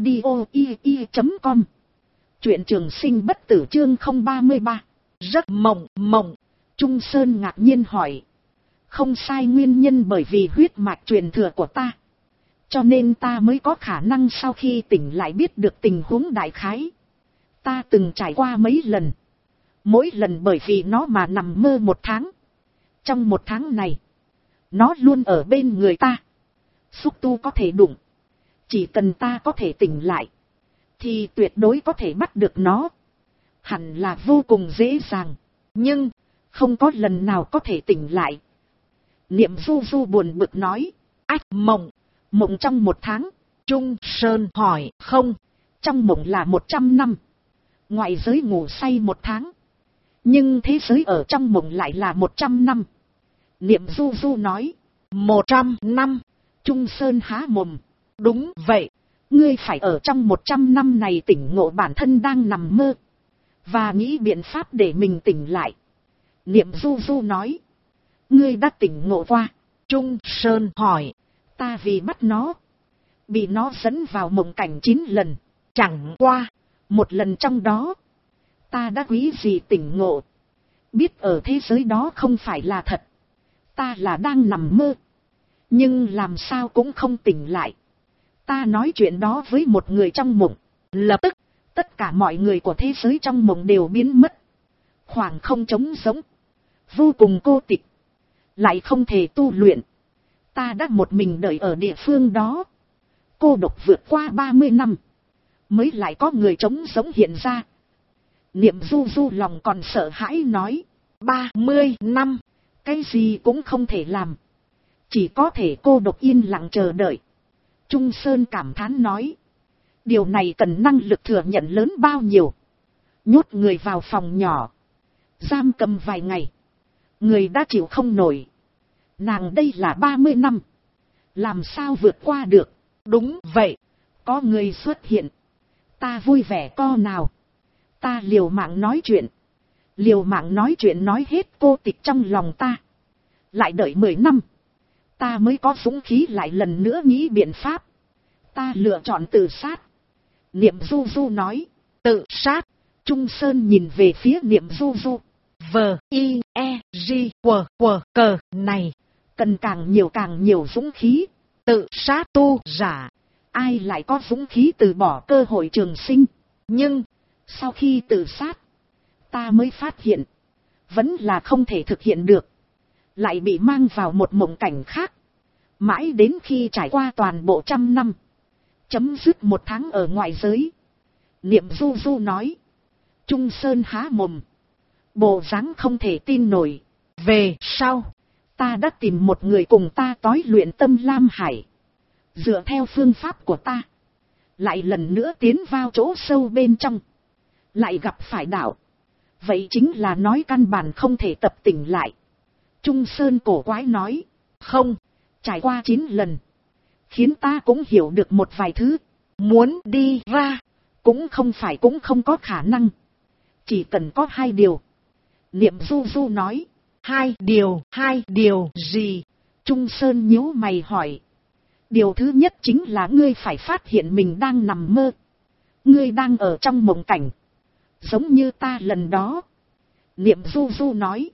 audio.com. Truyện Trường Sinh Bất Tử chương 033. Rất mộng. Trung Sơn ngạc nhiên hỏi. Không sai, nguyên nhân bởi vì huyết mạch truyền thừa của ta, cho nên ta mới có khả năng sau khi tỉnh lại biết được tình huống đại khái. Ta từng trải qua mấy lần. Mỗi lần bởi vì nó mà nằm mơ một tháng. Trong một tháng này, nó luôn ở bên người ta. Xúc tu có thể đụng. Chỉ cần ta có thể tỉnh lại, thì tuyệt đối có thể bắt được nó. Hẳn là vô cùng dễ dàng. Nhưng, không có lần nào có thể tỉnh lại. Niệm Du Du buồn bực nói. Ách, mộng trong một tháng. Trung Sơn hỏi. Không, trong mộng là 100 năm. Ngoại giới ngủ say một tháng, nhưng thế giới ở trong mộng lại là 100 năm. Niệm Du Du nói. 100 năm. Trung Sơn há mồm. Đúng vậy. Ngươi phải ở trong 100 năm này tỉnh ngộ bản thân đang nằm mơ, và nghĩ biện pháp để mình tỉnh lại. Niệm Du Du nói. Ngươi đã tỉnh ngộ qua? Trung Sơn hỏi. Ta vì bắt nó, bị nó dẫn vào mộng cảnh 9 lần. Chẳng qua, Một lần trong đó, ta đã quý gì tỉnh ngộ. Biết ở thế giới đó không phải là thật. Ta là đang nằm mơ. Nhưng làm sao cũng không tỉnh lại. Ta nói chuyện đó với một người trong mộng. Lập tức, tất cả mọi người của thế giới trong mộng đều biến mất. Khoảng không trống rỗng. Vô cùng cô tịch. Lại không thể tu luyện. Ta đã một mình đợi ở địa phương đó. Cô độc vượt qua 30 năm. Mới lại có người trống rỗng hiện ra. Niệm Du Du lòng còn sợ hãi nói. 30 năm. Cái gì cũng không thể làm. Chỉ có thể cô độc yên lặng chờ đợi. Trung Sơn cảm thán nói. Điều này cần năng lực thừa nhận lớn bao nhiêu. Nhốt người vào phòng nhỏ. Giam cầm vài ngày. Người đã chịu không nổi. Nàng đây là 30 năm. Làm sao vượt qua được. Đúng vậy. Có người xuất hiện. Ta vui vẻ co nào. Ta liều mạng nói chuyện. Liều mạng nói chuyện nói hết cô tịch trong lòng ta. Lại đợi 10 năm. Ta mới có dũng khí lại lần nữa nghĩ biện pháp. Ta lựa chọn tự sát. Niệm Du Du nói. Tự sát. Trung Sơn nhìn về phía Niệm Du Du. V-I-E-G-W-Q này. Cần càng nhiều dũng khí. Tự sát tu giả. Ai lại có dũng khí từ bỏ cơ hội trường sinh. Nhưng, sau khi tự sát, ta mới phát hiện. Vẫn là không thể thực hiện được. Lại bị mang vào một mộng cảnh khác. Mãi đến khi trải qua toàn bộ 100 năm. Chấm dứt 1 tháng ở ngoại giới. Niệm Du Du nói. Trung Sơn há mồm. Bộ dáng không thể tin nổi. Về sau, ta đã tìm một người cùng ta tối luyện tâm Lam Hải. Dựa theo phương pháp của ta. Lại lần nữa tiến vào chỗ sâu bên trong. Lại gặp phải đạo. Vậy chính là nói căn bản không thể tập tỉnh lại. Trung Sơn cổ quái nói. Không, trải qua 9 lần. Khiến ta cũng hiểu được một vài thứ. Muốn đi ra. Cũng không có khả năng. Chỉ cần có 2 điều. Niệm Du Du nói. 2 điều gì? Trung Sơn nhíu mày hỏi. Điều thứ nhất chính là ngươi phải phát hiện mình đang nằm mơ. Ngươi đang ở trong mộng cảnh. Giống như ta lần đó. Niệm Du Du nói.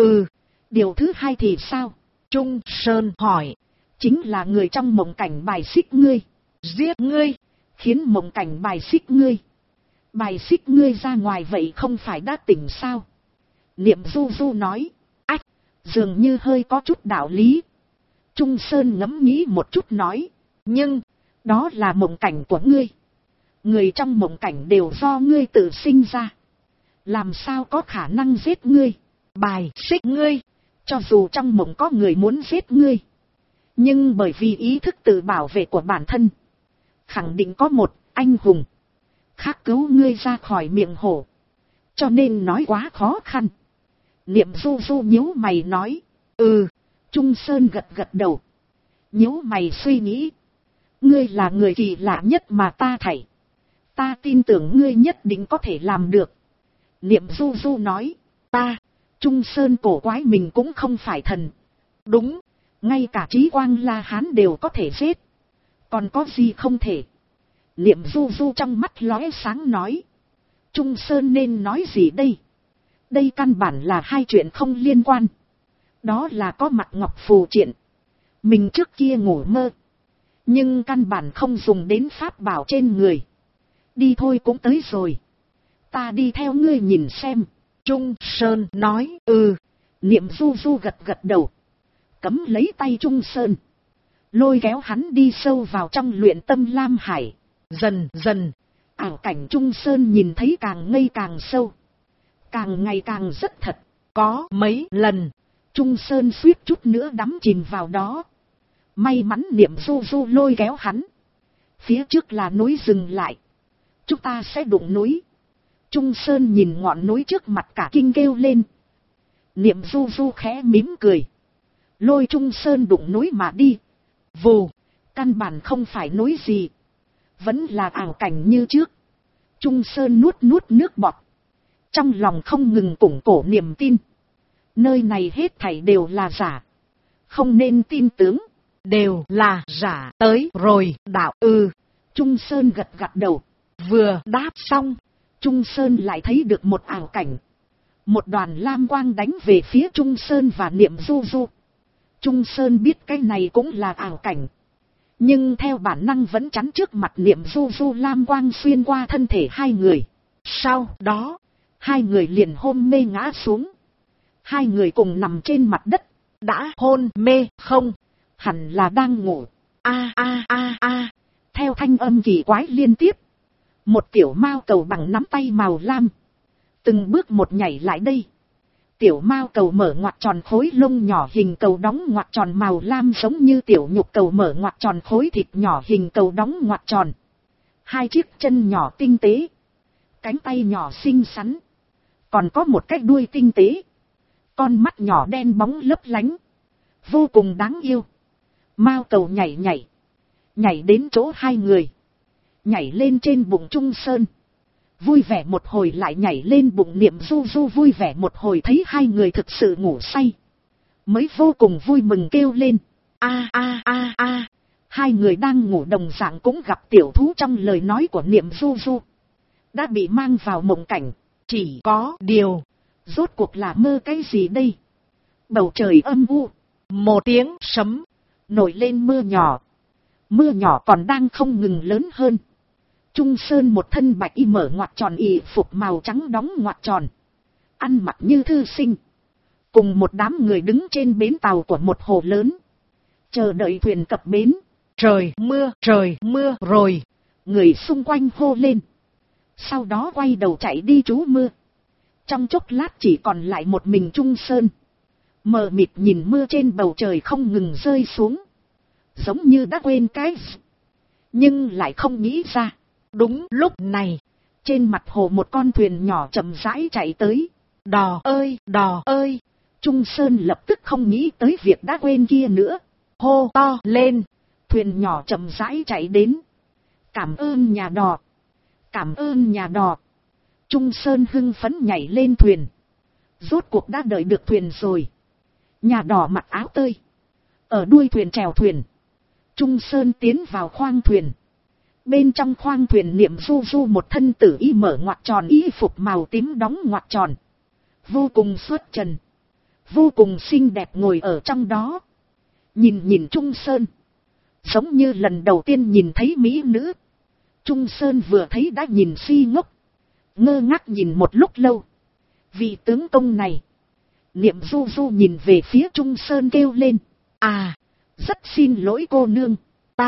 Điều thứ hai thì sao? Trung Sơn hỏi. Chính là người trong mộng cảnh bài xích ngươi. Giết ngươi. Khiến mộng cảnh bài xích ngươi. Bài xích ngươi ra ngoài vậy không phải đã tỉnh sao? Niệm Du Du nói. Ách, dường như hơi có chút đạo lý. Trung Sơn ngẫm nghĩ một chút nói. Nhưng, đó là mộng cảnh của ngươi. Người trong mộng cảnh đều do ngươi tự sinh ra. Làm sao có khả năng giết ngươi? Bài xích ngươi. Cho dù trong mộng có người muốn giết ngươi. Nhưng bởi vì ý thức tự bảo vệ của bản thân. Khẳng định có một anh hùng khác cứu ngươi ra khỏi miệng hổ. Cho nên nói quá khó khăn. Niệm Du Du nhíu mày nói. Trung Sơn gật gật đầu. Nhíu mày suy nghĩ. Ngươi là người kỳ lạ nhất mà ta thảy. Ta tin tưởng ngươi nhất định có thể làm được. Niệm Du Du nói. Ta, Trung Sơn cổ quái mình cũng không phải thần. Đúng, ngay cả Trí Quang La Hán đều có thể giết. Còn có gì không thể? Niệm Du Du trong mắt lóe sáng nói. Trung Sơn nên nói gì đây? Đây căn bản là 2 chuyện không liên quan. Đó là có mặt ngọc phù triện. Mình trước kia ngủ mơ. Nhưng căn bản không dùng đến pháp bảo trên người. Đi thôi cũng tới rồi. Ta đi theo ngươi nhìn xem. Trung Sơn nói. Niệm Du Du gật gật đầu. Cấm lấy tay Trung Sơn. Lôi kéo hắn đi sâu vào trong luyện tâm Lam Hải. Dần dần, ảo cảnh Trung Sơn nhìn thấy càng ngây càng sâu. Càng ngày càng rất thật. Có mấy lần, Trung Sơn suýt chút nữa đắm chìm vào đó. May mắn Niệm Du Du lôi kéo hắn. Phía trước là núi dừng lại. Chúng ta sẽ đụng núi. Trung Sơn nhìn ngọn núi trước mặt cả kinh kêu lên. Niệm Du Du khẽ mím cười. Lôi Trung Sơn đụng núi mà đi. Vù, căn bản không phải núi gì. Vẫn là ảo cảnh như trước. Trung Sơn nuốt nước bọt. Trong lòng không ngừng củng cổ niềm tin. Nơi này hết thảy đều là giả. Không nên tin tưởng. Đều là giả. Tới rồi đạo. Trung Sơn gật gật đầu. Vừa đáp xong, Trung Sơn lại thấy được một ảo cảnh. Một đoàn lam quang đánh về phía Trung Sơn và Niệm Du Du. Trung Sơn biết cái này cũng là ảo cảnh. Nhưng theo bản năng vẫn chắn trước mặt Niệm Du Du, lam quang xuyên qua thân thể hai người. Sau đó, hai người liền hôn mê ngã xuống. Hai người cùng nằm trên mặt đất. Đã hôn mê không? Hẳn là đang ngủ. A a a a. Theo thanh âm kỳ quái liên tiếp, một tiểu mao cầu bằng nắm tay màu lam từng bước một nhảy lại đây. Tiểu mao cầu mở ngoặc tròn khối lông nhỏ hình cầu đóng ngoặc tròn màu lam, giống như tiểu nhục cầu mở ngoặc tròn khối thịt nhỏ hình cầu đóng ngoặc tròn. Hai chiếc chân nhỏ tinh tế, cánh tay nhỏ xinh xắn, còn có một cái đuôi tinh tế, con mắt nhỏ đen bóng lấp lánh, vô cùng đáng yêu. Mao cầu nhảy nhảy, nhảy đến chỗ hai người, nhảy lên trên bụng Trung Sơn, vui vẻ một hồi lại nhảy lên bụng Niệm Du Du, vui vẻ một hồi thấy hai người thực sự ngủ say, mới vô cùng vui mừng kêu lên a a a a. Hai người đang ngủ đồng dạng cũng gặp tiểu thú trong lời nói của Niệm Du Du, đã bị mang vào mộng cảnh. Chỉ có điều, rốt cuộc là mơ cái gì đây? Bầu trời âm u, một tiếng sấm, nổi lên mưa nhỏ. Mưa nhỏ còn đang không ngừng lớn hơn. Trung Sơn một thân bạch y mở ngoặc tròn y phục màu trắng đóng ngoặc tròn, ăn mặc như thư sinh, cùng một đám người đứng trên bến tàu của một hồ lớn, chờ đợi thuyền cập bến. Trời mưa rồi. Người xung quanh hô lên, sau đó quay đầu chạy đi trú mưa. Trong chốc lát chỉ còn lại một mình Trung Sơn, mờ mịt nhìn mưa trên bầu trời không ngừng rơi xuống, giống như đã quên cái gì, nhưng lại không nghĩ ra. Đúng lúc này, trên mặt hồ một con thuyền nhỏ chậm rãi chạy tới. Đò ơi. Trung Sơn lập tức không nghĩ tới việc đã quên kia nữa, hô to lên. Thuyền nhỏ chậm rãi chạy đến. Cảm ơn nhà đò, cảm ơn nhà đò. Trung Sơn hưng phấn nhảy lên thuyền. Rốt cuộc đã đợi được thuyền rồi. Nhà đò mặc áo tơi, ở đuôi thuyền chèo thuyền. Trung Sơn tiến vào khoang thuyền. Bên trong khoang thuyền Niệm Du Du một thân tử y mở ngoặc tròn y phục màu tím đóng ngoặc tròn, vô cùng xuất trần, vô cùng xinh đẹp ngồi ở trong đó. Nhìn Trung Sơn, giống như lần đầu tiên nhìn thấy mỹ nữ. Trung Sơn vừa thấy đã nhìn si ngốc, ngơ ngác nhìn một lúc lâu. Vị tướng công này. Niệm Du Du nhìn về phía Trung Sơn kêu lên, à, rất xin lỗi cô nương,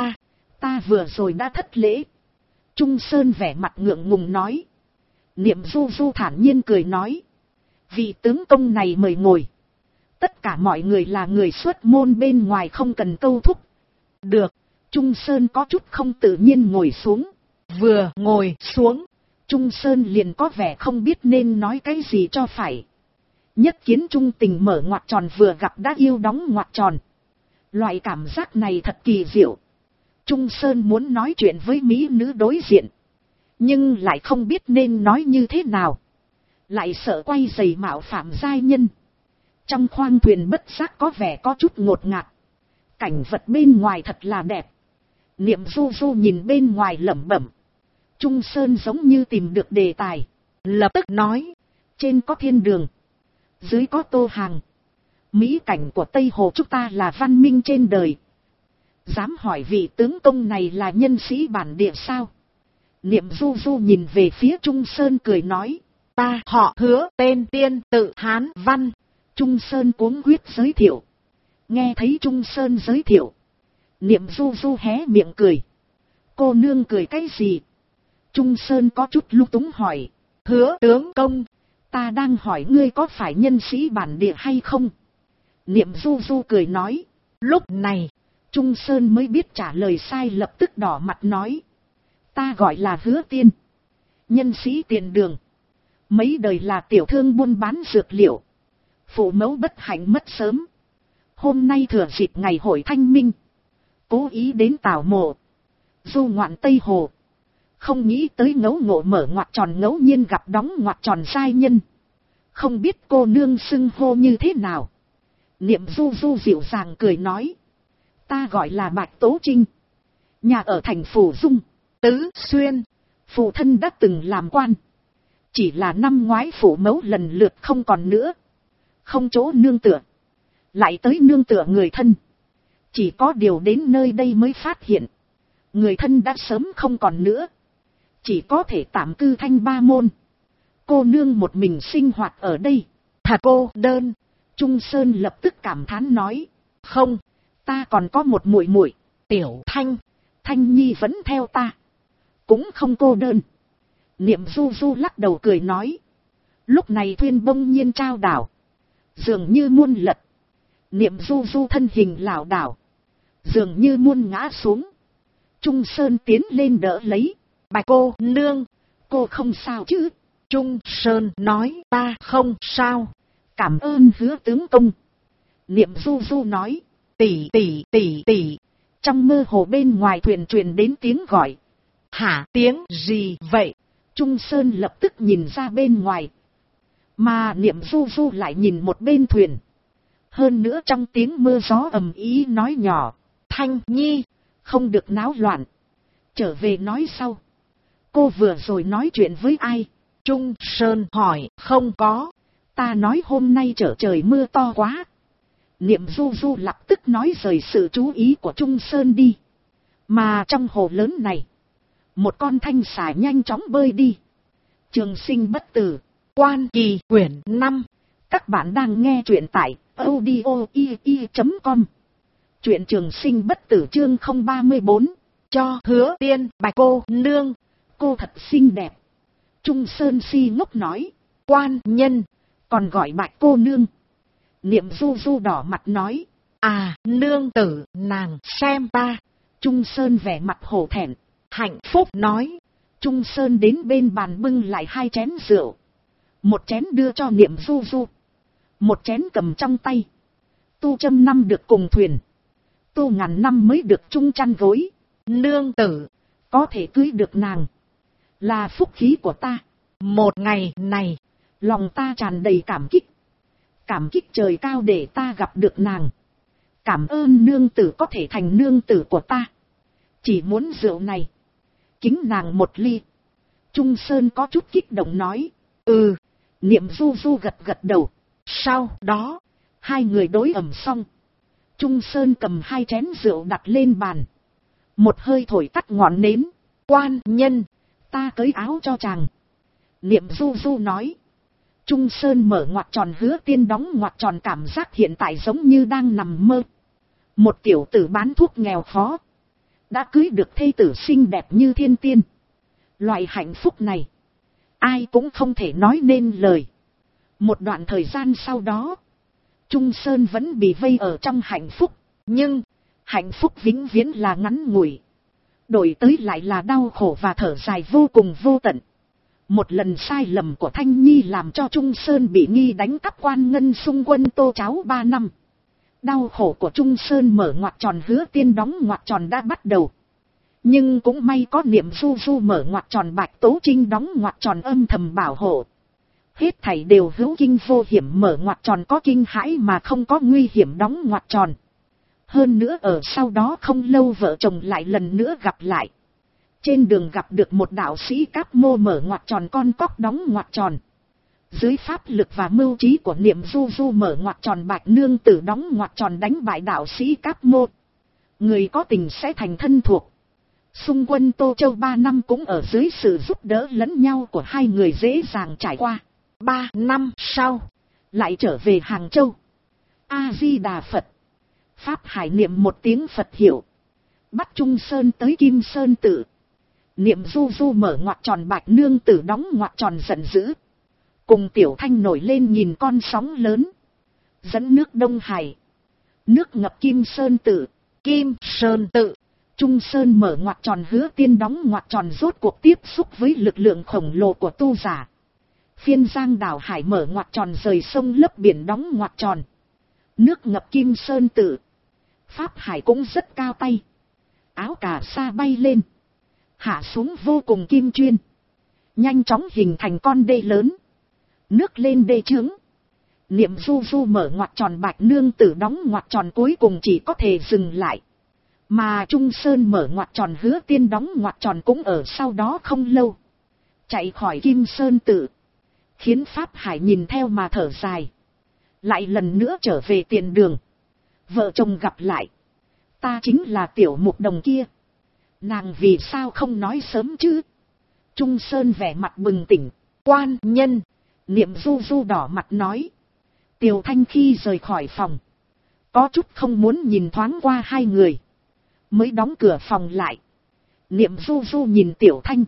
ta vừa rồi đã thất lễ. Trung Sơn vẻ mặt ngượng ngùng nói. Niệm Du Du thản nhiên cười nói, vị tướng công này mời ngồi. Tất cả mọi người là người xuất môn bên ngoài, không cần câu thúc. Được. Trung Sơn có chút không tự nhiên ngồi xuống. Vừa ngồi xuống, Trung Sơn liền có vẻ không biết nên nói cái gì cho phải. Nhất kiến trung tình mở ngoặc tròn vừa gặp đã yêu đóng ngoặc tròn. Loại cảm giác này thật kỳ diệu. Trung Sơn muốn nói chuyện với mỹ nữ đối diện, nhưng lại không biết nên nói như thế nào, lại sợ quay rầy mạo phạm giai nhân. Trong khoang thuyền bất giác có vẻ có chút ngột ngạt. Cảnh vật bên ngoài thật là đẹp. Niệm Du Du nhìn bên ngoài lẩm bẩm. Trung Sơn giống như tìm được đề tài, lập tức nói, trên có thiên đường, dưới có Tô Hàng. Mỹ cảnh của Tây Hồ chúng ta là văn minh trên đời. Dám hỏi vị tướng công này là nhân sĩ bản địa sao? Niệm Du Du nhìn về phía Trung Sơn cười nói, ta họ Hứa, tên Tiên, tự Hán Văn. Trung Sơn cuống quýt giới thiệu. Nghe thấy Trung Sơn giới thiệu, Niệm Du Du hé miệng cười. Cô nương cười cái gì? Trung Sơn có chút lung túng hỏi. Hứa tướng công, ta đang hỏi ngươi có phải nhân sĩ bản địa hay không? Niệm Du Du cười nói. Lúc này, Trung Sơn mới biết trả lời sai, lập tức đỏ mặt nói, ta gọi là Hứa Tiên, nhân sĩ tiền đường. Mấy đời là tiểu thương buôn bán dược liệu. Phụ mẫu bất hạnh mất sớm. Hôm nay thừa dịp ngày hội thanh minh, cố ý đến Tảo Mộ, du ngoạn Tây Hồ. Không nghĩ tới ngẫu ngộ mở ngoặc tròn ngẫu nhiên gặp đóng ngoặc tròn giai nhân. Không biết cô nương xưng hô như thế nào? Niệm Du Du dịu dàng cười nói, ta gọi là Bạch Tố Trinh, nhà ở thành Phủ Dung, Tứ Xuyên. Phụ thân đã từng làm quan, Chỉ là năm ngoái phủ mẫu lần lượt không còn nữa. Không chỗ nương tựa. Lại tới nương tựa người thân. Chỉ có điều đến nơi đây mới phát hiện. Người thân đã sớm không còn nữa. Chỉ có thể tạm cư Thanh Ba Môn. Cô nương một mình sinh hoạt ở đây. Thật cô đơn. Trung Sơn lập tức cảm thán nói. Không, ta còn có một muội muội, Tiểu Thanh. Thanh Nhi vẫn theo ta. Cũng không cô đơn. Niệm Du Du lắc đầu cười nói. Lúc này thuyền bỗng nhiên trao đảo. Dường như muôn lật. Niệm Du Du thân hình lảo đảo. Dường như muôn ngã xuống. Trung Sơn tiến lên đỡ lấy. Bạch cô nương. Cô không sao chứ? Trung Sơn nói ta không sao. Cảm ơn Hứa tướng công. Niệm Du Du nói. Tỷ tỷ tỷ tỷ. Trong mơ hồ bên ngoài thuyền truyền đến tiếng gọi. Hả, tiếng gì vậy? Trung Sơn lập tức nhìn ra bên ngoài. Mà Niệm Du Du lại nhìn một bên thuyền. Hơn nữa trong tiếng mưa gió ầm ĩ nói nhỏ. Thanh Nhi, không được náo loạn. Trở về nói sau. Cô vừa rồi nói chuyện với ai? Trung Sơn hỏi. Không có. Ta nói hôm nay trở trời mưa to quá. Niệm Du Du lập tức nói rời sự chú ý của Trung Sơn đi. Mà trong hồ lớn này, một con thanh xà nhanh chóng bơi đi. Trường Sinh Bất Tử, Quan Kỳ quyển 5. Các bạn đang nghe truyện tại audio.com. Truyện Trường Sinh Bất Tử chương 034. Cho Hứa Tiên. Bạch cô nương, cô thật xinh đẹp. Trung Sơn si ngốc nói. Quan nhân, còn gọi Bạch cô nương. Niệm Du Du đỏ mặt nói. À, nương tử, nàng xem ta. Trung Sơn vẻ mặt hổ thẹn. Hạnh phúc nói. Trung Sơn đến bên bàn bưng lại 2 chén rượu. Một chén đưa cho Niệm Du Du. Một chén cầm trong tay. Tu Châm năm được cùng thuyền. Tu Ngàn năm mới được chung chăn gối. Nương tử, có thể cưới được nàng. Là phúc khí của ta. Một ngày này, lòng ta tràn đầy cảm kích. Cảm kích trời cao để ta gặp được nàng. Cảm ơn nương tử có thể thành nương tử của ta. Chỉ muốn rượu này. Kính nàng một ly. Trung Sơn có chút kích động nói. Ừ. Niệm Du Du gật gật đầu. Sau đó, 2 người đối ẩm xong. Trung Sơn cầm 2 chén rượu đặt lên bàn. Một hơi thổi tắt ngọn nến. Quan nhân, ta cởi áo cho chàng. Niệm Du Du nói. Trung Sơn mở ngoặc tròn Hứa Tiên đóng ngoặc tròn, cảm giác hiện tại giống như đang nằm mơ. Một tiểu tử bán thuốc nghèo khó. Đã cưới được thê tử xinh đẹp như thiên tiên. Loại hạnh phúc này, ai cũng không thể nói nên lời. Một đoạn thời gian sau đó, Trung Sơn vẫn bị vây ở trong hạnh phúc. Nhưng, hạnh phúc vĩnh viễn là ngắn ngủi. Đổi tới lại là đau khổ và thở dài vô cùng vô tận. Một lần sai lầm của Thanh Nhi làm cho Trung Sơn bị nghi đánh cắp quan ngân xung quân Tô Cháo 3 năm. Đau khổ của Trung Sơn mở ngoặc tròn Hứa Tiên đóng ngoặc tròn đã bắt đầu. Nhưng cũng may có Niệm Du Du mở ngoặc tròn Bạch Tố Trinh đóng ngoặc tròn âm thầm bảo hộ. Hết thảy đều hữu kinh vô hiểm, mở ngoặc tròn có kinh hãi mà không có nguy hiểm đóng ngoặc tròn. Hơn nữa ở sau đó không lâu vợ chồng lại lần nữa gặp lại. Trên đường gặp được một đạo sĩ Cáp Mô mở ngoặc tròn con cóc đóng ngoặc tròn. Dưới pháp lực và mưu trí của Niệm Du Du mở ngoặc tròn Bạch Nương Tử đóng ngoặc tròn đánh bại đạo sĩ Cáp Mô. Người có tình sẽ thành thân thuộc. Xung quân Tô Châu 3 năm cũng ở dưới sự giúp đỡ lẫn nhau của 2 người dễ dàng trải qua. 3 năm sau, lại trở về Hàng Châu. A-di-đà Phật. Pháp Hải niệm một tiếng Phật hiệu. Bắt Trung Sơn tới Kim Sơn Tự. Niệm Du Du mở ngoặc tròn Bạch Nương Tử đóng ngoặc tròn giận dữ. Cùng Tiểu Thanh nổi lên nhìn con sóng lớn. Dẫn nước Đông Hải. Nước ngập Kim Sơn Tự. Kim Sơn Tự. Trung Sơn mở ngoặc tròn Hứa Tiên đóng ngoặc tròn rốt cuộc tiếp xúc với lực lượng khổng lồ của tu giả. Phiên Giang đảo Hải mở ngoặc tròn rời sông lấp biển đóng ngoặc tròn. Nước ngập Kim Sơn Tự. Pháp Hải cũng rất cao tay. Áo cà sa bay lên. Hạ xuống vô cùng kim chuyên. Nhanh chóng hình thành con đê lớn. Nước lên đê trướng. Niệm Du Du mở ngoặc tròn Bạch Nương Tử đóng ngoặc tròn cuối cùng chỉ có thể dừng lại. Mà Trung Sơn mở ngoặc tròn Hứa Tiên đóng ngoặc tròn cũng ở sau đó không lâu. Chạy khỏi Kim Sơn Tự. khiến Pháp Hải nhìn theo mà thở dài. Lại lần nữa trở về tiền đường. Vợ chồng gặp lại. Ta chính là Tiểu Mục Đồng kia. Nàng vì sao không nói sớm chứ? Trung Sơn vẻ mặt bừng tỉnh. Quan nhân. Niệm Du Du đỏ mặt nói. Tiểu Thanh khi rời khỏi phòng, có chút không muốn nhìn thoáng qua hai người, mới đóng cửa phòng lại. Niệm Du Du nhìn Tiểu Thanh,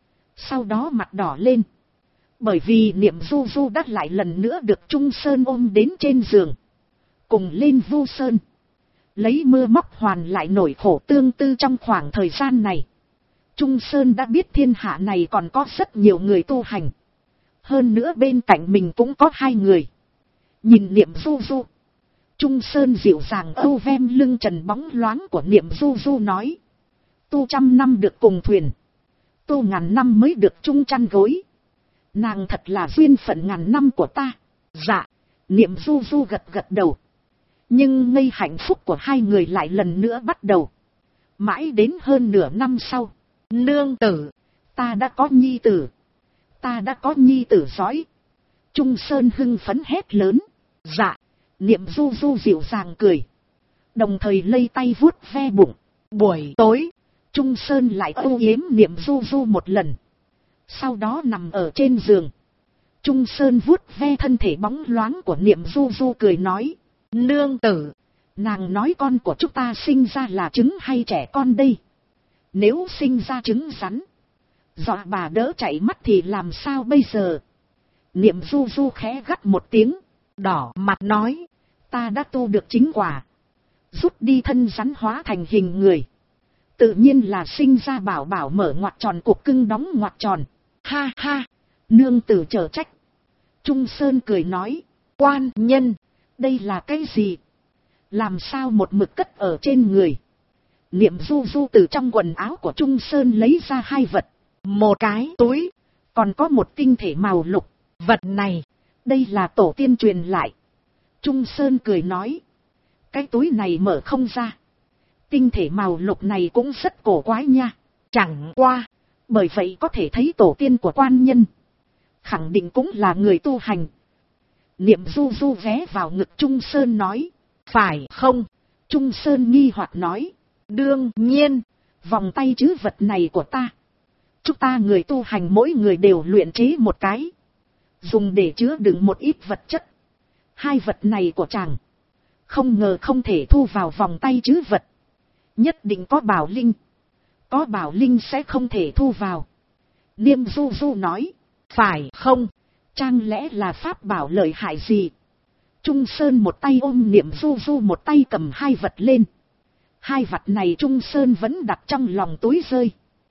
sau đó mặt đỏ lên. Bởi vì Niệm Du Du đã lại lần nữa được Trung Sơn ôm đến trên giường, cùng lên Vu Sơn, lấy mưa móc hoàn lại nỗi khổ tương tư trong khoảng thời gian này. Trung Sơn đã biết thiên hạ này còn có rất nhiều người tu hành. Hơn nữa bên cạnh mình cũng có hai người. Nhìn Niệm Du Du, Trung Sơn dịu dàng âu vem lưng trần bóng loáng của Niệm Du Du nói. Tu 100 năm được cùng thuyền, tu 1000 năm mới được chung chăn gối. Nàng thật là duyên phận 1000 năm của ta. Dạ. Niệm Du Du gật gật đầu. Nhưng ngây hạnh phúc của hai người lại lần nữa bắt đầu. Mãi đến hơn nửa năm sau. Nương tử, ta đã có nhi tử. Ta đã có nhi tử giỏi. Trung Sơn hưng phấn hét lớn. Dạ. Niệm Du Du dịu dàng cười, đồng thời lây tay vuốt ve bụng. Buổi tối, Trung Sơn lại âu yếm Niệm Du Du một lần, sau đó nằm ở trên giường. Trung Sơn vuốt ve thân thể bóng loáng của Niệm Du Du cười nói. Nương tử, nàng nói con của chúng ta sinh ra là trứng hay trẻ con đây? Nếu sinh ra trứng rắn, dọa bà đỡ chạy mắt thì làm sao bây giờ? Niệm Du Du khẽ gắt một tiếng, đỏ mặt nói. Ta đã tu được chính quả, rút đi thân rắn hóa thành hình người, tự nhiên là sinh ra bảo bảo mở ngoặc tròn cục cưng đóng ngoặc tròn. Ha ha, nương tử chở trách. Trung Sơn cười nói. Quan nhân, đây là cái gì? Làm sao một mực cất ở trên người? Niệm Du Du từ trong quần áo của Trung Sơn lấy ra hai vật. Một cái túi, còn có một tinh thể màu lục. Vật này, đây là tổ tiên truyền lại. Trung Sơn cười nói. Cái túi này mở không ra. Tinh thể màu lục này cũng rất cổ quái nha. Chẳng qua, bởi vậy có thể thấy tổ tiên của quan nhân khẳng định cũng là người tu hành. Niệm Du Du ghé vào ngực Trung Sơn nói. Phải không? Trung Sơn nghi hoặc nói. Đương nhiên. Vòng tay trữ vật này của ta, chúng ta người tu hành mỗi người đều luyện chế một cái, dùng để chứa đựng một ít vật chất. Hai vật này của chàng, không ngờ không thể thu vào vòng tay trữ vật. Nhất định có bảo linh. Có bảo linh sẽ không thể thu vào. Niệm Du Du nói. Phải không? Chẳng lẽ là pháp bảo lợi hại gì? Trung Sơn một tay ôm Niệm Du Du, một tay cầm hai vật lên. Hai vật này Trung Sơn vẫn đặt trong lòng túi rơi.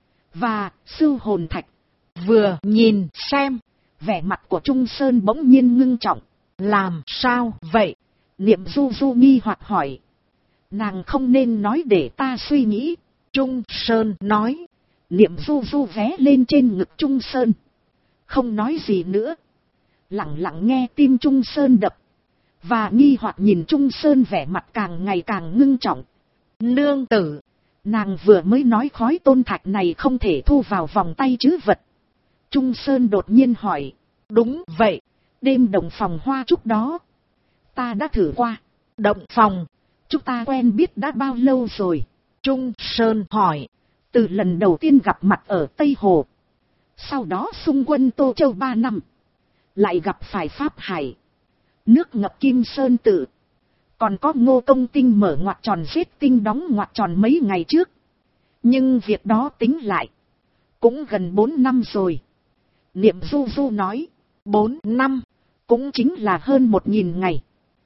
Và sưu hồn thạch. Vừa nhìn xem, vẻ mặt của Trung Sơn bỗng nhiên ngưng trọng. Làm sao vậy? Niệm Du Du nghi hoặc hỏi. Nàng không nên nói để ta suy nghĩ. Trung Sơn nói. Niệm Du Du vé lên trên ngực Trung Sơn, không nói gì nữa, lặng lặng nghe tim Trung Sơn đập, và nghi hoặc nhìn Trung Sơn vẻ mặt càng ngày càng ngưng trọng. Nương tử, nàng vừa mới nói khói tôn thạch này không thể thu vào vòng tay trữ vật. Trung Sơn đột nhiên hỏi. Đúng vậy. Đêm động phòng hoa trúc đó, ta đã thử qua. Động phòng, chúng ta quen biết đã bao lâu rồi? Trung Sơn hỏi. Từ lần đầu tiên gặp mặt ở Tây Hồ, sau đó xung quân Tô Châu 3 năm, lại gặp phải Pháp Hải, nước ngập Kim Sơn Tự, còn có Ngô Công Tinh mở ngoặc tròn giết Tinh đóng ngoặc tròn mấy ngày trước. Nhưng việc đó tính lại, cũng gần 4 năm rồi. Niệm Du Du nói. 4 năm, cũng chính là hơn 1000 ngày.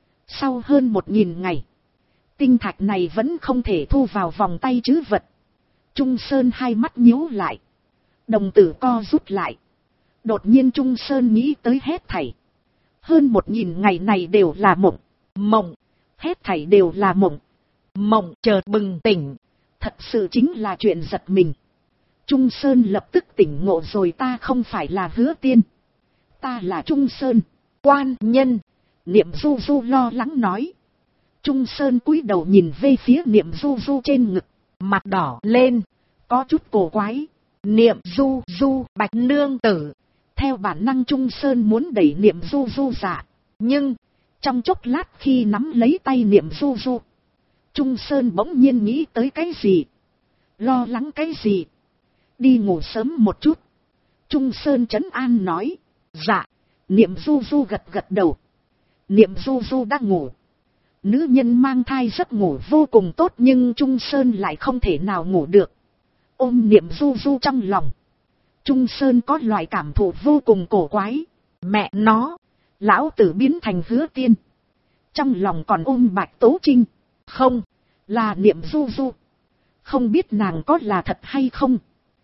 Sau hơn 1000 ngày, tinh thạch này vẫn không thể thu vào vòng tay trữ vật. Trung Sơn hai mắt nhíu lại, đồng tử co rút lại. Đột nhiên Trung Sơn nghĩ tới hết thảy. Hơn 1000 ngày này đều là mộng. Mộng. Hết thảy đều là mộng. Mộng chợt bừng tỉnh. Thật sự chính là chuyện giật mình. Trung Sơn lập tức tỉnh ngộ rồi. Ta không phải là Hứa Tiên, ta là Trung Sơn. Quan nhân. Niệm Du Du lo lắng nói. Trung Sơn cúi đầu nhìn về phía Niệm Du Du trên ngực, mặt đỏ lên, có chút cổ quái. Niệm Du Du, bạch nương tử, Theo bản năng Trung Sơn muốn đẩy Niệm Du Du ra. Nhưng, trong chốc lát khi nắm lấy tay Niệm Du Du, Trung Sơn bỗng nhiên nghĩ tới cái gì? Lo lắng cái gì? Đi ngủ sớm một chút. Trung Sơn trấn an nói. Dạ. Niệm Du Du gật gật đầu. Niệm Du Du đã ngủ. Nữ nhân mang thai giấc ngủ vô cùng tốt nhưng Trung Sơn lại không thể nào ngủ được. Ôm Niệm Du Du trong lòng. Trung Sơn có loại cảm thụ vô cùng cổ quái. Mẹ nó, lão tử biến thành Hứa Tiên. Trong lòng còn ôm Bạch Tố Trinh. Không, là Niệm Du Du. Không biết nàng có là thật hay không.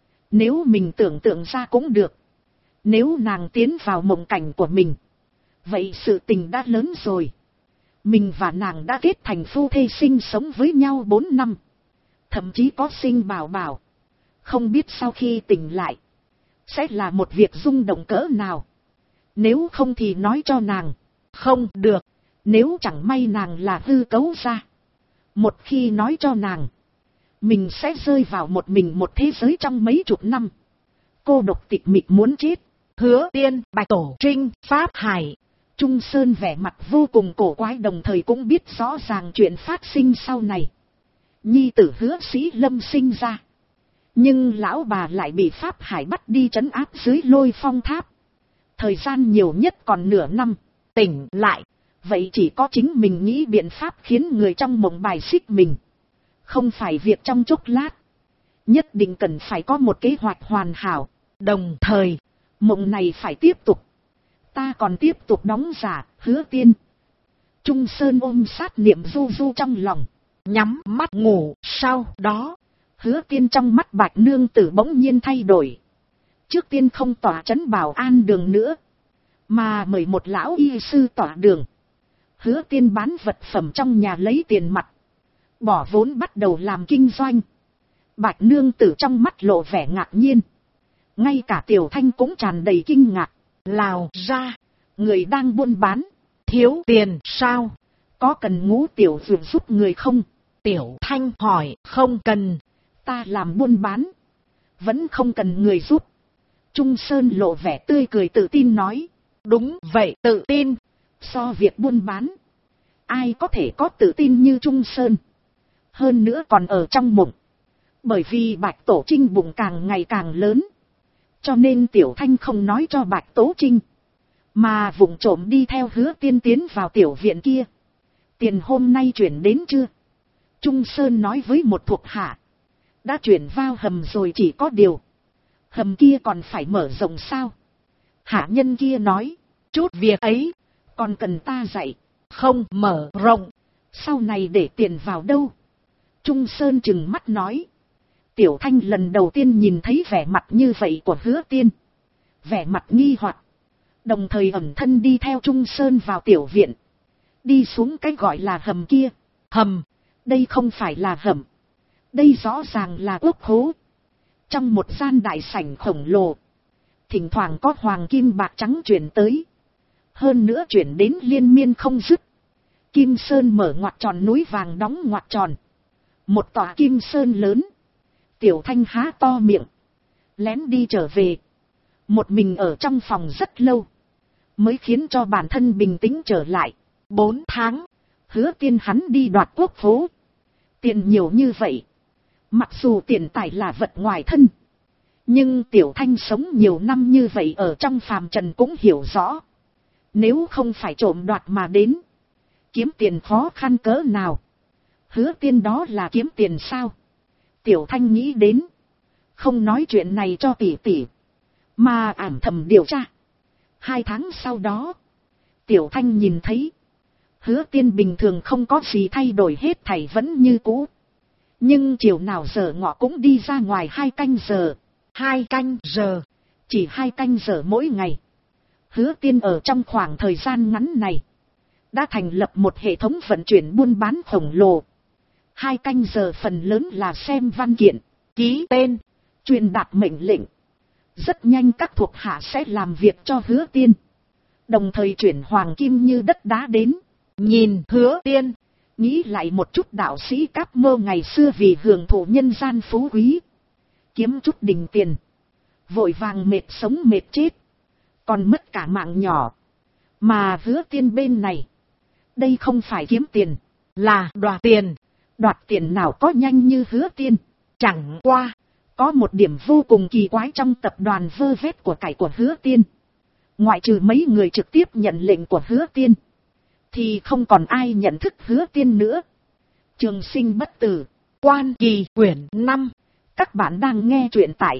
Nếu mình tưởng tượng ra cũng được. Nếu nàng tiến vào mộng cảnh của mình, vậy sự tình đã lớn rồi. Mình và nàng đã kết thành phu thê sinh sống với nhau 4 năm. Thậm chí có sinh bảo bảo. Không biết sau khi tỉnh lại, sẽ là một việc rung động cỡ nào. Nếu không thì nói cho nàng. Không được. Nếu chẳng may nàng là hư cấu ra. Một khi nói cho nàng, mình sẽ rơi vào một mình một thế giới trong mấy chục năm. Cô độc tịch mịch muốn chết. Hứa Tiên, Bạch Tổ Trinh, Pháp Hải. Trung Sơn vẻ mặt vô cùng cổ quái, đồng thời cũng biết rõ ràng chuyện phát sinh sau này. Nhi tử Hứa Sĩ Lâm sinh ra. Nhưng lão bà lại bị Pháp Hải bắt đi trấn áp dưới Lôi Phong Tháp. Thời gian nhiều nhất còn nửa năm. Tỉnh lại, vậy chỉ có chính mình nghĩ biện pháp khiến người trong mộng bài xích mình. Không phải việc trong chốc lát. Nhất định cần phải có một kế hoạch hoàn hảo. Đồng thời, mộng này phải tiếp tục. Ta còn tiếp tục đóng giả, Hứa Tiên. Trung Sơn ôm sát Niệm Du Du trong lòng, nhắm mắt ngủ. Sau đó, Hứa Tiên trong mắt Bạch nương tử bỗng nhiên thay đổi. Trước tiên không tỏa trấn Bảo An đường nữa, mà mời một lão y sư tỏa đường. Hứa Tiên bán vật phẩm trong nhà lấy tiền mặt, bỏ vốn bắt đầu làm kinh doanh. Bạch nương tử trong mắt lộ vẻ ngạc nhiên. Ngay cả Tiểu Thanh cũng tràn đầy kinh ngạc. Lào ra, người đang buôn bán, thiếu tiền sao? Có cần Ngũ tiểu dược giúp người không? Tiểu Thanh hỏi. Không cần, ta làm buôn bán, vẫn không cần người giúp. Trung Sơn lộ vẻ tươi cười tự tin nói. Đúng vậy, tự tin. So việc buôn bán, ai có thể có tự tin như Trung Sơn. Hơn nữa còn ở trong mộng. Bởi vì Bạch Tổ Trinh bụng càng ngày càng lớn, cho nên Tiểu Thanh không nói cho Bạch Tố Trinh, mà vụng trộm đi theo Hứa Tiên tiến vào tiểu viện kia. Tiền hôm nay chuyển đến chưa? Trung Sơn nói với một thuộc hạ. Đã chuyển vào hầm rồi, chỉ có điều hầm kia còn phải mở rộng sao? Hạ nhân kia nói. Chút việc ấy còn cần ta dạy. Không mở rộng, sau này để tiền vào đâu? Trung Sơn trừng mắt nói. Tiểu Thanh lần đầu tiên nhìn thấy vẻ mặt như vậy của Hứa Tiên. Vẻ mặt nghi hoặc, đồng thời ẩn thân đi theo Trung Sơn vào tiểu viện. Đi xuống cái gọi là hầm kia. Hầm? Đây không phải là hầm. Đây rõ ràng là ốc hố. Trong một gian đại sảnh khổng lồ, thỉnh thoảng có hoàng kim bạc trắng chuyển tới. Hơn nữa chuyển đến liên miên không dứt. Kim Sơn mở ngoặc tròn, núi vàng đóng ngoặc tròn. Một tòa Kim Sơn lớn. Tiểu Thanh há to miệng, lén đi trở về. Một mình ở trong phòng rất lâu, mới khiến cho bản thân bình tĩnh trở lại. 4 tháng, Hứa Tiên hắn đi đoạt quốc phố. Tiền nhiều như vậy, mặc dù tiền tài là vật ngoài thân, nhưng Tiểu Thanh sống nhiều năm như vậy ở trong phàm trần cũng hiểu rõ. Nếu không phải trộm đoạt mà đến, kiếm tiền khó khăn cỡ nào. Hứa Tiên đó là kiếm tiền sao? Tiểu Thanh nghĩ đến, không nói chuyện này cho tỷ tỷ, mà ảm thầm điều tra. 2 tháng sau đó, Tiểu Thanh nhìn thấy Hứa Tiên bình thường không có gì thay đổi, hết thảy vẫn như cũ. Nhưng chiều nào giờ ngọ cũng đi ra ngoài 2 canh giờ. 2 canh giờ, chỉ 2 canh giờ mỗi ngày. Hứa Tiên ở trong khoảng thời gian ngắn này đã thành lập một hệ thống vận chuyển buôn bán khổng lồ. 2 canh giờ phần lớn là xem văn kiện, ký tên, truyền đạt mệnh lệnh. Rất nhanh các thuộc hạ sẽ làm việc cho Hứa Tiên, đồng thời chuyển hoàng kim như đất đá đến. Nhìn Hứa Tiên, nghĩ lại một chút đạo sĩ Cáp Mơ ngày xưa vì hưởng thụ nhân gian phú quý, kiếm chút đình tiền, vội vàng mệt sống mệt chết, còn mất cả mạng nhỏ. Mà Hứa Tiên bên này, đây không phải kiếm tiền, là đoạt tiền. Đoạt tiền nào có nhanh như Hứa Tiên. Chẳng qua, có một điểm vô cùng kỳ quái trong tập đoàn vơ vét của cải của Hứa Tiên. Ngoại trừ mấy người trực tiếp nhận lệnh của Hứa Tiên, thì không còn ai nhận thức Hứa Tiên nữa. Trường Sinh bất tử, Quan Kỳ quyển 5. Các bạn đang nghe truyện tại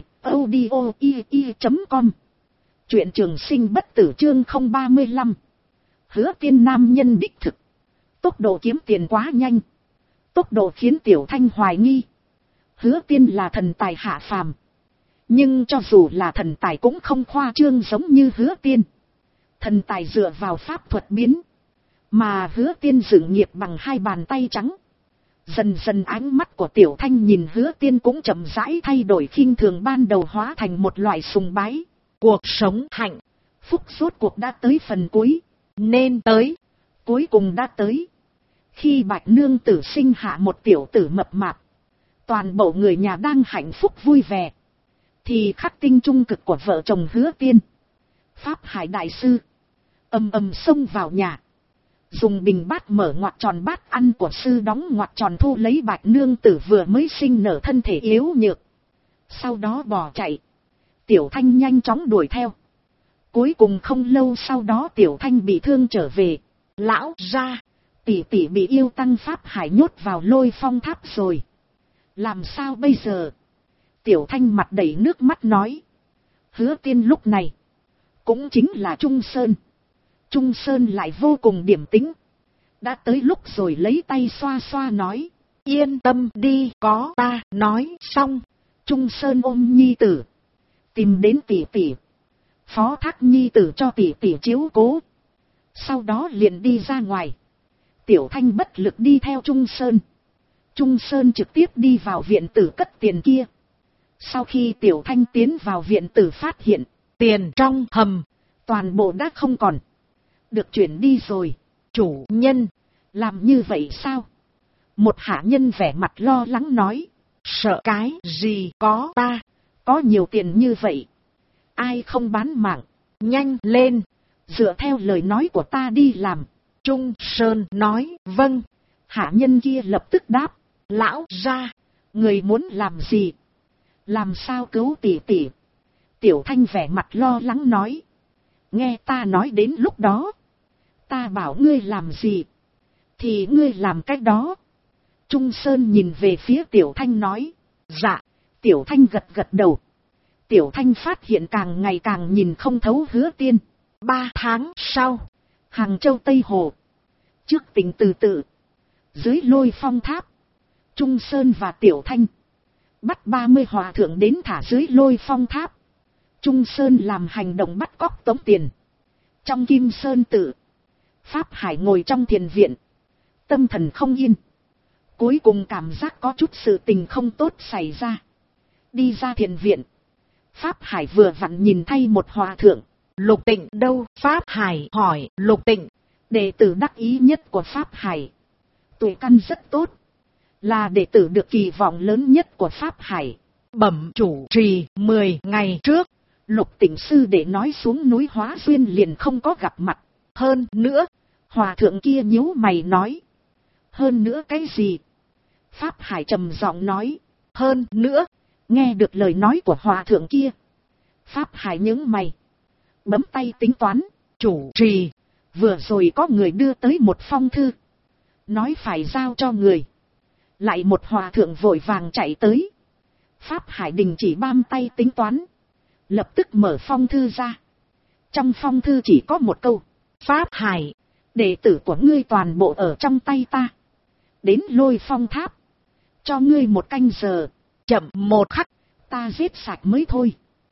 audio.com. Truyện Trường Sinh bất tử chương 035. Hứa Tiên nam nhân đích thực. Tốc độ kiếm tiền quá nhanh. Tốc độ khiến Tiểu Thanh hoài nghi. Hứa Tiên là thần tài hạ phàm. Nhưng cho dù là thần tài cũng không khoa trương giống như Hứa Tiên. Thần tài dựa vào pháp thuật biến. Mà Hứa Tiên dựng nghiệp bằng hai bàn tay trắng. Dần dần ánh mắt của Tiểu Thanh nhìn Hứa Tiên cũng chậm rãi thay đổi, khinh thường ban đầu hóa thành một loại sùng bái. Cuộc sống hạnh phúc rốt cuộc đã tới phần cuối. Nên tới. Cuối cùng đã tới. Khi Bạch Nương Tử sinh hạ một tiểu tử mập mạp, toàn bộ người nhà đang hạnh phúc vui vẻ, thì khắc tinh trung cực của vợ chồng Hứa Tiên, Pháp Hải Đại Sư, ầm ầm xông vào nhà. Dùng bình bát mở ngoặc tròn bát ăn của sư đóng ngoặc tròn thu lấy Bạch Nương Tử vừa mới sinh nở thân thể yếu nhược. Sau đó bỏ chạy. Tiểu Thanh nhanh chóng đuổi theo. Cuối cùng không lâu sau đó Tiểu Thanh bị thương trở về. Lão ra, tỷ tỷ bị yêu tăng Pháp Hải nhốt vào Lôi Phong tháp rồi. Làm sao bây giờ? Tiểu Thanh mặt đầy nước mắt nói. Hứa Tiên lúc này cũng chính là Trung Sơn. Trung Sơn lại vô cùng điềm tĩnh. Đã tới lúc rồi lấy tay xoa xoa nói. Yên tâm đi, có ta nói xong. Trung Sơn ôm nhi tử, tìm đến tỷ tỷ, phó thác nhi tử cho tỷ tỷ chiếu cố. Sau đó liền đi ra ngoài. Tiểu Thanh bất lực đi theo Trung Sơn. Trung Sơn trực tiếp đi vào viện tử cất tiền kia. Sau khi Tiểu Thanh tiến vào viện tử phát hiện tiền trong hầm toàn bộ đã không còn, được chuyển đi rồi. Chủ nhân, làm như vậy sao? Một hạ nhân vẻ mặt lo lắng nói. Sợ cái gì, có ta. Có nhiều tiền như vậy, ai không bán mạng? Nhanh lên, dựa theo lời nói của ta đi làm. Trung Sơn nói. Vâng. Hạ nhân kia lập tức đáp. Lão ra, người muốn làm gì? Làm sao cứu tỷ tỷ? Tiểu Thanh vẻ mặt lo lắng nói. Nghe ta nói đến lúc đó, ta bảo ngươi làm gì thì ngươi làm cách đó. Trung Sơn nhìn về phía Tiểu Thanh nói. Dạ. Tiểu Thanh gật gật đầu. Tiểu Thanh phát hiện càng ngày càng nhìn không thấu Hứa Tiên. 3 tháng sau, Hàng Châu Tây Hồ, trước tỉnh Từ Tự, dưới Lôi Phong tháp, Trung Sơn và Tiểu Thanh bắt 30 hòa thượng đến thả dưới Lôi Phong tháp. Trung Sơn làm hành động bắt cóc tống tiền. Trong Kim Sơn Tự, Pháp Hải ngồi trong thiền viện, tâm thần không yên. Cuối cùng cảm giác có chút sự tình không tốt xảy ra. Đi ra thiền viện, Pháp Hải vừa vặn nhìn thấy một hòa thượng. Lục Tịnh đâu? Pháp Hải hỏi. Lục Tịnh, đệ tử đắc ý nhất của Pháp Hải, tuổi căn rất tốt, là đệ tử được kỳ vọng lớn nhất của Pháp Hải. Bẩm chủ trì, 10 ngày trước, Lục Tịnh sư đệ nói xuống núi Hóa Duyên liền không có gặp mặt. Hơn nữa, hòa thượng kia nhíu mày nói. Hơn nữa cái gì? Pháp Hải trầm giọng nói. Hơn nữa. Nghe được lời nói của hòa thượng kia, Pháp Hải nhướng mày, bấm tay tính toán. Chủ trì, vừa rồi có người đưa tới một phong thư, nói phải giao cho người. Lại một hòa thượng vội vàng chạy tới. Pháp Hải đình chỉ băm tay tính toán, lập tức mở phong thư ra. Trong phong thư chỉ có một câu. Pháp Hải, đệ tử của ngươi toàn bộ ở trong tay ta. Đến Lôi Phong tháp, cho ngươi 1 canh giờ. Chậm 1 khắc, ta giết sạch mới thôi.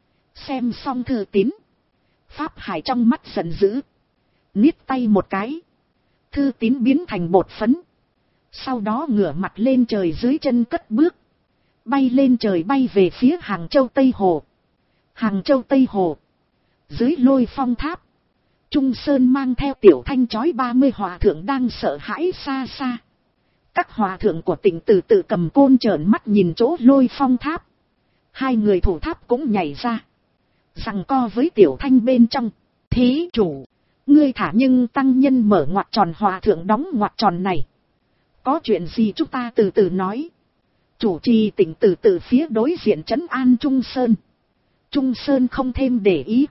Xem xong thư tín, Pháp Hải trong mắt giận dữ, niết tay một cái, thư tín biến thành bột phấn. Sau đó ngửa mặt lên trời, dưới chân cất bước, bay lên trời, bay về phía Hàng Châu Tây Hồ. Hàng Châu Tây Hồ, dưới Lôi Phong tháp, Trung Sơn mang theo Tiểu Thanh chói 30 hòa thượng đang sợ hãi xa xa. Các hòa thượng của tỉnh Từ Tự cầm côn trợn mắt nhìn chỗ Lôi Phong tháp. 2 người thủ tháp cũng nhảy ra, giằng co với Tiểu Thanh bên trong. thí chủ. Ngươi thả nhưng tăng nhân mở ngoặc tròn, hòa thượng đóng ngoặc tròn này. Có chuyện gì chúng ta từ từ nói. Chủ trì tỉnh từ phía đối diện trấn an Trung Sơn. Trung Sơn không thêm để ý,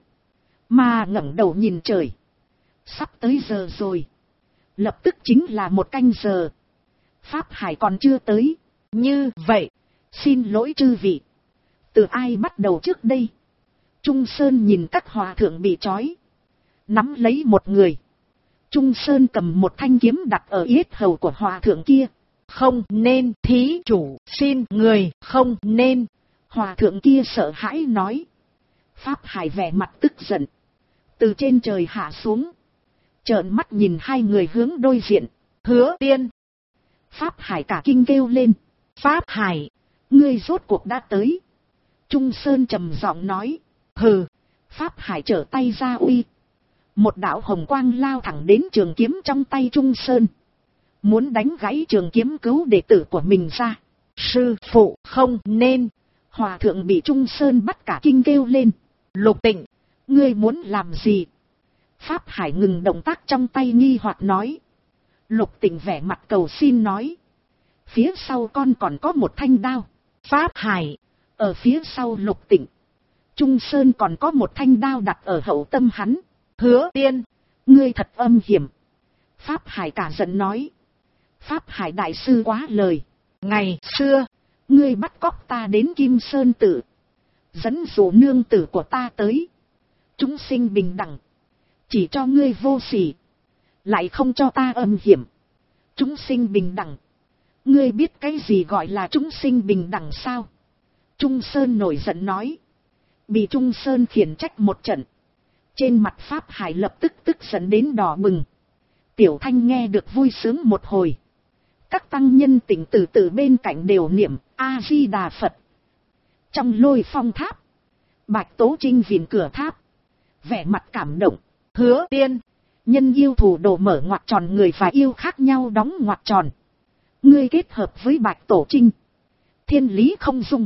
mà ngẩng đầu nhìn trời. Sắp tới giờ rồi. Lập tức chính là 1 canh giờ. Pháp hải còn chưa tới. Như vậy, xin lỗi chư vị. Từ ai bắt đầu trước đây? Trung Sơn nhìn các hòa thượng bị trói, nắm lấy một người. Trung Sơn cầm một thanh kiếm đặt ở yết hầu của hòa thượng kia. Không nên, thí chủ, xin người, không nên. Hòa thượng kia sợ hãi nói. Pháp hải vẻ mặt tức giận, từ trên trời hạ xuống, trợn mắt nhìn hai người hướng đối diện. Hứa Tiên. Pháp hải cả kinh kêu lên. Pháp hải, ngươi rốt cuộc đã tới. Trung Sơn trầm giọng nói. Hừ. Pháp hải trở tay ra uy. Một đạo hồng quang lao thẳng đến trường kiếm trong tay Trung Sơn, muốn đánh gãy trường kiếm cứu đệ tử của mình ra. Sư phụ, không nên. Hòa thượng bị Trung Sơn bắt cả kinh kêu lên. Lục Tịnh, ngươi muốn làm gì? Pháp hải ngừng động tác trong tay nghi hoặc nói. Lục Tịnh vẻ mặt cầu xin nói. Phía sau con còn có một thanh đao. Pháp hải, ở phía sau Lục Tịnh, Trung Sơn còn có một thanh đao đặt ở hậu tâm hắn. Hứa Tiên, ngươi thật âm hiểm. Pháp hải cả giận nói. Pháp hải đại sư quá lời. Ngày xưa, ngươi bắt cóc ta đến Kim Sơn Tự, dẫn dụ nương tử của ta tới. Chúng sinh bình đẳng, chỉ cho ngươi vô sỉ, lại không cho ta âm hiểm. Chúng sinh bình đẳng, ngươi biết cái gì gọi là chúng sinh bình đẳng sao? Trung Sơn nổi giận nói. Bị Trung Sơn khiển trách một trận, trên mặt Pháp hải lập tức tức giận đến đỏ bừng. Tiểu Thanh nghe được vui sướng một hồi. Các tăng nhân tỉnh từ bên cạnh đều niệm A-di-đà Phật. Trong Lôi Phong tháp, Bạch Tố Trinh vịn cửa tháp, vẻ mặt cảm động. Hứa Tiên, nhân yêu thủ đồ mở ngoặc tròn, người và yêu khác nhau đóng ngoặc tròn. Ngươi kết hợp với Bạch Tổ Trinh, thiên lý không dung.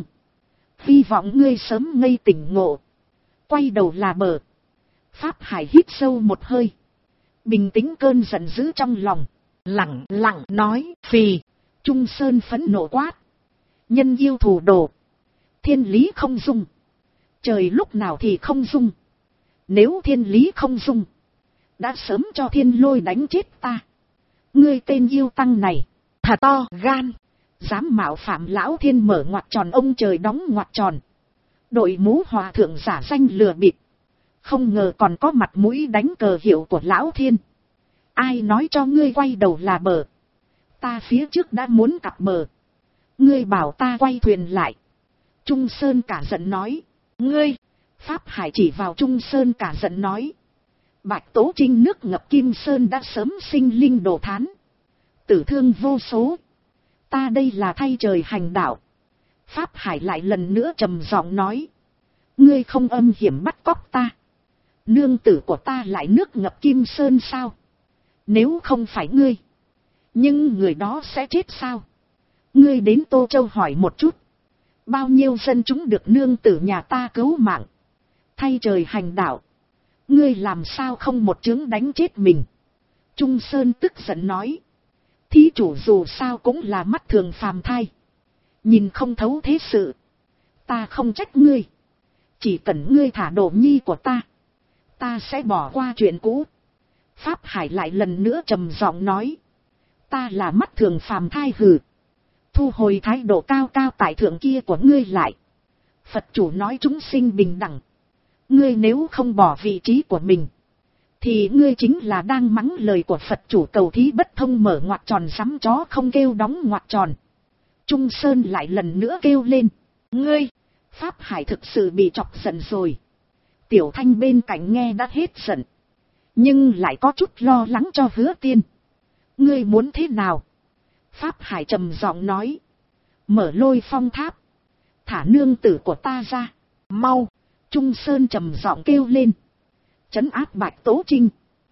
Hy vọng ngươi sớm ngây tỉnh ngộ, quay đầu là bờ. Pháp hải hít sâu một hơi, bình tĩnh cơn giận dữ trong lòng, lặng lặng nói. Phì. Trung Sơn phẫn nộ quát. Nhân yêu thủ đồ, thiên lý không dung. Trời lúc nào thì không dung. Nếu thiên lý không dung, đã sớm cho thiên lôi đánh chết ta. Ngươi tên yêu tăng này, thà to gan, dám mạo phạm lão thiên mở ngoặc tròn, ông trời đóng ngoặc tròn. Đội mũ hòa thượng giả danh lừa bịp, không ngờ còn có mặt mũi đánh cờ hiệu của lão thiên. Ai nói cho ngươi quay đầu là bờ? Ta phía trước đã muốn cặp bờ, ngươi bảo ta quay thuyền lại. Trung Sơn cả giận nói. Ngươi. Pháp hải chỉ vào Trung Sơn cả giận nói. Bạch Tố Trinh nước ngập Kim Sơn đã sớm sinh linh đồ thán, tử thương vô số. Ta đây là thay trời hành đạo. Pháp hải lại lần nữa trầm giọng nói. Ngươi không âm hiểm bắt cóc ta, nương tử của ta lại nước ngập Kim Sơn sao? Nếu không phải ngươi, nhưng người đó sẽ chết sao? Ngươi đến Tô Châu hỏi một chút, bao nhiêu dân chúng được nương tử nhà ta cứu mạng? Thay trời hành đạo, ngươi làm sao không một chướng đánh chết mình? Trung Sơn tức giận nói. Thí chủ dù sao cũng là mắt thường phàm thai, nhìn không thấu thế sự. Ta không trách ngươi, chỉ cần ngươi thả đồ nhi của ta, ta sẽ bỏ qua chuyện cũ. Pháp hải lại lần nữa trầm giọng nói. Ta là mắt thường phàm thai hừ. Thu hồi thái độ cao cao tại thượng kia của ngươi lại. Phật chủ nói chúng sinh bình đẳng. Ngươi nếu không bỏ vị trí của mình, thì ngươi chính là đang mắng lời của Phật chủ cầu thí bất thông, mở ngoặc tròn sắm chó không kêu đóng ngoặc tròn. Trung Sơn lại lần nữa kêu lên. Ngươi. Pháp hải thực sự bị chọc giận rồi. Tiểu Thanh bên cạnh nghe đã hết giận, nhưng lại có chút lo lắng cho Hứa Tiên. Ngươi muốn thế nào? Pháp hải trầm giọng nói. Mở Lôi Phong tháp, thả nương tử của ta ra, mau. Trung Sơn trầm giọng kêu lên. Trấn áp Bạch Tố Trinh.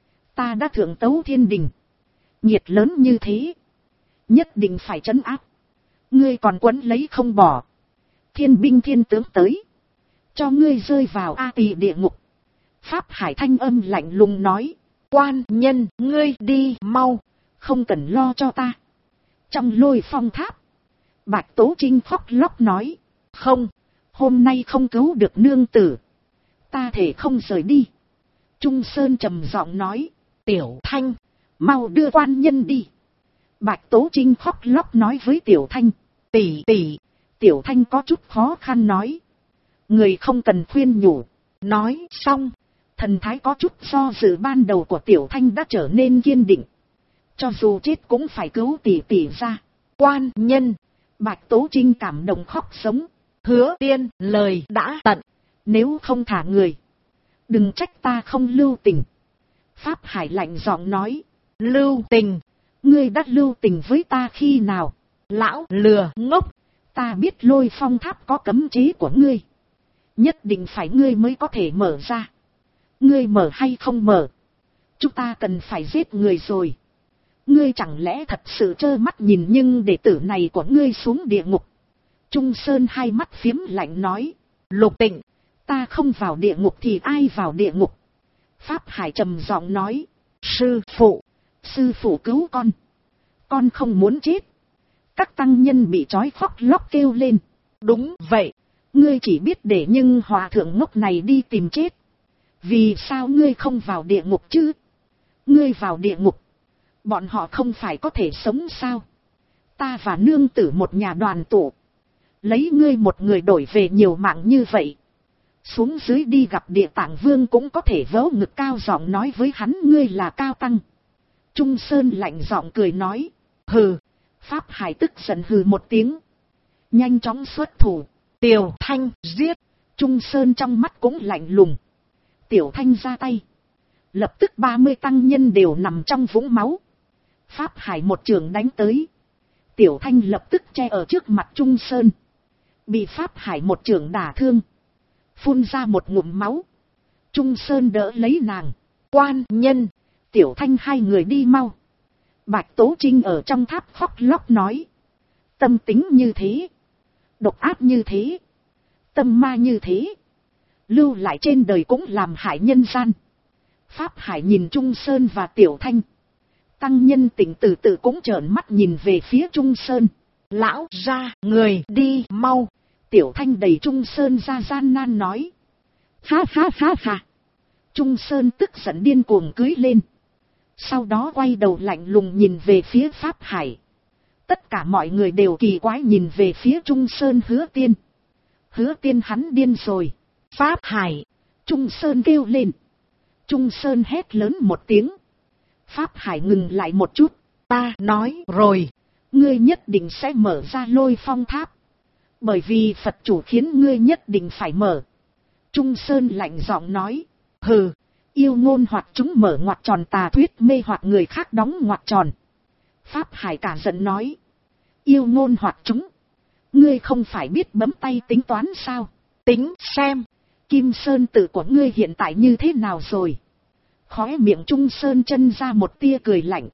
Ta đã thượng tấu thiên đình, nhiệt lớn như thế, nhất định phải trấn áp. Ngươi còn quấn lấy không bỏ, thiên binh thiên tướng tới, cho ngươi rơi vào A Tỳ địa ngục. Pháp Hải thanh âm lạnh lùng nói. Quan nhân, ngươi đi mau. Không cần lo cho ta. Trong Lôi Phong tháp, Bạch Tố Trinh khóc lóc nói. Không, hôm nay không cứu được nương tử, ta thể không rời đi. Trung Sơn trầm giọng nói. Tiểu Thanh, mau đưa quan nhân đi. Bạch Tố Trinh khóc lóc nói với Tiểu Thanh. Tỷ tỷ. Tiểu Thanh có chút khó khăn nói. Người không cần khuyên nhủ. Nói xong, thần thái có chút do dự ban đầu của Tiểu Thanh đã trở nên kiên định. Cho dù chết cũng phải cứu tỷ tỷ ra. Quan nhân. Bạch Tố Trinh cảm động khóc sống. Hứa Tiên, lời đã tận. Nếu không thả người, đừng trách ta không lưu tình. Pháp Hải lạnh giọng nói. Lưu tình? Ngươi đã lưu tình với ta khi nào? Lão lừa ngốc. Ta biết Lôi Phong tháp có cấm chế của ngươi. Nhất định phải ngươi mới có thể mở ra. Ngươi mở hay không mở, chúng ta cần phải giết người rồi. Ngươi chẳng lẽ thật sự trơ mắt nhìn nhưng đệ tử này của ngươi xuống địa ngục? Trung Sơn hai mắt phiếm lạnh nói. Lục Tịnh, ta không vào địa ngục thì ai vào địa ngục? Pháp Hải trầm giọng nói. Sư phụ cứu con không muốn chết. Các tăng nhân bị trói khóc lóc kêu lên. Đúng vậy, ngươi chỉ biết để nhưng hòa thượng ngốc này đi tìm chết. Vì sao ngươi không vào địa ngục chứ? Ngươi vào địa ngục, bọn họ không phải có thể sống sao? Ta và nương tử một nhà đoàn tụ, lấy ngươi một người đổi về nhiều mạng như vậy. Xuống dưới đi gặp Địa Tạng Vương cũng có thể vớ ngực cao giọng nói với hắn ngươi là cao tăng. Trung Sơn lạnh giọng cười nói. Hừ. Pháp Hải tức giận hừ một tiếng, nhanh chóng xuất thủ. Tiểu Thanh giết. Trung Sơn trong mắt cũng lạnh lùng. Tiểu Thanh ra tay, lập tức 30 tăng nhân đều nằm trong vũng máu. Pháp Hải một trường đánh tới, Tiểu Thanh lập tức che ở trước mặt Trung Sơn, bị Pháp Hải một trường đả thương, phun ra một ngụm máu. Trung Sơn đỡ lấy nàng. Quan nhân, Tiểu Thanh hai người đi mau. Bạch Tố Trinh ở trong tháp khóc lóc nói. Tâm tính như thế, độc ác như thế, tâm ma như thế, lưu lại trên đời cũng làm hại nhân gian. Pháp Hải nhìn Trung Sơn và Tiểu Thanh. Tăng nhân tỉnh từ từ cũng trợn mắt nhìn về phía Trung Sơn. Lão ra, người đi mau. Tiểu Thanh đẩy Trung Sơn ra gian nan nói. Ha ha ha ha. Trung Sơn tức giận điên cuồng cưới lên. Sau đó quay đầu lạnh lùng nhìn về phía Pháp Hải. Tất cả mọi người đều kỳ quái nhìn về phía Trung Sơn. Hứa Tiên. Hứa Tiên hắn điên rồi. Pháp Hải. Trung Sơn kêu lên. Trung Sơn hét lớn một tiếng. Pháp Hải ngừng lại một chút. Ta nói rồi, ngươi nhất định sẽ mở ra Lôi Phong tháp. Bởi vì Phật chủ khiến ngươi nhất định phải mở. Trung Sơn lạnh giọng nói. Hừ, yêu ngôn hoặc chúng mở ngoặc tròn tà thuyết mê hoặc người khác đóng ngoặc tròn. Pháp Hải cả giận nói. Yêu ngôn hoặc chúng, ngươi không phải biết bấm tay tính toán sao? Tính xem, Kim Sơn tự của ngươi hiện tại như thế nào rồi? Khóe miệng Trung Sơn chân ra một tia cười lạnh.